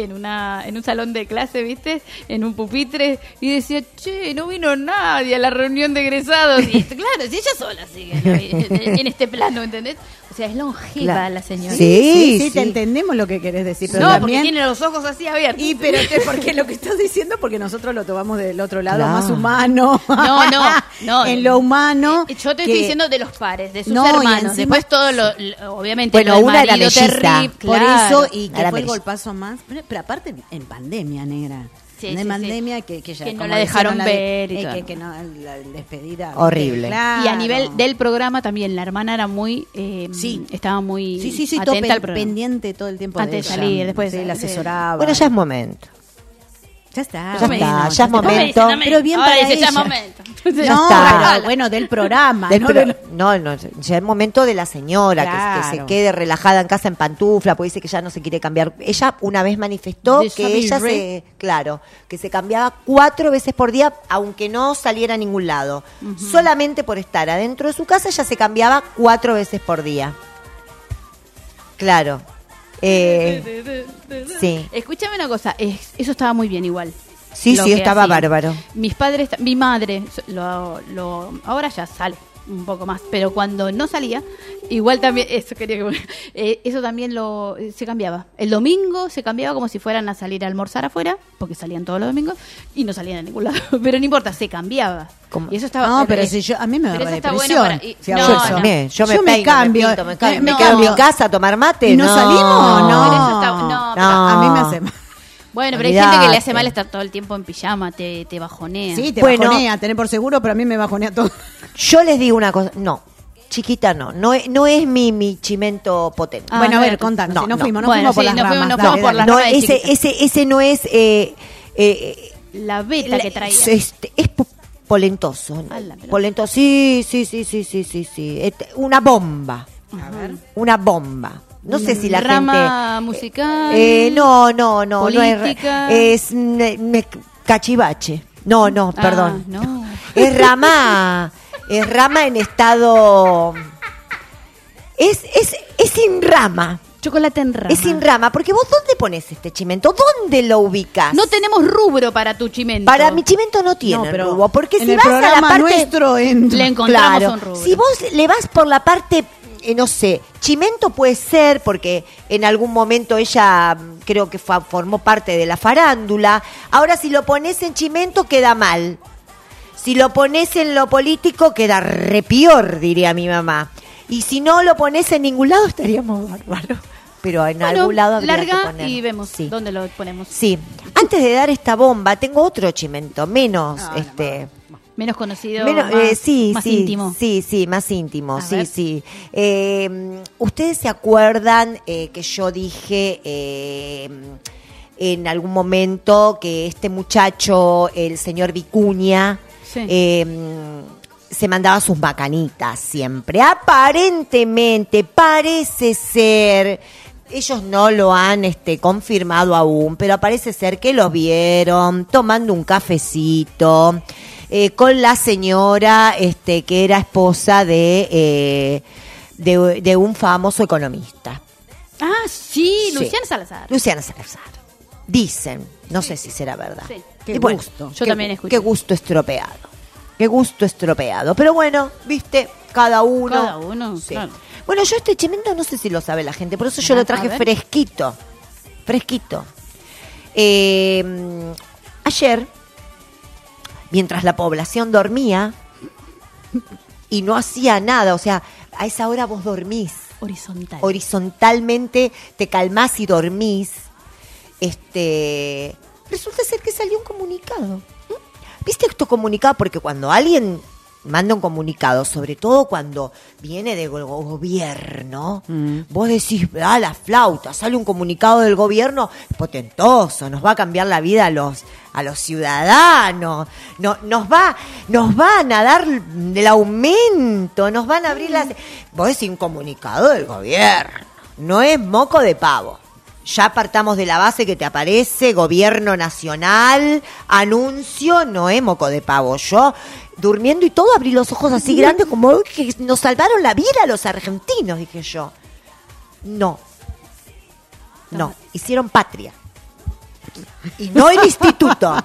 Speaker 4: un salón de clase, ¿viste? En un pupitre y decía, che, no vino nadie a la reunión de egresados. Y claro, si ella sola sigue en este plano, ¿entendés? O sea, es longeva
Speaker 5: Claro.
Speaker 4: la señora.
Speaker 17: Sí.
Speaker 5: te entendemos lo que querés decir. Pero
Speaker 4: No, porque
Speaker 5: también,
Speaker 4: tiene los ojos así abiertos.
Speaker 5: Y pero porque lo que estás diciendo, porque nosotros lo tomamos del otro lado,
Speaker 17: Claro.
Speaker 5: más humano.
Speaker 4: No.
Speaker 5: En lo humano.
Speaker 4: Yo te
Speaker 5: que-
Speaker 4: estoy diciendo de los pares, de sus
Speaker 5: No, y
Speaker 4: hermanos.
Speaker 5: encima-
Speaker 4: Después todo obviamente,
Speaker 17: Bueno,
Speaker 4: lo del
Speaker 17: una era
Speaker 4: marido
Speaker 17: melliza.
Speaker 4: terrible.
Speaker 5: Por
Speaker 4: claro.
Speaker 5: eso, y que
Speaker 17: Era
Speaker 5: fue el
Speaker 17: melliza.
Speaker 5: golpazo más. Pero aparte, en pandemia, negra.
Speaker 4: Sí,
Speaker 5: en
Speaker 4: sí,
Speaker 5: pandemia que ya,
Speaker 4: Que no
Speaker 5: como
Speaker 4: la dejaron
Speaker 5: decían,
Speaker 4: ver y todo.
Speaker 5: que no, la despedida.
Speaker 17: Horrible.
Speaker 5: Claro.
Speaker 4: Y a nivel del programa también, la hermana era muy... estaba muy
Speaker 5: Sí, todo
Speaker 4: atenta al programa.
Speaker 5: pendiente todo el tiempo.
Speaker 4: Antes de
Speaker 5: ella.
Speaker 4: salir, después de
Speaker 5: Sí, la
Speaker 4: salir.
Speaker 5: asesoraba.
Speaker 17: Bueno, ya es momento.
Speaker 5: Ya está.
Speaker 17: Ya
Speaker 5: bueno,
Speaker 17: está, ya es momento.
Speaker 5: Pero bien
Speaker 4: Ahora
Speaker 5: para
Speaker 4: dice,
Speaker 5: ella.
Speaker 4: ya es momento.
Speaker 5: No,
Speaker 17: está.
Speaker 5: pero bueno, del programa.
Speaker 17: Del
Speaker 5: ¿no?
Speaker 17: pro- no, ya es momento de la señora que se
Speaker 5: Claro.
Speaker 17: quede relajada en casa en pantufla, porque dice que ya no se quiere cambiar. Ella una vez manifestó
Speaker 4: De
Speaker 17: que
Speaker 4: Sammy
Speaker 17: ella
Speaker 4: Ray.
Speaker 17: que se cambiaba 4 veces por día, aunque no saliera a ningún lado. Solamente por estar adentro de su casa, ella se cambiaba 4 veces por día. Claro. Sí.
Speaker 4: Escúchame una cosa, eso estaba muy bien igual.
Speaker 17: Sí,
Speaker 4: Lo
Speaker 17: sí,
Speaker 4: que
Speaker 17: estaba
Speaker 4: hacían.
Speaker 17: bárbaro.
Speaker 4: Mis padres, mi madre, ahora ya sale un poco más, pero cuando no salía, igual también, eso también se cambiaba. El domingo se cambiaba como si fueran a salir a almorzar afuera, porque salían todos los domingos, y no salían a ningún lado. Pero no importa, se cambiaba.
Speaker 17: ¿Cómo?
Speaker 4: Y eso estaba...
Speaker 5: No, pero si yo, a mí me
Speaker 4: pero
Speaker 5: da
Speaker 4: eso está
Speaker 5: depresión.
Speaker 4: bueno para-
Speaker 5: Si
Speaker 4: no,
Speaker 5: hago
Speaker 17: yo
Speaker 5: eso.
Speaker 17: también, yo me
Speaker 5: Yo me
Speaker 17: peino,
Speaker 5: cambio,
Speaker 17: me pinto, me quedo
Speaker 5: no.
Speaker 17: en mi casa a tomar mate.
Speaker 5: ¿Y no salimos? No.
Speaker 4: Pero eso está- no, pero-
Speaker 5: A mí me hace mal.
Speaker 4: Bueno, pero hay gente que le hace
Speaker 17: Olvídate.
Speaker 4: mal estar todo el tiempo en pijama, te bajonea.
Speaker 5: Sí, te
Speaker 17: Bueno.
Speaker 5: bajonea, tener por seguro, pero a mí me bajonea todo.
Speaker 17: Yo les digo una cosa, chiquita no es mi chimento potente.
Speaker 4: Ah,
Speaker 5: bueno, a
Speaker 4: no
Speaker 5: ver,
Speaker 4: era tu-
Speaker 5: contanos.
Speaker 17: no,
Speaker 5: si no
Speaker 17: no.
Speaker 5: fuimos, no
Speaker 4: Bueno,
Speaker 5: fuimos por
Speaker 4: sí,
Speaker 5: las
Speaker 4: no fuimos-
Speaker 5: ramas.
Speaker 4: no fuimos
Speaker 5: dale,
Speaker 4: por
Speaker 5: dale.
Speaker 4: las
Speaker 17: No,
Speaker 4: ramas de chiquita.
Speaker 17: ese no es
Speaker 4: La beta que traía.
Speaker 17: Es polentoso. Polentoso, sí. Una bomba.
Speaker 4: A ver.
Speaker 17: Una bomba. No sé si la
Speaker 4: Rama musical.
Speaker 17: No.
Speaker 4: Política.
Speaker 17: Es cachivache. No, perdón.
Speaker 4: No.
Speaker 17: Es rama en estado. Es sin rama.
Speaker 4: Chocolate en rama.
Speaker 17: Es sin rama, porque vos ¿dónde pones este chimento? ¿Dónde lo ubicas?
Speaker 4: No tenemos rubro para tu chimento.
Speaker 17: Para mi chimento no tiene
Speaker 5: pero
Speaker 17: rubro, porque
Speaker 5: en
Speaker 17: si
Speaker 5: el
Speaker 17: vas a la
Speaker 5: programa
Speaker 17: parte
Speaker 5: nuestro
Speaker 4: le encontramos
Speaker 17: claro,
Speaker 4: un rubro.
Speaker 17: si vos le vas por la parte no sé, chimento puede ser porque en algún momento ella creo que formó parte de la farándula. Ahora si lo pones en chimento queda mal. Si lo pones en lo político queda re peor, diría mi mamá. Y si no lo pones en ningún lado estaríamos bárbaros. Pero en algún lado habría
Speaker 4: larga
Speaker 17: que poner.
Speaker 4: Y vemos dónde lo ponemos.
Speaker 17: Sí. Antes de dar esta bomba, tengo otro chimento, menos
Speaker 4: menos conocido,
Speaker 17: menos,
Speaker 4: más íntimo.
Speaker 17: Sí, más íntimo,
Speaker 4: A
Speaker 17: sí,
Speaker 4: ver.
Speaker 17: sí. ¿Ustedes se acuerdan que yo dije en algún momento que este muchacho, el señor Vicuña, se mandaba sus macanitas siempre? Aparentemente, parece ser, ellos no lo han confirmado aún, pero parece ser que los vieron tomando un cafecito con la señora que era esposa de un famoso economista.
Speaker 4: Ah, sí, Luciana Salazar.
Speaker 17: Luciana Salazar. Dicen, no sé si será verdad.
Speaker 4: Sí.
Speaker 5: Qué
Speaker 17: Bueno,
Speaker 5: gusto.
Speaker 4: Yo también escuché.
Speaker 17: Qué gusto estropeado. Qué gusto estropeado. Pero bueno, viste, cada uno.
Speaker 4: Cada uno,
Speaker 17: Sí.
Speaker 4: claro.
Speaker 17: Bueno, yo este chimento no sé si lo sabe la gente, por eso yo
Speaker 4: A
Speaker 17: lo traje
Speaker 4: ver.
Speaker 17: fresquito. Fresquito. Ayer, mientras la población dormía y no hacía nada, o sea, a esa hora vos dormís.
Speaker 4: Horizontal.
Speaker 17: Horizontalmente te calmás y dormís. Resulta ser que salió un comunicado. ¿Viste esto comunicado? Porque cuando alguien manda un comunicado, sobre todo cuando viene del gobierno, vos decís, la flauta, sale un comunicado del gobierno, es potentoso, nos va a cambiar la vida a los ciudadanos, nos van a dar el aumento, nos van a abrir las... Vos decís un comunicado del gobierno, no es moco de pavo. Ya partamos de la base que te aparece Gobierno Nacional, anuncio, no es moco de pavo. Yo, durmiendo y todo, abrí los ojos así grandes como que nos salvaron la vida a los argentinos, dije yo. No, hicieron patria. Y no el instituto,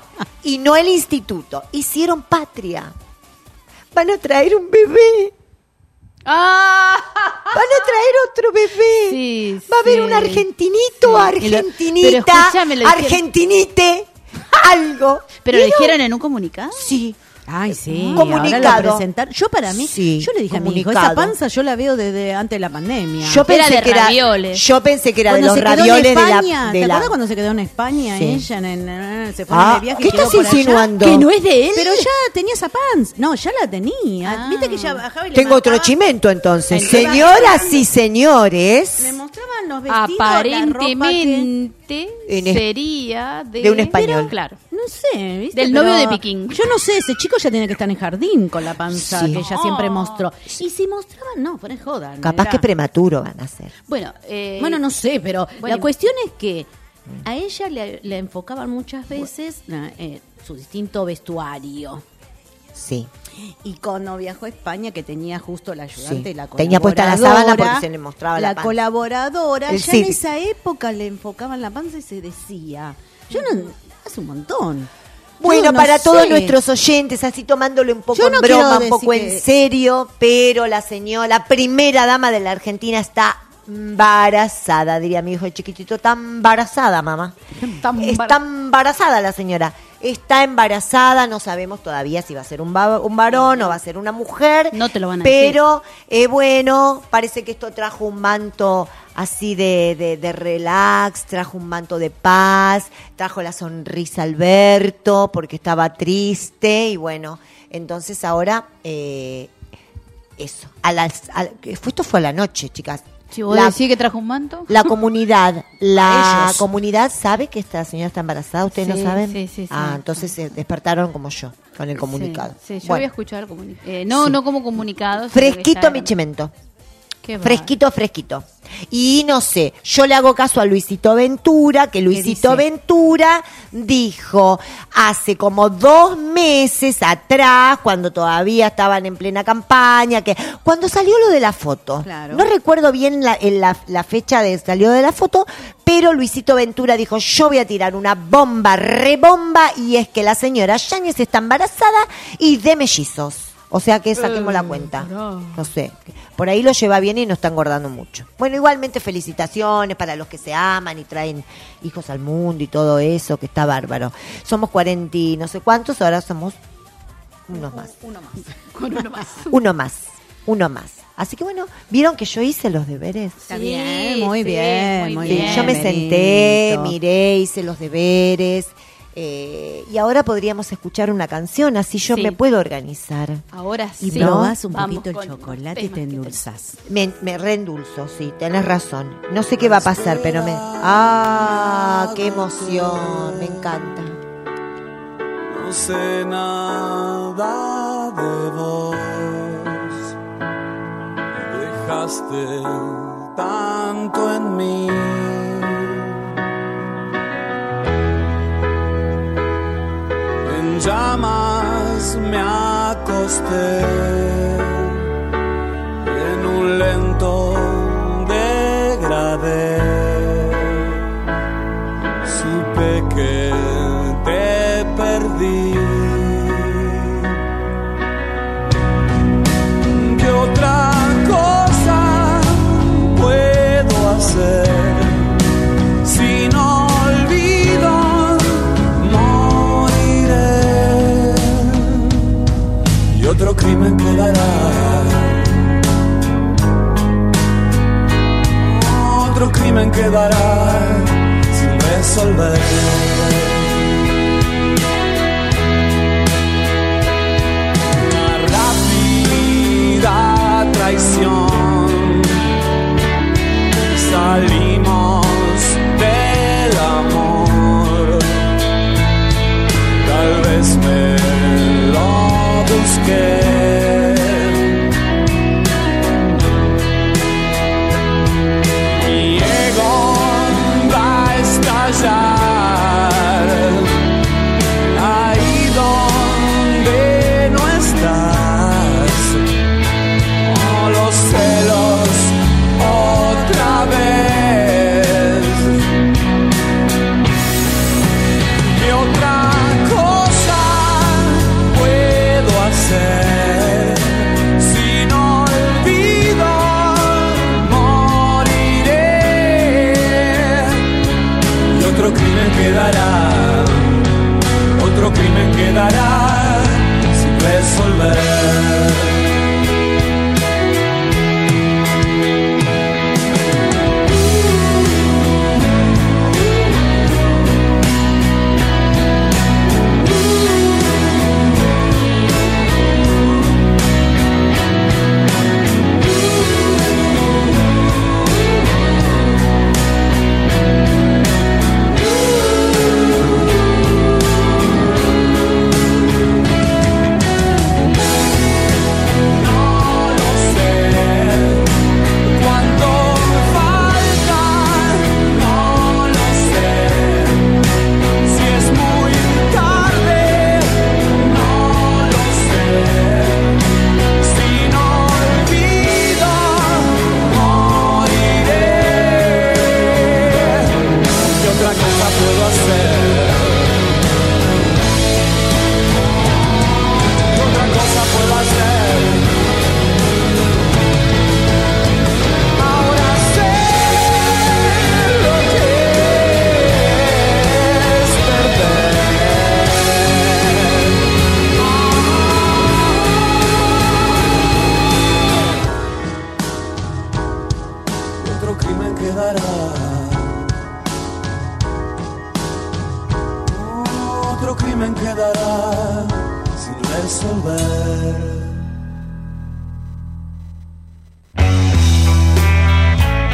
Speaker 17: hicieron patria. Van a traer un bebé.
Speaker 4: ¡Ah!
Speaker 17: Van a traer otro bebé.
Speaker 4: Sí,
Speaker 17: va a haber
Speaker 4: sí.
Speaker 17: un argentinito,
Speaker 4: Sí.
Speaker 17: argentinita,
Speaker 4: Pero escúchame, lo dijeron.
Speaker 17: argentinite, algo.
Speaker 4: ¿Pero lo dijeron en un comunicado?
Speaker 17: Sí.
Speaker 5: Ay, sí.
Speaker 17: Un comunicado.
Speaker 5: Ahora lo presentaron. Yo para mí,
Speaker 17: Sí,
Speaker 5: yo le dije a mi hijo,
Speaker 17: comunicado.
Speaker 5: esa panza yo la veo desde antes de la pandemia.
Speaker 17: Yo pensé
Speaker 4: de
Speaker 17: que era
Speaker 4: ravioles.
Speaker 17: Yo pensé que era
Speaker 5: Cuando
Speaker 17: de los
Speaker 5: se quedó en
Speaker 17: ravioles
Speaker 5: España,
Speaker 17: de
Speaker 5: ¿te
Speaker 17: la
Speaker 5: acuerdas cuando se quedó en España
Speaker 17: Sí.
Speaker 5: ella se fue de viaje?
Speaker 17: ¿qué
Speaker 5: y quedó
Speaker 17: estás
Speaker 5: por allá?
Speaker 17: insinuando?
Speaker 4: ¿Que no es de él?
Speaker 5: Pero ya tenía esa panza. No, ya la tenía.
Speaker 4: Ah.
Speaker 5: Viste que ya bajaba y le
Speaker 17: Tengo otro
Speaker 5: marcaba-
Speaker 17: chimento entonces.
Speaker 5: Entonces,
Speaker 17: Señoras y señores,
Speaker 5: Me mostraban los vestidos, la ropa
Speaker 4: Aparentemente
Speaker 17: En
Speaker 4: sería
Speaker 17: de un español.
Speaker 4: Pero, claro.
Speaker 5: que... No sé, ¿viste?
Speaker 4: Del
Speaker 5: Pero
Speaker 4: novio de Piquín.
Speaker 5: Yo no sé, ese chico ya tiene que estar en jardín con la panza
Speaker 17: Sí.
Speaker 5: que ella siempre
Speaker 4: Oh.
Speaker 5: mostró. Y si mostraban, no, fuera de joda.
Speaker 17: capaz
Speaker 5: mirá.
Speaker 17: que prematuro van a ser.
Speaker 4: Bueno,
Speaker 5: Bueno, no sé, pero
Speaker 4: Bueno.
Speaker 5: la cuestión es que a ella le enfocaban muchas veces su distinto vestuario.
Speaker 17: Sí.
Speaker 5: Y cuando viajó a España, que tenía justo la ayudante
Speaker 17: Sí.
Speaker 5: y la colaboradora.
Speaker 17: Tenía puesta la sábana porque se le mostraba la panza.
Speaker 5: colaboradora,
Speaker 17: El
Speaker 5: ya en
Speaker 17: sí.
Speaker 5: esa época le enfocaban la panza y se decía. Yo no. Hace un montón.
Speaker 17: Bueno,
Speaker 5: Yo no
Speaker 17: para todos
Speaker 5: sé.
Speaker 17: nuestros oyentes, así tomándolo un poco
Speaker 5: Yo no
Speaker 17: en
Speaker 5: quiero
Speaker 17: broma, un
Speaker 5: decir
Speaker 17: poco
Speaker 5: que-
Speaker 17: en serio, pero la primera dama de la Argentina está embarazada, diría mi hijo el chiquitito, está embarazada, mamá. Está embarazada la señora. Está embarazada, no sabemos todavía si va a ser un varón o va a ser una mujer.
Speaker 4: No te lo van a
Speaker 17: pero, bueno, parece que esto trajo un manto así de relax, trajo un manto de paz, trajo la sonrisa a Alberto porque estaba triste y bueno, entonces ahora eso. Esto fue a la noche, chicas.
Speaker 4: Si vos decís que trajo un manto.
Speaker 17: La comunidad,
Speaker 8: Ellos.
Speaker 17: comunidad sabe que esta señora está embarazada, ¿ustedes
Speaker 4: Sí,
Speaker 17: no saben?
Speaker 4: sí.
Speaker 17: Entonces se despertaron como yo, con el comunicado.
Speaker 4: Sí, yo
Speaker 17: Bueno,
Speaker 4: había escuchado el comunicado. No como comunicado. sino que
Speaker 17: fresquito
Speaker 4: ya
Speaker 17: mi
Speaker 4: era-
Speaker 17: chimento.
Speaker 4: Qué va.
Speaker 17: Fresquito. Y no sé, yo le hago caso a Luisito Ventura, que Luisito
Speaker 5: dice?
Speaker 17: Ventura dijo hace como 2 meses atrás, cuando todavía estaban en plena campaña, que cuando salió lo de la foto,
Speaker 5: Claro.
Speaker 17: no recuerdo bien la fecha de salió de la foto, pero Luisito Ventura dijo, yo voy a tirar una bomba, rebomba, y es que la señora Yáñez está embarazada y de mellizos. O sea que saquemos la cuenta. No sé. Por ahí lo lleva bien y no está engordando mucho. Bueno, igualmente felicitaciones para los que se aman y traen hijos al mundo y todo eso, que está bárbaro. Somos 40 y no sé cuántos, ahora somos unos más.
Speaker 4: Con uno más.
Speaker 17: Uno más. Así que bueno, ¿vieron que yo hice los deberes?
Speaker 5: Está
Speaker 4: Sí,
Speaker 5: bien, muy
Speaker 4: sí,
Speaker 5: bien,
Speaker 4: muy
Speaker 5: muy
Speaker 17: Sí,
Speaker 5: bien.
Speaker 17: yo me senté,
Speaker 5: Benito.
Speaker 17: miré, hice los deberes. Y ahora podríamos escuchar una canción, así yo
Speaker 4: Sí.
Speaker 17: me puedo organizar.
Speaker 4: Ahora sí.
Speaker 5: Y probás un
Speaker 4: Vamos
Speaker 5: poquito el
Speaker 4: con
Speaker 5: chocolate y
Speaker 4: temas
Speaker 5: te
Speaker 4: que
Speaker 5: endulzas.
Speaker 17: Me reendulzo, sí, tenés razón. No sé qué va a pasar, pero qué emoción, me encanta.
Speaker 18: No sé nada de vos, dejaste tanto en mí. En llamas me acosté, en un lento degradé. Supe que te perdí. ¿Qué otra cosa puedo hacer si no olvido? Moriré y otro crimen quedará. Otro crimen quedará sin resolver. Una rápida traición. Salimos del amor. Tal vez me lo busqué. Mi ego va a estallar ahí donde no estás. Oh, los celos otra vez. ¿Qué otra cosa puedo hacer si no olvido? Moriré y otro crimen quedará. Otro crimen quedará sin resolver. Otro crimen quedará. Otro crimen quedará sin resolver.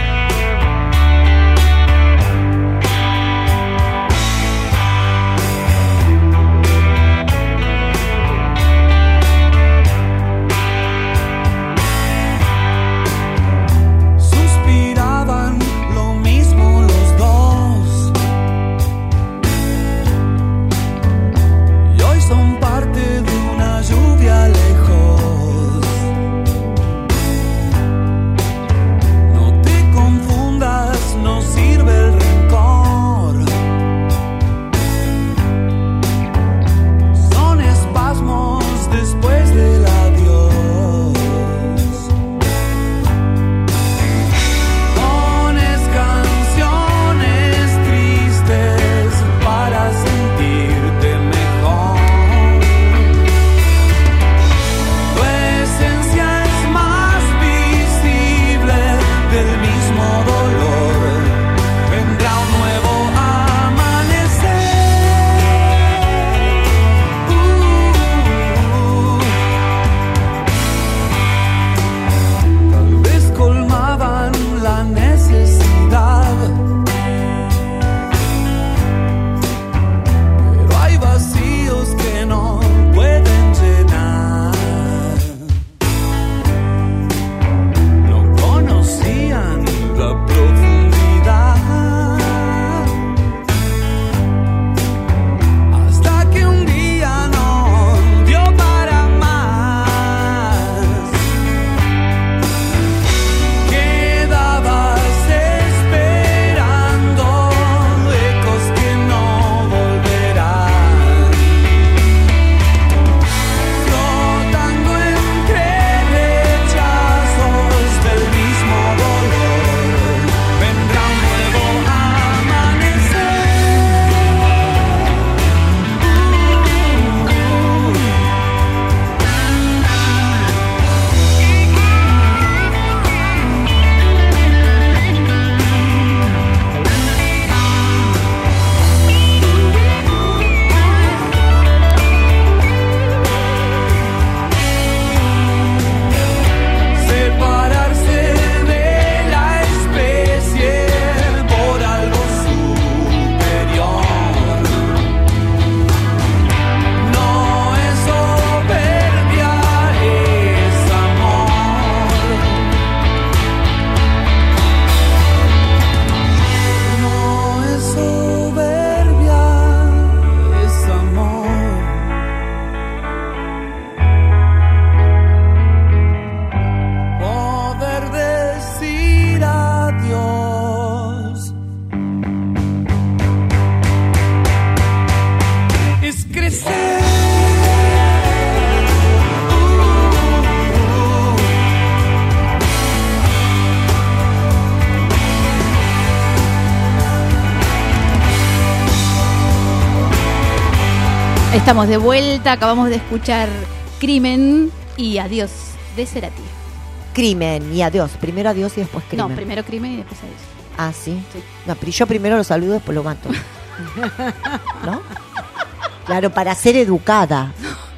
Speaker 4: estamos de vuelta, acabamos de escuchar Crimen y Adiós de Cerati.
Speaker 17: Crimen y adiós. Primero adiós y después crimen.
Speaker 4: No, primero Crimen y después Adiós.
Speaker 17: Ah, ¿sí? No, pero yo primero lo saludo, después lo mato. ¿No? Claro, para ser educada.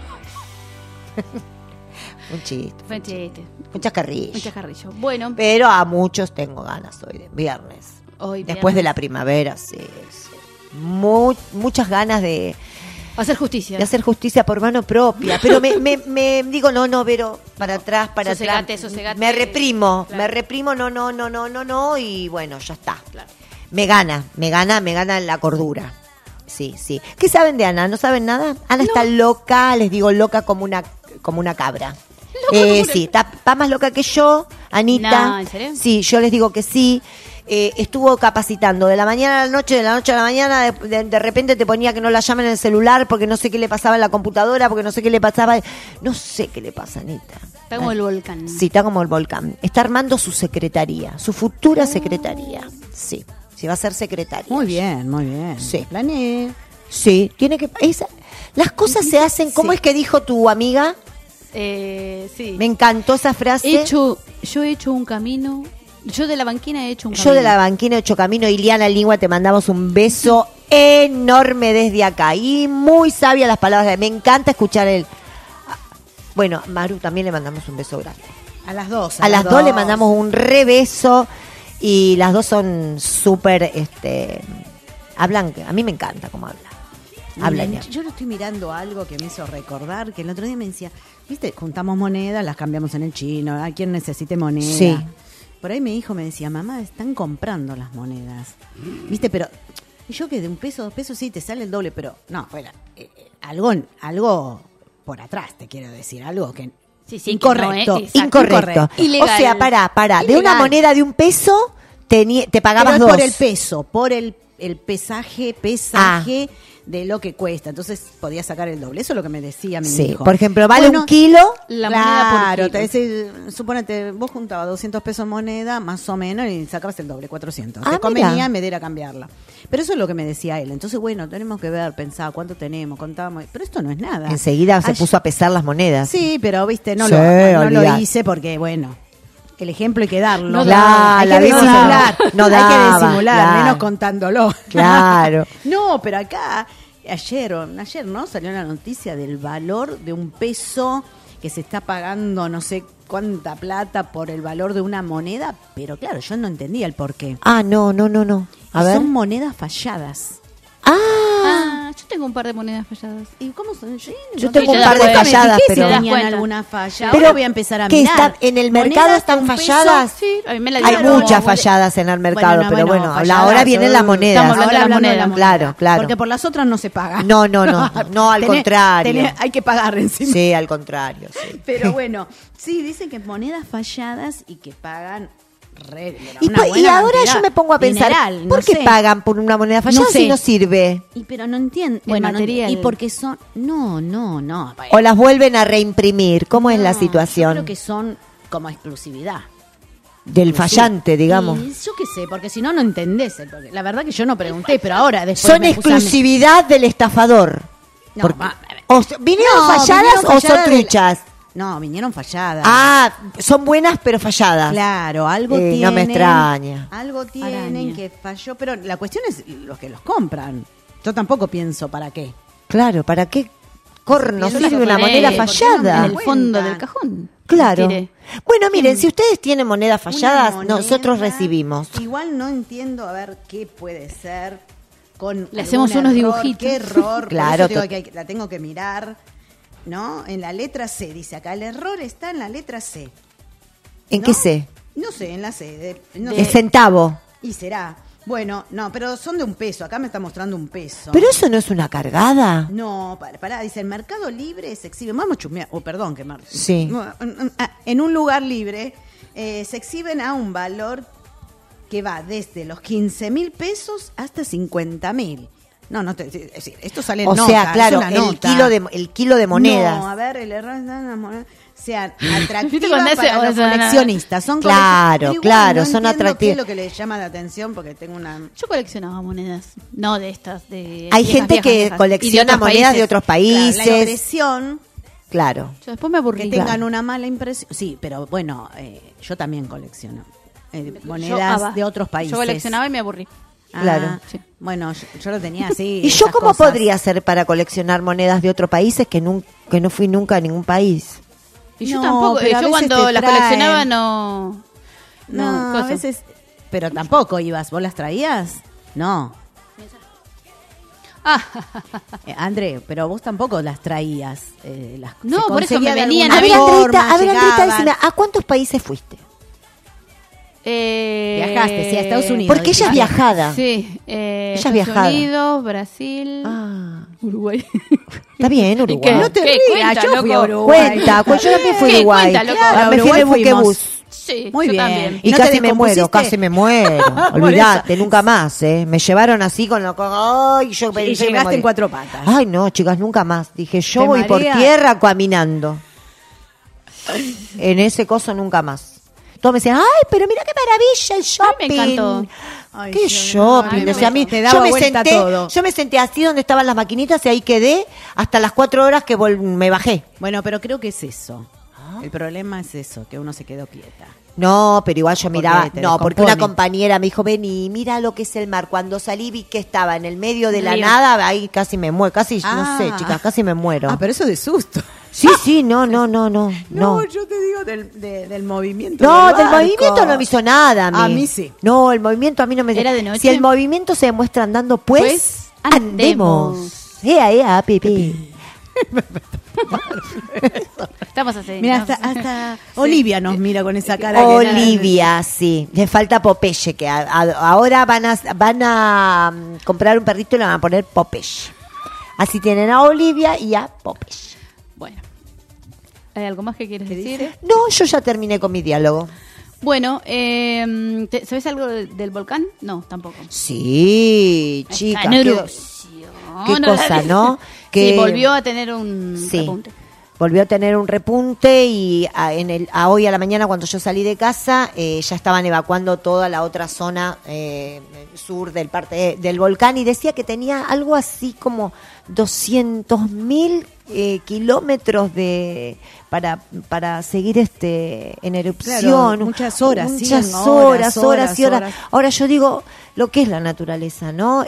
Speaker 17: Un chiste.
Speaker 4: Fue un chiste.
Speaker 17: Muchas carrillas.
Speaker 4: Muchas carrillas. Bueno.
Speaker 17: Pero a muchos tengo ganas hoy de viernes.
Speaker 4: Hoy
Speaker 17: Después de la primavera, sí. Muchas ganas de
Speaker 4: hacer justicia.
Speaker 17: De hacer justicia por mano propia. Pero me digo, no, Vero, para atrás, para atrás.
Speaker 4: Sosegate.
Speaker 17: Me reprimo,
Speaker 4: Claro.
Speaker 17: no, y bueno, ya está. Claro. Me gana la cordura. Sí. ¿Qué saben de Ana? ¿No saben nada? Ana está loca, les digo loca como una cabra. Sí, está más loca que yo, Anita.
Speaker 4: No, ¿en serio?
Speaker 17: Sí, yo les digo que sí. Estuvo capacitando de la mañana a la noche, de la noche a la mañana, de repente te ponía que no la llamen en el celular porque no sé qué le pasaba en la computadora, porque no sé qué le pasaba. No sé qué le pasa, Anita.
Speaker 4: Está como el volcán.
Speaker 17: Sí, está como el volcán. Está armando su secretaría, su futura secretaría. Sí, va a ser secretaria.
Speaker 5: Muy bien.
Speaker 17: Sí.
Speaker 5: Planeé.
Speaker 17: Sí, tiene que... las cosas se hacen... ¿Cómo es que dijo tu amiga?
Speaker 4: Sí.
Speaker 17: Me encantó esa frase.
Speaker 4: Yo he hecho un camino... Yo de la banquina he hecho un camino.
Speaker 17: Yo de la banquina he hecho camino. Iliana Lingua, te mandamos un beso enorme desde acá. Y muy sabia las palabras. Me encanta escuchar el... Bueno, Maru también le mandamos un beso grande.
Speaker 5: A las dos.
Speaker 17: A las dos le mandamos un re beso. Y las dos son súper... hablan... A mí me encanta cómo hablan.
Speaker 5: Yo lo estoy mirando algo que me hizo recordar, que el otro día me decía, viste, juntamos monedas, las cambiamos en el chino, a quien necesite moneda.
Speaker 17: Sí.
Speaker 5: Por ahí mi hijo me decía, mamá, están comprando las monedas. Viste, pero yo que de $1, $2 sí te sale el doble, pero no, fuera. Algo por atrás, te quiero decir, algo que...
Speaker 4: Sí,
Speaker 5: incorrecto.
Speaker 17: Incorrecto.
Speaker 4: Ilegal.
Speaker 17: O sea, pará. De una moneda de $1 te pagabas
Speaker 5: pero
Speaker 17: dos.
Speaker 5: Por el peso, por el pesaje de lo que cuesta. Entonces podía sacar el doble. Eso es lo que me decía mi hijo.
Speaker 17: Por ejemplo, vale un kilo.
Speaker 4: La moneda por
Speaker 5: kilo. Suponete, vos juntabas $200 moneda, más o menos, y sacabas el doble, 400. Te convenía en vez de ir a cambiarla. Pero eso es lo que me decía él. Entonces, bueno, tenemos que ver, pensar cuánto tenemos, contábamos. Pero esto no es nada.
Speaker 17: Enseguida se puso a pesar las monedas.
Speaker 5: Sí, pero viste, no
Speaker 17: Sí,
Speaker 5: lo hice porque, bueno... El ejemplo hay que darlo.
Speaker 17: Hay que disimular. Hay que disimular,
Speaker 5: menos contándolo.
Speaker 17: Claro.
Speaker 5: No, pero acá, ayer, ¿no? Salió la noticia del valor de $1 que se está pagando no sé cuánta plata por el valor de una moneda, pero claro, yo no entendía el porqué.
Speaker 17: No. A ver.
Speaker 5: Son monedas falladas.
Speaker 4: Yo tengo un par de monedas falladas.
Speaker 5: ¿Y cómo son?
Speaker 17: Yo tengo un par de falladas, pero
Speaker 5: tenían alguna falla.
Speaker 17: Pero
Speaker 5: ahora voy a empezar a
Speaker 17: que
Speaker 5: mirar.
Speaker 17: ¿En el mercado están falladas?
Speaker 4: Sí, a mí me la
Speaker 17: Hay
Speaker 4: dieron.
Speaker 17: muchas falladas en el mercado, pero bueno,
Speaker 5: falladas,
Speaker 17: ahora vienen las monedas.
Speaker 4: Estamos hablando de las monedas.
Speaker 17: Claro.
Speaker 5: Porque por las otras no se paga.
Speaker 17: No, al contrario.
Speaker 5: Hay que pagar encima.
Speaker 17: Sí, al contrario. Sí.
Speaker 5: Pero bueno, sí, dicen que monedas falladas y que pagan
Speaker 17: y ahora yo me pongo a pensar, ¿por qué pagan por una moneda fallada si no sirve?
Speaker 5: Pero no entiendo.
Speaker 4: El material.
Speaker 5: Y porque son... No.
Speaker 17: O las vuelven a reimprimir. ¿Cómo es la situación?
Speaker 5: Yo creo que son como exclusividad.
Speaker 17: Del fallante, digamos.
Speaker 5: Y yo qué sé, porque si no, no entendés. Porque la verdad que yo no pregunté, pero ahora después
Speaker 17: son exclusividad del estafador.
Speaker 5: No,
Speaker 17: ¿Vinieron falladas o son truchas?
Speaker 5: No, vinieron falladas.
Speaker 17: Son buenas pero falladas.
Speaker 5: Claro, algo tienen.
Speaker 17: No me extraña.
Speaker 5: Algo tienen que falló, pero la cuestión es los que los compran. Yo tampoco pienso para qué.
Speaker 17: Claro, ¿para qué corno sirve una moneda fallada?
Speaker 4: En el fondo del cajón.
Speaker 17: Claro. Bueno, miren, si ustedes tienen monedas falladas, nosotros recibimos.
Speaker 5: Igual no entiendo, a ver, qué puede ser con...
Speaker 4: Le hacemos unos dibujitos.
Speaker 5: Qué error.
Speaker 17: Claro.
Speaker 5: Por eso digo que la tengo que mirar. ¿No? En la letra C, dice acá, el error está en la letra C.
Speaker 17: ¿En qué C?
Speaker 5: No sé, en la C.
Speaker 17: El centavo.
Speaker 5: Y será. Bueno, no, pero son de $1. Acá me está mostrando $1.
Speaker 17: ¿Pero eso no es una cargada?
Speaker 5: No, pará, dice, el Mercado Libre se exhibe. Vamos a chusmear. Perdón, que
Speaker 17: sí.
Speaker 5: En un lugar libre se exhiben a un valor que va desde los $15.000 hasta $50.000. No, esto sale en
Speaker 17: O
Speaker 5: nota,
Speaker 17: sea, claro,
Speaker 5: es una nota.
Speaker 17: el kilo de monedas.
Speaker 5: No, a ver, el error es las monedas sean
Speaker 4: ¿Viste
Speaker 5: atractivas
Speaker 4: cuando
Speaker 5: para los coleccionistas. Son
Speaker 17: Claro,
Speaker 5: igual,
Speaker 17: claro,
Speaker 5: no
Speaker 17: son
Speaker 5: entiendo
Speaker 17: atractivas.
Speaker 5: ¿Qué es lo que les llama la atención? Porque tengo una...
Speaker 4: Yo coleccionaba monedas, no de estas.
Speaker 17: Hay gente que colecciona monedas de otros países.
Speaker 5: Claro, la impresión...
Speaker 17: Claro.
Speaker 4: Yo después me aburrí.
Speaker 5: Que tengan
Speaker 17: Claro.
Speaker 5: una mala impresión. Sí, pero bueno, yo también colecciono monedas de otros países.
Speaker 4: Yo coleccionaba y me aburrí.
Speaker 17: Claro.
Speaker 5: Sí. Bueno, yo lo tenía así.
Speaker 17: ¿Y yo
Speaker 5: esas
Speaker 17: cómo
Speaker 5: cosas.
Speaker 17: podría hacer para coleccionar monedas de otros países que no fui nunca a ningún país?
Speaker 4: Y yo
Speaker 5: No,
Speaker 4: tampoco,
Speaker 5: pero a
Speaker 4: yo
Speaker 5: veces
Speaker 4: cuando
Speaker 5: te
Speaker 4: las
Speaker 5: traen.
Speaker 4: coleccionaba no
Speaker 5: No, a
Speaker 4: coso.
Speaker 5: veces... Pero tampoco ibas. ¿Vos las traías? No. André, pero vos tampoco las traías.
Speaker 4: No,
Speaker 5: se
Speaker 4: por eso me
Speaker 5: conseguía de
Speaker 4: venían
Speaker 5: alguna
Speaker 4: a ver.
Speaker 5: forma,
Speaker 17: A ver, Andrita,
Speaker 5: llegaban.
Speaker 17: decime, ¿a cuántos países fuiste?
Speaker 5: Viajaste, sí, a Estados Unidos.
Speaker 17: Porque ella es viajada.
Speaker 4: Sí,
Speaker 17: Ella es
Speaker 4: Estados
Speaker 17: viajada.
Speaker 4: Unidos, Brasil, Uruguay.
Speaker 17: Está bien, Uruguay.
Speaker 5: No te
Speaker 4: ¿Qué
Speaker 5: rías,
Speaker 4: cuenta,
Speaker 5: yo fui a
Speaker 4: loco?
Speaker 5: Uruguay.
Speaker 17: Cuenta, yo también fui a
Speaker 4: ¿Qué
Speaker 17: Uruguay.
Speaker 4: cuenta, loco?
Speaker 17: Me fui
Speaker 5: Uruguay
Speaker 17: en el
Speaker 5: fuimos.
Speaker 17: buquebús.
Speaker 4: Sí,
Speaker 5: Muy
Speaker 4: yo
Speaker 5: bien.
Speaker 4: también.
Speaker 17: Y
Speaker 5: ¿No
Speaker 17: casi
Speaker 5: te
Speaker 17: me muero,
Speaker 5: descompusiste?
Speaker 17: casi me muero.
Speaker 5: Por
Speaker 17: Olvídate,
Speaker 5: eso.
Speaker 17: nunca más, ¿eh? Me llevaron así con lo... Ay, yo
Speaker 5: Y
Speaker 17: pensé, me
Speaker 5: llegaste
Speaker 17: morí.
Speaker 5: en 4 patas.
Speaker 17: Ay, no, chicas, nunca más. Dije, yo
Speaker 5: ¿Te
Speaker 17: voy por
Speaker 5: marea?
Speaker 17: tierra caminando. En ese coso nunca más. Todos me decían, ay, pero mira qué maravilla el shopping.
Speaker 4: me encantó.
Speaker 5: Ay,
Speaker 17: Qué
Speaker 5: sí,
Speaker 17: shopping.
Speaker 5: no,
Speaker 17: O sea, a mí,
Speaker 5: te daba
Speaker 17: yo
Speaker 5: vuelta todo.
Speaker 17: yo me senté así donde estaban las maquinitas y ahí quedé hasta las 4 horas que me bajé.
Speaker 5: Bueno, pero creo que es eso. El problema es eso, que uno se quedó quieta.
Speaker 17: No, pero igual yo miraba,
Speaker 5: te
Speaker 17: no, porque una
Speaker 5: descompone.
Speaker 17: compañera me dijo, vení, mira lo que es el mar. Cuando salí vi que estaba en el medio de la
Speaker 4: Río.
Speaker 17: nada, ahí casi me muero, casi,
Speaker 5: Ah.
Speaker 17: no sé, chicas, casi me muero.
Speaker 5: Ah, pero eso de susto.
Speaker 17: Sí, no.
Speaker 5: No, yo te digo del movimiento.
Speaker 17: No,
Speaker 5: del
Speaker 17: del
Speaker 5: barco.
Speaker 17: movimiento no me hizo nada a mí.
Speaker 5: A mí sí.
Speaker 17: No, el movimiento a mí no me...
Speaker 4: ¿Era de noche?
Speaker 17: Si el movimiento se demuestra andando, pues andemos. Ea, pipi.
Speaker 4: Estamos así.
Speaker 5: Mira, hasta Olivia nos mira con esa cara. que
Speaker 17: Olivia, sí. Le falta Popeye, que ahora van a comprar un perrito y le van a poner Popeye. Así tienen a Olivia y a Popeye.
Speaker 4: Bueno. ¿Hay algo más que quieres decir?
Speaker 17: No, yo ya terminé con mi diálogo.
Speaker 4: Bueno, ¿sabes algo del volcán? No, tampoco.
Speaker 17: Sí, chicas.
Speaker 4: Está en
Speaker 17: qué
Speaker 4: erupción.
Speaker 17: cosa, ¿no? Que
Speaker 4: Sí, volvió a tener un
Speaker 17: Sí.
Speaker 4: repunte.
Speaker 17: Volvió a tener un repunte y hoy a la mañana cuando yo salí de casa ya estaban evacuando toda la otra zona sur del parte del volcán y decía que tenía algo así como 200.000 kilómetros para seguir en erupción.
Speaker 5: Claro, muchas horas,
Speaker 17: Muchas
Speaker 5: sí,
Speaker 17: horas
Speaker 5: horas.
Speaker 17: y horas. Ahora yo digo lo que es la naturaleza, ¿no?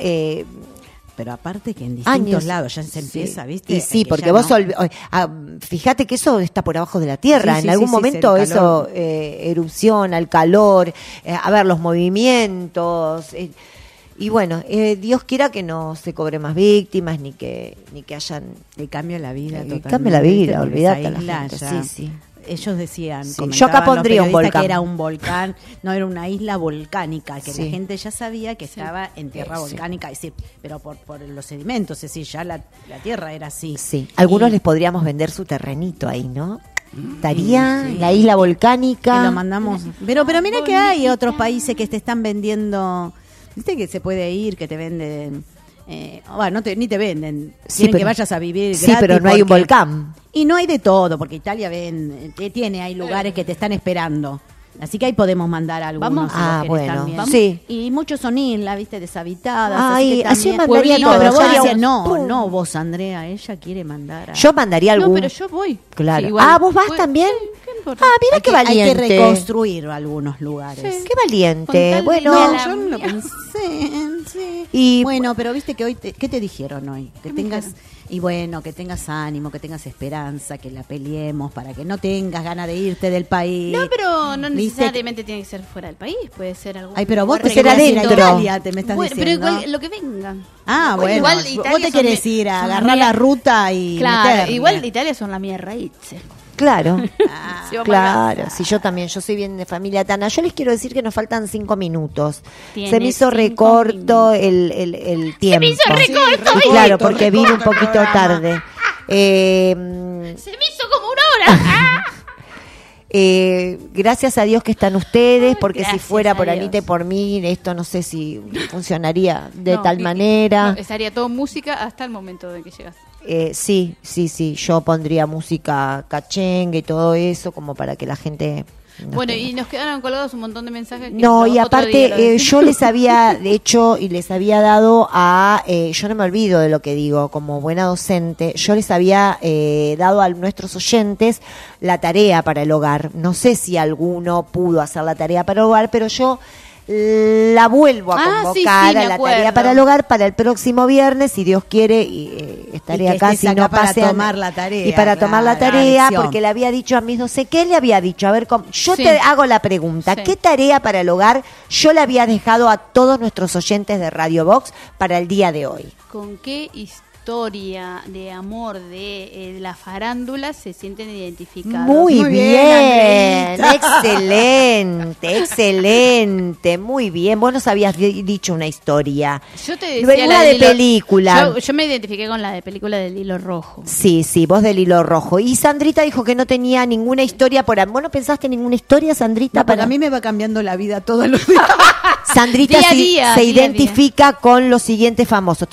Speaker 5: Pero aparte que en distintos
Speaker 17: Años.
Speaker 5: lados ya se empieza,
Speaker 17: Sí.
Speaker 5: ¿viste?
Speaker 17: Y sí,
Speaker 5: Que
Speaker 17: porque
Speaker 5: ya
Speaker 17: vos
Speaker 5: no.
Speaker 17: fíjate que eso está por abajo de la tierra.
Speaker 5: Sí, sí,
Speaker 17: en algún
Speaker 5: sí,
Speaker 17: momento
Speaker 5: el
Speaker 17: eso
Speaker 5: calor.
Speaker 17: erupciona, el calor, a ver los movimientos. Y bueno, Dios quiera que no se cobre más víctimas ni que hayan.
Speaker 5: Le cambia la vida totalmente.
Speaker 17: Cambia la vida,
Speaker 5: porque
Speaker 17: olvídate
Speaker 5: esa
Speaker 17: a la
Speaker 5: isla
Speaker 17: gente.
Speaker 5: ya-
Speaker 17: Sí, sí.
Speaker 5: Ellos decían,
Speaker 17: Sí.
Speaker 5: comentaban
Speaker 17: Yo acá
Speaker 5: los
Speaker 17: pondría un
Speaker 5: periodistas
Speaker 17: volcán.
Speaker 5: que era un volcán, no era una isla volcánica, que
Speaker 17: Sí.
Speaker 5: la gente ya sabía que estaba en tierra
Speaker 17: Sí.
Speaker 5: volcánica, es decir, pero por los sedimentos, es decir, ya la tierra era así.
Speaker 17: Sí, algunos les podríamos vender su terrenito ahí, ¿no? Estaría la isla volcánica.
Speaker 5: Y lo mandamos. Pero mira que hay otros países que te están vendiendo, viste que se puede ir, que te venden, bueno, ni te venden,
Speaker 17: Sí,
Speaker 5: quieren que
Speaker 17: pero-
Speaker 5: vayas a vivir
Speaker 17: Sí,
Speaker 5: gratis
Speaker 17: pero no hay un
Speaker 5: porque-
Speaker 17: volcán.
Speaker 5: Y no hay de todo, porque Italia tiene, hay lugares que te están esperando. Así que ahí podemos mandar algunos.
Speaker 4: Vamos.
Speaker 5: si los
Speaker 17: Ah,
Speaker 5: querés
Speaker 17: bueno,
Speaker 5: también.
Speaker 17: sí.
Speaker 5: Y muchos son islas, viste, deshabitadas.
Speaker 17: Ay,
Speaker 5: así
Speaker 17: así
Speaker 5: que
Speaker 17: mandaría
Speaker 5: también.
Speaker 17: todo,
Speaker 5: Pero vos
Speaker 17: sería
Speaker 5: dices,
Speaker 17: un-
Speaker 5: no,
Speaker 17: ¡pum!
Speaker 5: no, vos, Andrea, ella quiere mandar a...
Speaker 17: Yo mandaría algún.
Speaker 4: No, pero yo voy.
Speaker 17: Claro.
Speaker 4: Sí, igual.
Speaker 17: ¿Vos vas
Speaker 4: Voy-
Speaker 17: también?
Speaker 4: Sí, ¿qué importa?
Speaker 17: Mira qué
Speaker 5: Hay
Speaker 17: valiente.
Speaker 5: que reconstruir algunos lugares.
Speaker 17: Qué valiente.
Speaker 4: Con tal de
Speaker 17: Bueno,
Speaker 4: ir a
Speaker 5: No,
Speaker 4: la
Speaker 5: yo no lo
Speaker 4: mierda.
Speaker 5: pensé, sí.
Speaker 17: Y-
Speaker 5: bueno, pero viste que hoy, ¿qué te dijeron hoy? Que
Speaker 4: ¿Qué me
Speaker 5: tengas,
Speaker 4: dijeron?
Speaker 5: y bueno, que tengas ánimo, que tengas esperanza, que la peleemos, para que no tengas ganas de irte del país.
Speaker 4: No, pero no
Speaker 5: ¿Viste?
Speaker 4: necesariamente tiene que ser fuera del país, puede ser algún
Speaker 5: Ay, pero vos
Speaker 4: lugar
Speaker 5: te querés ir a
Speaker 17: adentro.
Speaker 5: Italia, te me estás
Speaker 4: Bueno, pero
Speaker 5: diciendo.
Speaker 4: igual lo que venga.
Speaker 5: Ah, bueno,
Speaker 4: Igual
Speaker 5: vos
Speaker 4: Italia
Speaker 5: te
Speaker 4: son
Speaker 5: querés
Speaker 4: mi-
Speaker 5: ir a
Speaker 4: son
Speaker 5: agarrar
Speaker 4: mía-
Speaker 5: la ruta y
Speaker 4: Claro,
Speaker 5: meterte.
Speaker 4: igual Italia son la mía raíces.
Speaker 17: claro.
Speaker 4: Si vamos
Speaker 17: Claro,
Speaker 4: a-
Speaker 17: si yo también, yo soy bien de familia Tana. Yo les quiero decir que nos faltan 5 minutos.
Speaker 4: Tiene
Speaker 17: Se me hizo
Speaker 4: 5
Speaker 17: recorto el tiempo.
Speaker 4: hizo recorto,
Speaker 17: Sí, claro, porque vine un poquito tarde.
Speaker 4: Se me hizo como una hora.
Speaker 17: Gracias a Dios que están ustedes, porque si
Speaker 4: gracias
Speaker 17: fuera
Speaker 4: a
Speaker 17: por
Speaker 4: Dios.
Speaker 17: Anita y por mí, esto no sé si funcionaría de
Speaker 4: No,
Speaker 17: tal manera.
Speaker 4: no, estaría todo música hasta el momento de que llegas.
Speaker 17: Sí, yo pondría música cachengue y todo eso, como para que la gente...
Speaker 4: Bueno, y nos quedaron colgados un montón de mensajes. Que
Speaker 17: No, y
Speaker 4: otro día lo
Speaker 17: aparte
Speaker 4: decimos.
Speaker 17: yo les había hecho y les había dado a, yo no me olvido de lo que digo, como buena docente, yo les había dado a nuestros oyentes la tarea para el hogar. No sé si alguno pudo hacer la tarea para el hogar, pero yo la vuelvo a convocar a la tarea para el hogar para el próximo viernes, si Dios quiere, y estaré
Speaker 5: Y que
Speaker 17: acá
Speaker 5: estés
Speaker 17: si
Speaker 5: acá
Speaker 17: no
Speaker 5: para
Speaker 17: pase
Speaker 5: tomar la tarea,
Speaker 17: y para tomar la
Speaker 5: claro,
Speaker 17: tarea,
Speaker 5: la lección.
Speaker 17: porque le había dicho a mis docentes, ¿qué le había dicho? A ver, yo
Speaker 4: Sí.
Speaker 17: te hago la pregunta,
Speaker 4: Sí.
Speaker 17: ¿qué tarea para el hogar yo le había dejado a todos nuestros oyentes de Radio Box para el día de hoy?
Speaker 4: ¿Con qué historia de amor de la farándula se sienten identificados?
Speaker 17: Muy bien,
Speaker 4: Andreita.
Speaker 17: excelente, muy bien. Vos nos habías dicho una historia.
Speaker 4: Yo te decía
Speaker 17: Una
Speaker 4: la
Speaker 17: de
Speaker 4: del hilo-
Speaker 17: película.
Speaker 4: Yo me identifiqué con la de película del hilo rojo.
Speaker 17: Sí, vos del hilo rojo. Y Sandrita dijo que no tenía ninguna historia por... ¿Vos no pensaste en ninguna historia, Sandrita?
Speaker 5: No, porque a mí me va cambiando la vida todos los días.
Speaker 17: Sandrita
Speaker 4: Día a
Speaker 17: se
Speaker 4: día,
Speaker 17: se
Speaker 4: día a
Speaker 17: identifica con los siguientes famosos.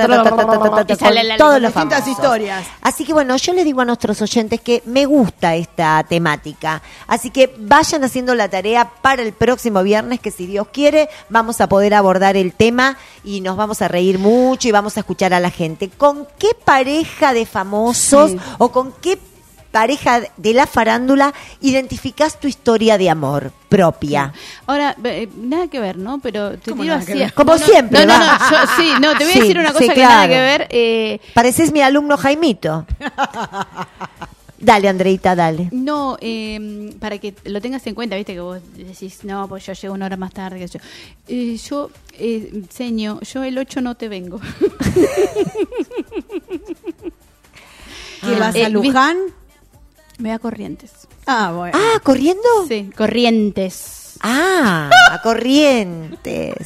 Speaker 4: Y sale la
Speaker 17: Todos los
Speaker 5: distintas
Speaker 17: famosos.
Speaker 5: historias.
Speaker 17: Así que bueno, yo les digo a nuestros oyentes que me gusta esta temática. Así que vayan haciendo la tarea para el próximo viernes, que si Dios quiere vamos a poder abordar el tema y nos vamos a reír mucho y vamos a escuchar a la gente. ¿Con qué pareja de famosos o con qué pareja de la farándula identificás tu historia de amor propia?
Speaker 4: Ahora, nada que ver, ¿no? Pero te
Speaker 17: ¿Cómo
Speaker 4: digo
Speaker 17: nada que
Speaker 4: así.
Speaker 17: ver? Como siempre,
Speaker 4: No,
Speaker 17: va.
Speaker 4: te voy a
Speaker 17: Sí,
Speaker 4: decir una cosa
Speaker 17: sí,
Speaker 4: que
Speaker 17: claro.
Speaker 4: nada que ver.
Speaker 17: Pareces mi alumno Jaimito. Dale, Andreita, dale.
Speaker 4: No, para que lo tengas en cuenta, viste que vos decís, no, pues yo llego una hora más tarde. Que yo enseño, yo el 8 no te vengo.
Speaker 5: ¿Que vas a Luján?
Speaker 4: Me voy a Corrientes.
Speaker 5: Ah, bueno.
Speaker 17: Ah, ¿corriendo?
Speaker 4: Sí, Corrientes.
Speaker 17: Ah, a Corrientes.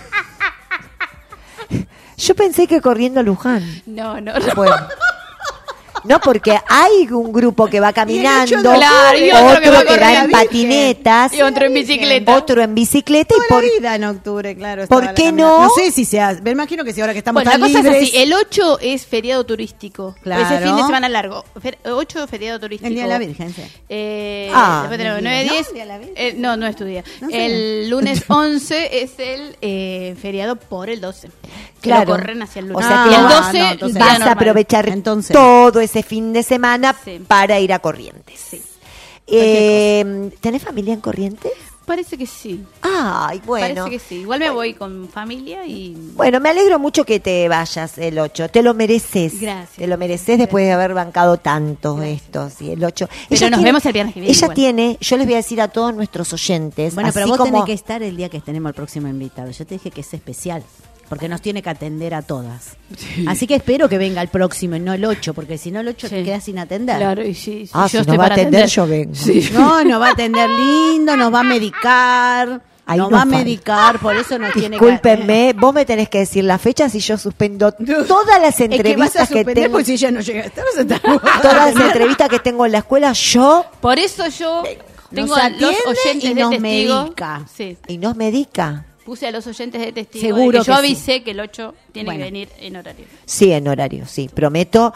Speaker 17: Yo pensé que corriendo a Luján.
Speaker 4: No.
Speaker 17: Bueno. No, porque hay un grupo que va caminando,
Speaker 4: Claro, y otro que va
Speaker 17: otro que va en
Speaker 4: corriendo.
Speaker 17: patinetas,
Speaker 4: Y otro en bicicleta.
Speaker 17: otro en bicicleta y
Speaker 5: Por
Speaker 17: por
Speaker 5: vida en octubre, claro.
Speaker 17: ¿Por
Speaker 5: estaba
Speaker 17: qué
Speaker 5: la
Speaker 17: no?
Speaker 5: No sé si se hace. Me imagino que si ahora que estamos
Speaker 4: Bueno, la
Speaker 5: tan
Speaker 4: cosa
Speaker 5: libres.
Speaker 4: es así, el 8 es feriado turístico.
Speaker 5: Claro.
Speaker 4: Ese fin de semana largo. 8 feriado turístico.
Speaker 5: El Día de la Virgen, sí.
Speaker 4: Después tenemos 9,
Speaker 5: ¿no?
Speaker 4: 10.
Speaker 5: Día de la Virgen.
Speaker 4: No estudia.
Speaker 5: No sé.
Speaker 4: El lunes 11 es el feriado por el 12. Que
Speaker 17: Claro.
Speaker 4: lo corren hacia el lunes.
Speaker 17: O sea
Speaker 4: y
Speaker 17: que
Speaker 4: el
Speaker 17: vas-
Speaker 4: 12
Speaker 5: no, entonces-
Speaker 4: día
Speaker 17: vas a
Speaker 4: normal.
Speaker 17: aprovechar
Speaker 5: Entonces.
Speaker 17: todo ese fin de semana
Speaker 4: Sí.
Speaker 17: para ir a Corrientes.
Speaker 4: Sí.
Speaker 17: ¿Tenés familia en Corrientes?
Speaker 4: Parece que sí.
Speaker 17: Ay, bueno.
Speaker 4: Parece que sí. Igual me voy con familia y...
Speaker 17: Bueno, me alegro mucho que te vayas el 8. Te lo mereces.
Speaker 4: Gracias.
Speaker 17: Te lo mereces después de haber bancado tanto esto, sí, el 8.
Speaker 4: Pero nos vemos el viernes que viene
Speaker 17: Ella
Speaker 4: igual.
Speaker 17: tiene, yo les voy a decir a todos nuestros oyentes,
Speaker 5: Bueno, pero
Speaker 17: así
Speaker 5: vos
Speaker 17: como
Speaker 5: tenés que estar el día que tenemos el próximo invitado. Yo te dije que es especial, porque nos tiene que atender a todas. Así que espero que venga el próximo y no el 8, porque si no el 8 te quedas sin atender.
Speaker 4: Claro, y sí,
Speaker 17: Ah,
Speaker 4: yo
Speaker 17: si
Speaker 4: estoy
Speaker 17: nos va a
Speaker 4: para
Speaker 17: atender, yo vengo.
Speaker 4: Sí.
Speaker 5: No, nos va a atender lindo, nos va a medicar.
Speaker 17: Ahí
Speaker 5: nos
Speaker 17: nos
Speaker 5: va a
Speaker 17: falta.
Speaker 5: medicar, por eso nos tiene que...
Speaker 17: Discúlpenme, vos me tenés que decir las fechas y yo suspendo todas las
Speaker 5: Es que vas a
Speaker 17: entrevistas que
Speaker 5: suspender,
Speaker 17: tengo.
Speaker 5: porque si ella no llega a estar, vas a estar...
Speaker 17: Todas las entrevistas que tengo en la escuela, yo
Speaker 4: Por eso yo tengo
Speaker 5: Nos
Speaker 4: a los
Speaker 5: atiende
Speaker 4: oyentes
Speaker 5: y
Speaker 4: de
Speaker 5: nos
Speaker 4: testigo.
Speaker 5: medica.
Speaker 4: Sí.
Speaker 17: y nos medica.
Speaker 4: Puse a los oyentes de testigo.
Speaker 5: Seguro
Speaker 4: de que yo
Speaker 5: que sí.
Speaker 4: avisé que el 8 tiene
Speaker 5: Bueno.
Speaker 4: que venir en horario.
Speaker 17: Sí, en horario, sí. Prometo.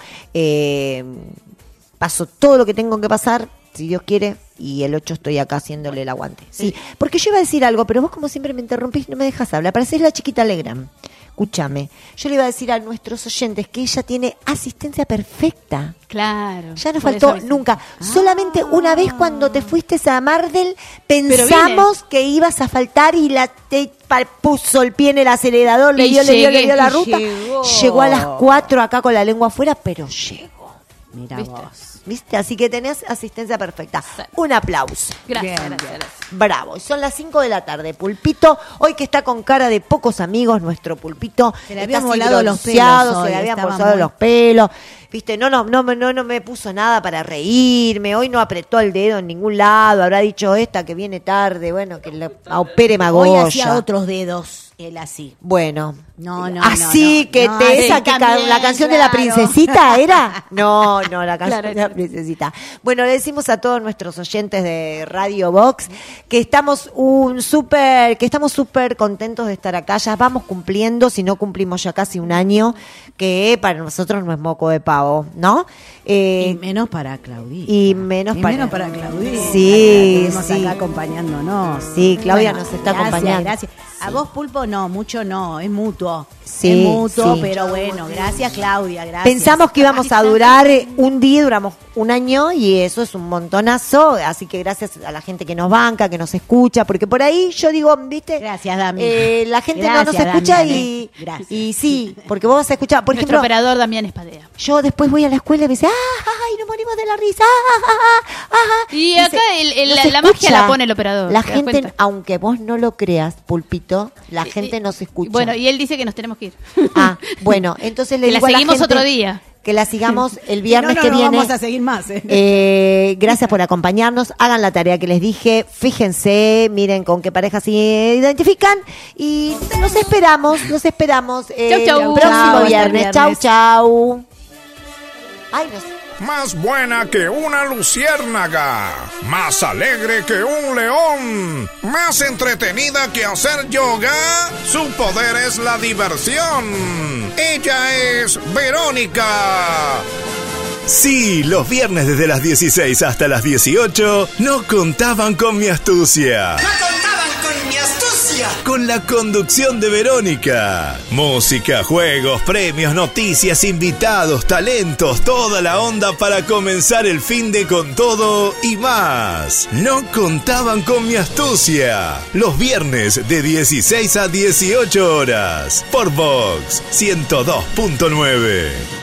Speaker 17: Paso todo lo que tengo que pasar, si Dios quiere, y el 8 estoy acá haciéndole el aguante. Sí, porque yo iba a decir algo, pero vos como siempre me interrumpís, no me dejas hablar. Parecés la chiquita Legrand. Escúchame. Yo le iba a decir a nuestros oyentes que ella tiene asistencia perfecta.
Speaker 4: Claro.
Speaker 17: Ya no
Speaker 4: por
Speaker 17: faltó
Speaker 4: eso avisé.
Speaker 17: nunca. Solamente una vez cuando te fuiste a Mardel pensamos que ibas a faltar y puso el pie en el acelerador, le
Speaker 4: Y
Speaker 17: dio
Speaker 4: llegué,
Speaker 17: la
Speaker 4: y
Speaker 17: ruta.
Speaker 5: llegó.
Speaker 17: Llegó a las 4 acá con la lengua afuera, pero llegó.
Speaker 5: Mira
Speaker 4: ¿Viste?
Speaker 5: vos.
Speaker 17: ¿Viste? Así que tenés asistencia perfecta. Un aplauso.
Speaker 4: Gracias,
Speaker 5: Bien,
Speaker 4: gracias, gracias.
Speaker 17: Bravo. Y son las 5 de la tarde. Pulpito, hoy que está con cara de pocos amigos, nuestro Pulpito.
Speaker 5: Se le
Speaker 17: está
Speaker 5: habían
Speaker 17: así
Speaker 5: volado los
Speaker 17: bronceado,
Speaker 5: pelos
Speaker 17: se
Speaker 5: hoy,
Speaker 17: le habían
Speaker 5: estaba
Speaker 17: bolsado
Speaker 5: muy-
Speaker 17: los pelos. Viste, no me puso nada para reírme. Hoy no apretó el dedo en ningún lado. Habrá dicho esta que viene tarde. Bueno, que le opere
Speaker 5: Hoy
Speaker 17: Magoya.
Speaker 5: hacía otros dedos. Él así.
Speaker 17: Bueno.
Speaker 5: No.
Speaker 17: Así que
Speaker 5: no,
Speaker 17: te
Speaker 5: así
Speaker 17: esa que
Speaker 5: también,
Speaker 17: la canción de la princesita era. No, la canción de la princesita. Bueno, le decimos a todos nuestros oyentes de Radio Box que estamos súper contentos de estar acá. Ya vamos cumpliendo, si no cumplimos ya casi un año, que para nosotros no es moco de pavo, ¿no?
Speaker 5: Y menos para Claudita.
Speaker 17: Y menos para
Speaker 5: Claudita.
Speaker 17: Sí,
Speaker 5: Tenemos acá acompañándonos.
Speaker 17: Sí, Claudia nos está acompañando.
Speaker 5: Gracias. A vos, Pulpo, no, mucho no, es mutuo.
Speaker 17: Sí,
Speaker 5: es mutuo,
Speaker 17: sí.
Speaker 5: pero bueno, gracias, Claudia, gracias.
Speaker 17: Pensamos que íbamos a durar un día, duramos un año y eso es un montonazo, así que gracias a la gente que nos banca, que nos escucha, porque por ahí yo digo, ¿viste?
Speaker 5: Gracias, Dami.
Speaker 17: La gente
Speaker 5: Gracias,
Speaker 17: no nos escucha
Speaker 5: Damián,
Speaker 17: y sí, porque vos vas a escuchar, por
Speaker 4: Nuestro
Speaker 17: ejemplo,
Speaker 4: operador Damián Espadea.
Speaker 17: yo después voy a la escuela y me dice, ¡ay, nos morimos de la risa!
Speaker 4: Y
Speaker 17: Dice,
Speaker 4: acá
Speaker 17: nos
Speaker 4: la magia
Speaker 17: escucha.
Speaker 4: la pone el operador.
Speaker 17: La
Speaker 4: ¿te das
Speaker 17: gente,
Speaker 4: cuenta?
Speaker 17: aunque vos no lo creas, Pulpito, la gente nos escucha.
Speaker 4: Bueno, y él dice que nos tenemos que ir.
Speaker 17: Bueno, entonces le
Speaker 4: Que la
Speaker 17: digo a la
Speaker 4: seguimos
Speaker 17: gente
Speaker 4: otro día.
Speaker 17: que la sigamos el viernes que
Speaker 5: no
Speaker 17: viene.
Speaker 5: vamos a seguir más.
Speaker 17: Gracias por acompañarnos. Hagan la tarea que les dije. Fíjense, miren con qué parejas se identifican. Y los esperamos el
Speaker 4: chau.
Speaker 17: próximo
Speaker 5: Chau,
Speaker 17: viernes.
Speaker 5: hasta el
Speaker 17: Chau. Ay, no sé.
Speaker 1: Más buena que una luciérnaga, más alegre que un león, más entretenida que hacer yoga. Su poder es la diversión. Ella es Verónica.
Speaker 2: Sí, los viernes desde las 16 hasta las 18 no contaban con mi astucia. Con la conducción de Verónica. Música, juegos, premios, noticias, invitados, talentos, toda la onda para comenzar el fin de con todo y más. No contaban con mi astucia. Los viernes de 16 a 18 horas. Por Vox 102.9.